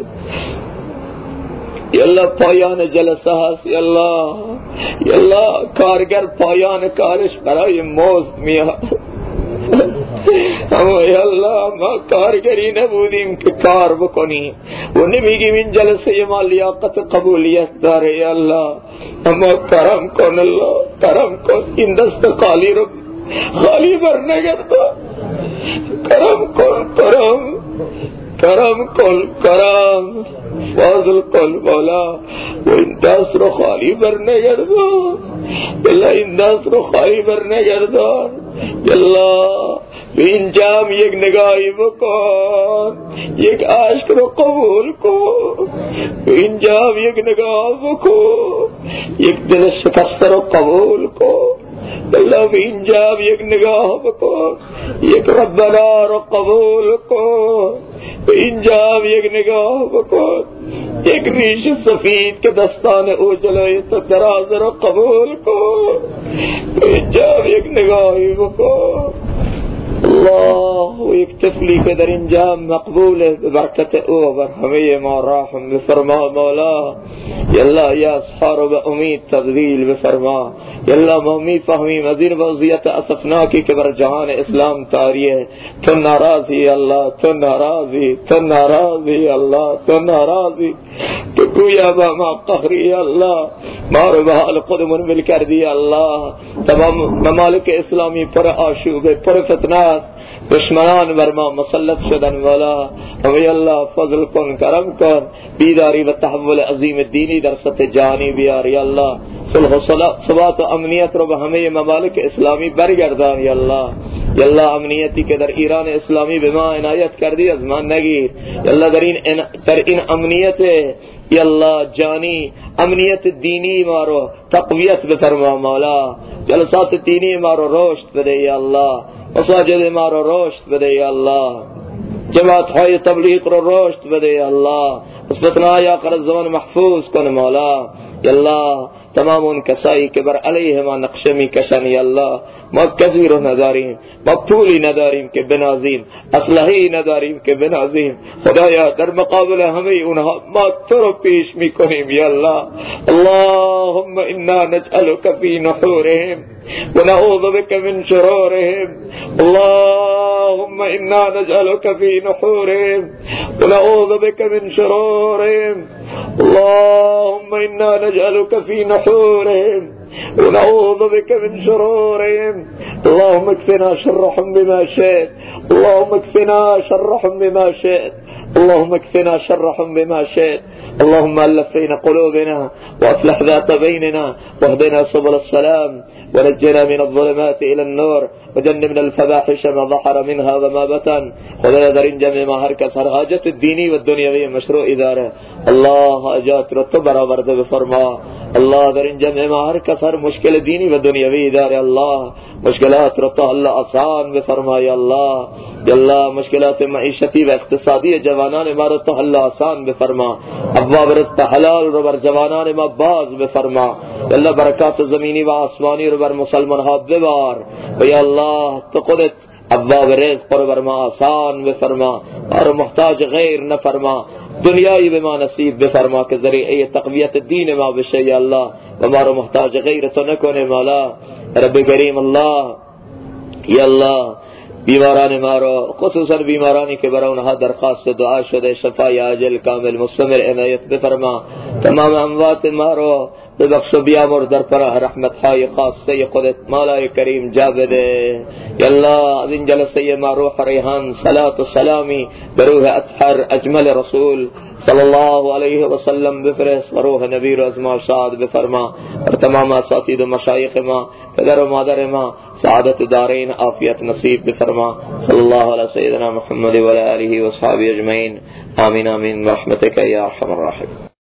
یا الله پایان جلسه هست. یا الله کارگر پایان کارش برای مزد میاد. اما یا الله ما کارگری نبودیم که کار بکنیم و نمیگیم این جلسه ما لیاقت قبولیت داره. یا الله اما کرم کن. الله کرم کن. این دست خالی رو خالی بر نگردان. کرم کن. کرم کن. کرم فاضل کن مولا و این دست رو خالی بر نگردان. بلا این دست رو خالی بر نگردان. الله به این جام یک نگاهی بکن، یک عشق رو قبول کن. به این جام یک نگاه بکن، یک دل شکسته رو قبول کن. الله به این جام یک نگاه بکن، یک ربنا رو قبول کن. به این جام یک نگاه بکن، یک ریش سفید که دستان او جلوی تو دراز رو قبول کن. به این جام یک نگاهی بکن. الله و یک تفلی که در اینجا مقبوله به برکت او بر همه ما رحم بفرما. مولا یالله یا اصحاب رو به امید تبدیل بفرما. یالله ما میفهمیم از این وضعیت اسفناکی که بر جهان اسلام طاریه تو ناراضی. الله تو ناراضی، تو ناراضی. الله تو ناراضی، تو گویا با ما قهری. الله ما رو به حال خودمون مل کردی. الله تمام ممالک اسلامی پر آشوبه، پر فتنه، دشمنان بر ما مسلط شدن. والا اوی الله فضل کن، کرم کن، بیداری و تحول عظیم دینی در سطح جهانی بیار. یا الله صلح و ثبات و امنیت رو به همه ممالک اسلامی برگردان. یا الله امنیتی که در ایران اسلامی به ما عنایت کردی از ما نگیر. یا الله در این امنیت یا الله جانی، امنیت دینی ما رو تقویت بفرما. مولا جلسات دینی ما رو رشد بده. یا الله مساجد ما رو رشد بده. یا الله جماعت های تبلیغ رو رشد بده. یا الله از فتنه‌های آخر الزمان محفوظ کن. مولا یا الله تمام اون کسایی که بر علیه ما نقشه میکشن، یا الله ما کسی رو نداریم، ما پولی نداریم که بنازیم، اسلحه‌ای نداریم که بنازیم. خدایا در مقابل همه اونها ما تو رو پیش میکنیم. یا الله اللهم انا نجعلك فی نحورهم ونعوذ بك من شرورهم. اللهم انا نجعلك فی نحورهم ونعوذ بك من شرورهم. اللهم انا نجعلك فی نحورهم ونعوذ بك من شرورهم. اللهم اكفنا شرهم بما شئت، اللهم اكفنا شرهم بما شئت، اللهم اكفنا شرهم بما شئت اللهم ألف بين قلوبنا وأصلح ذات بيننا واهدنا سبل السلام ونجنا من الظلمات إلى النور وجنبنا الفواحش ما ظهر منها وما بطن. خدا در این جمع ما هر کس هر حاجت دینی و دنیوی مشروعی داره الله حاجات رو تو برآورده بفرما. الله در این جمع ما هر کس هر مشکل دینی و دنیوی داره الله مشکلات رو تو الله آسان بفرما. یا الله مشکلات معیشتی و اقتصادی جوانان ما رو تو الله آسان بفرما. ابواب رزق حلال رو بر جوانان ما باز بفرما. یا الله برکات زمینی و آسمانی رو بر مسلمان ها ببار. و یا الله تو خودت ابواب رزق رو بر ما آسان بفرما اور محتاج غیر نفرما. دنیایی به ما نصیب بفرما که ذریعه تقویت دین ما بشه یا الله و ما رو محتاج غیر تو نکنه مولا. رب کریم الله یا الله بیماران ما رو خصوصا بیمارانی که برای اونها درخواست دعا شده شفای عاجل کامل مستمر عنایت بفرما. تمام اموات ما رو ببخش و بیامر در پناه رحمت های خاصه خودت مولای کریم جا بده. یا الله از این جلسه ما روح ریحان صلات و سلامی به روح اطهر اجمل رسول صلی الله علیه و سلم بفرست و روح نبی رو از ما شاد بفرما. اور تمام اساتید و مشایخ ما پدر و مادر ما سعادت دارین عافیت نصیب بفرما. صلی الله علی سیدنا محمد و علی آله و اصحابہ اجمعین. آمین آمین برحمتک یا ارحم الراحمین.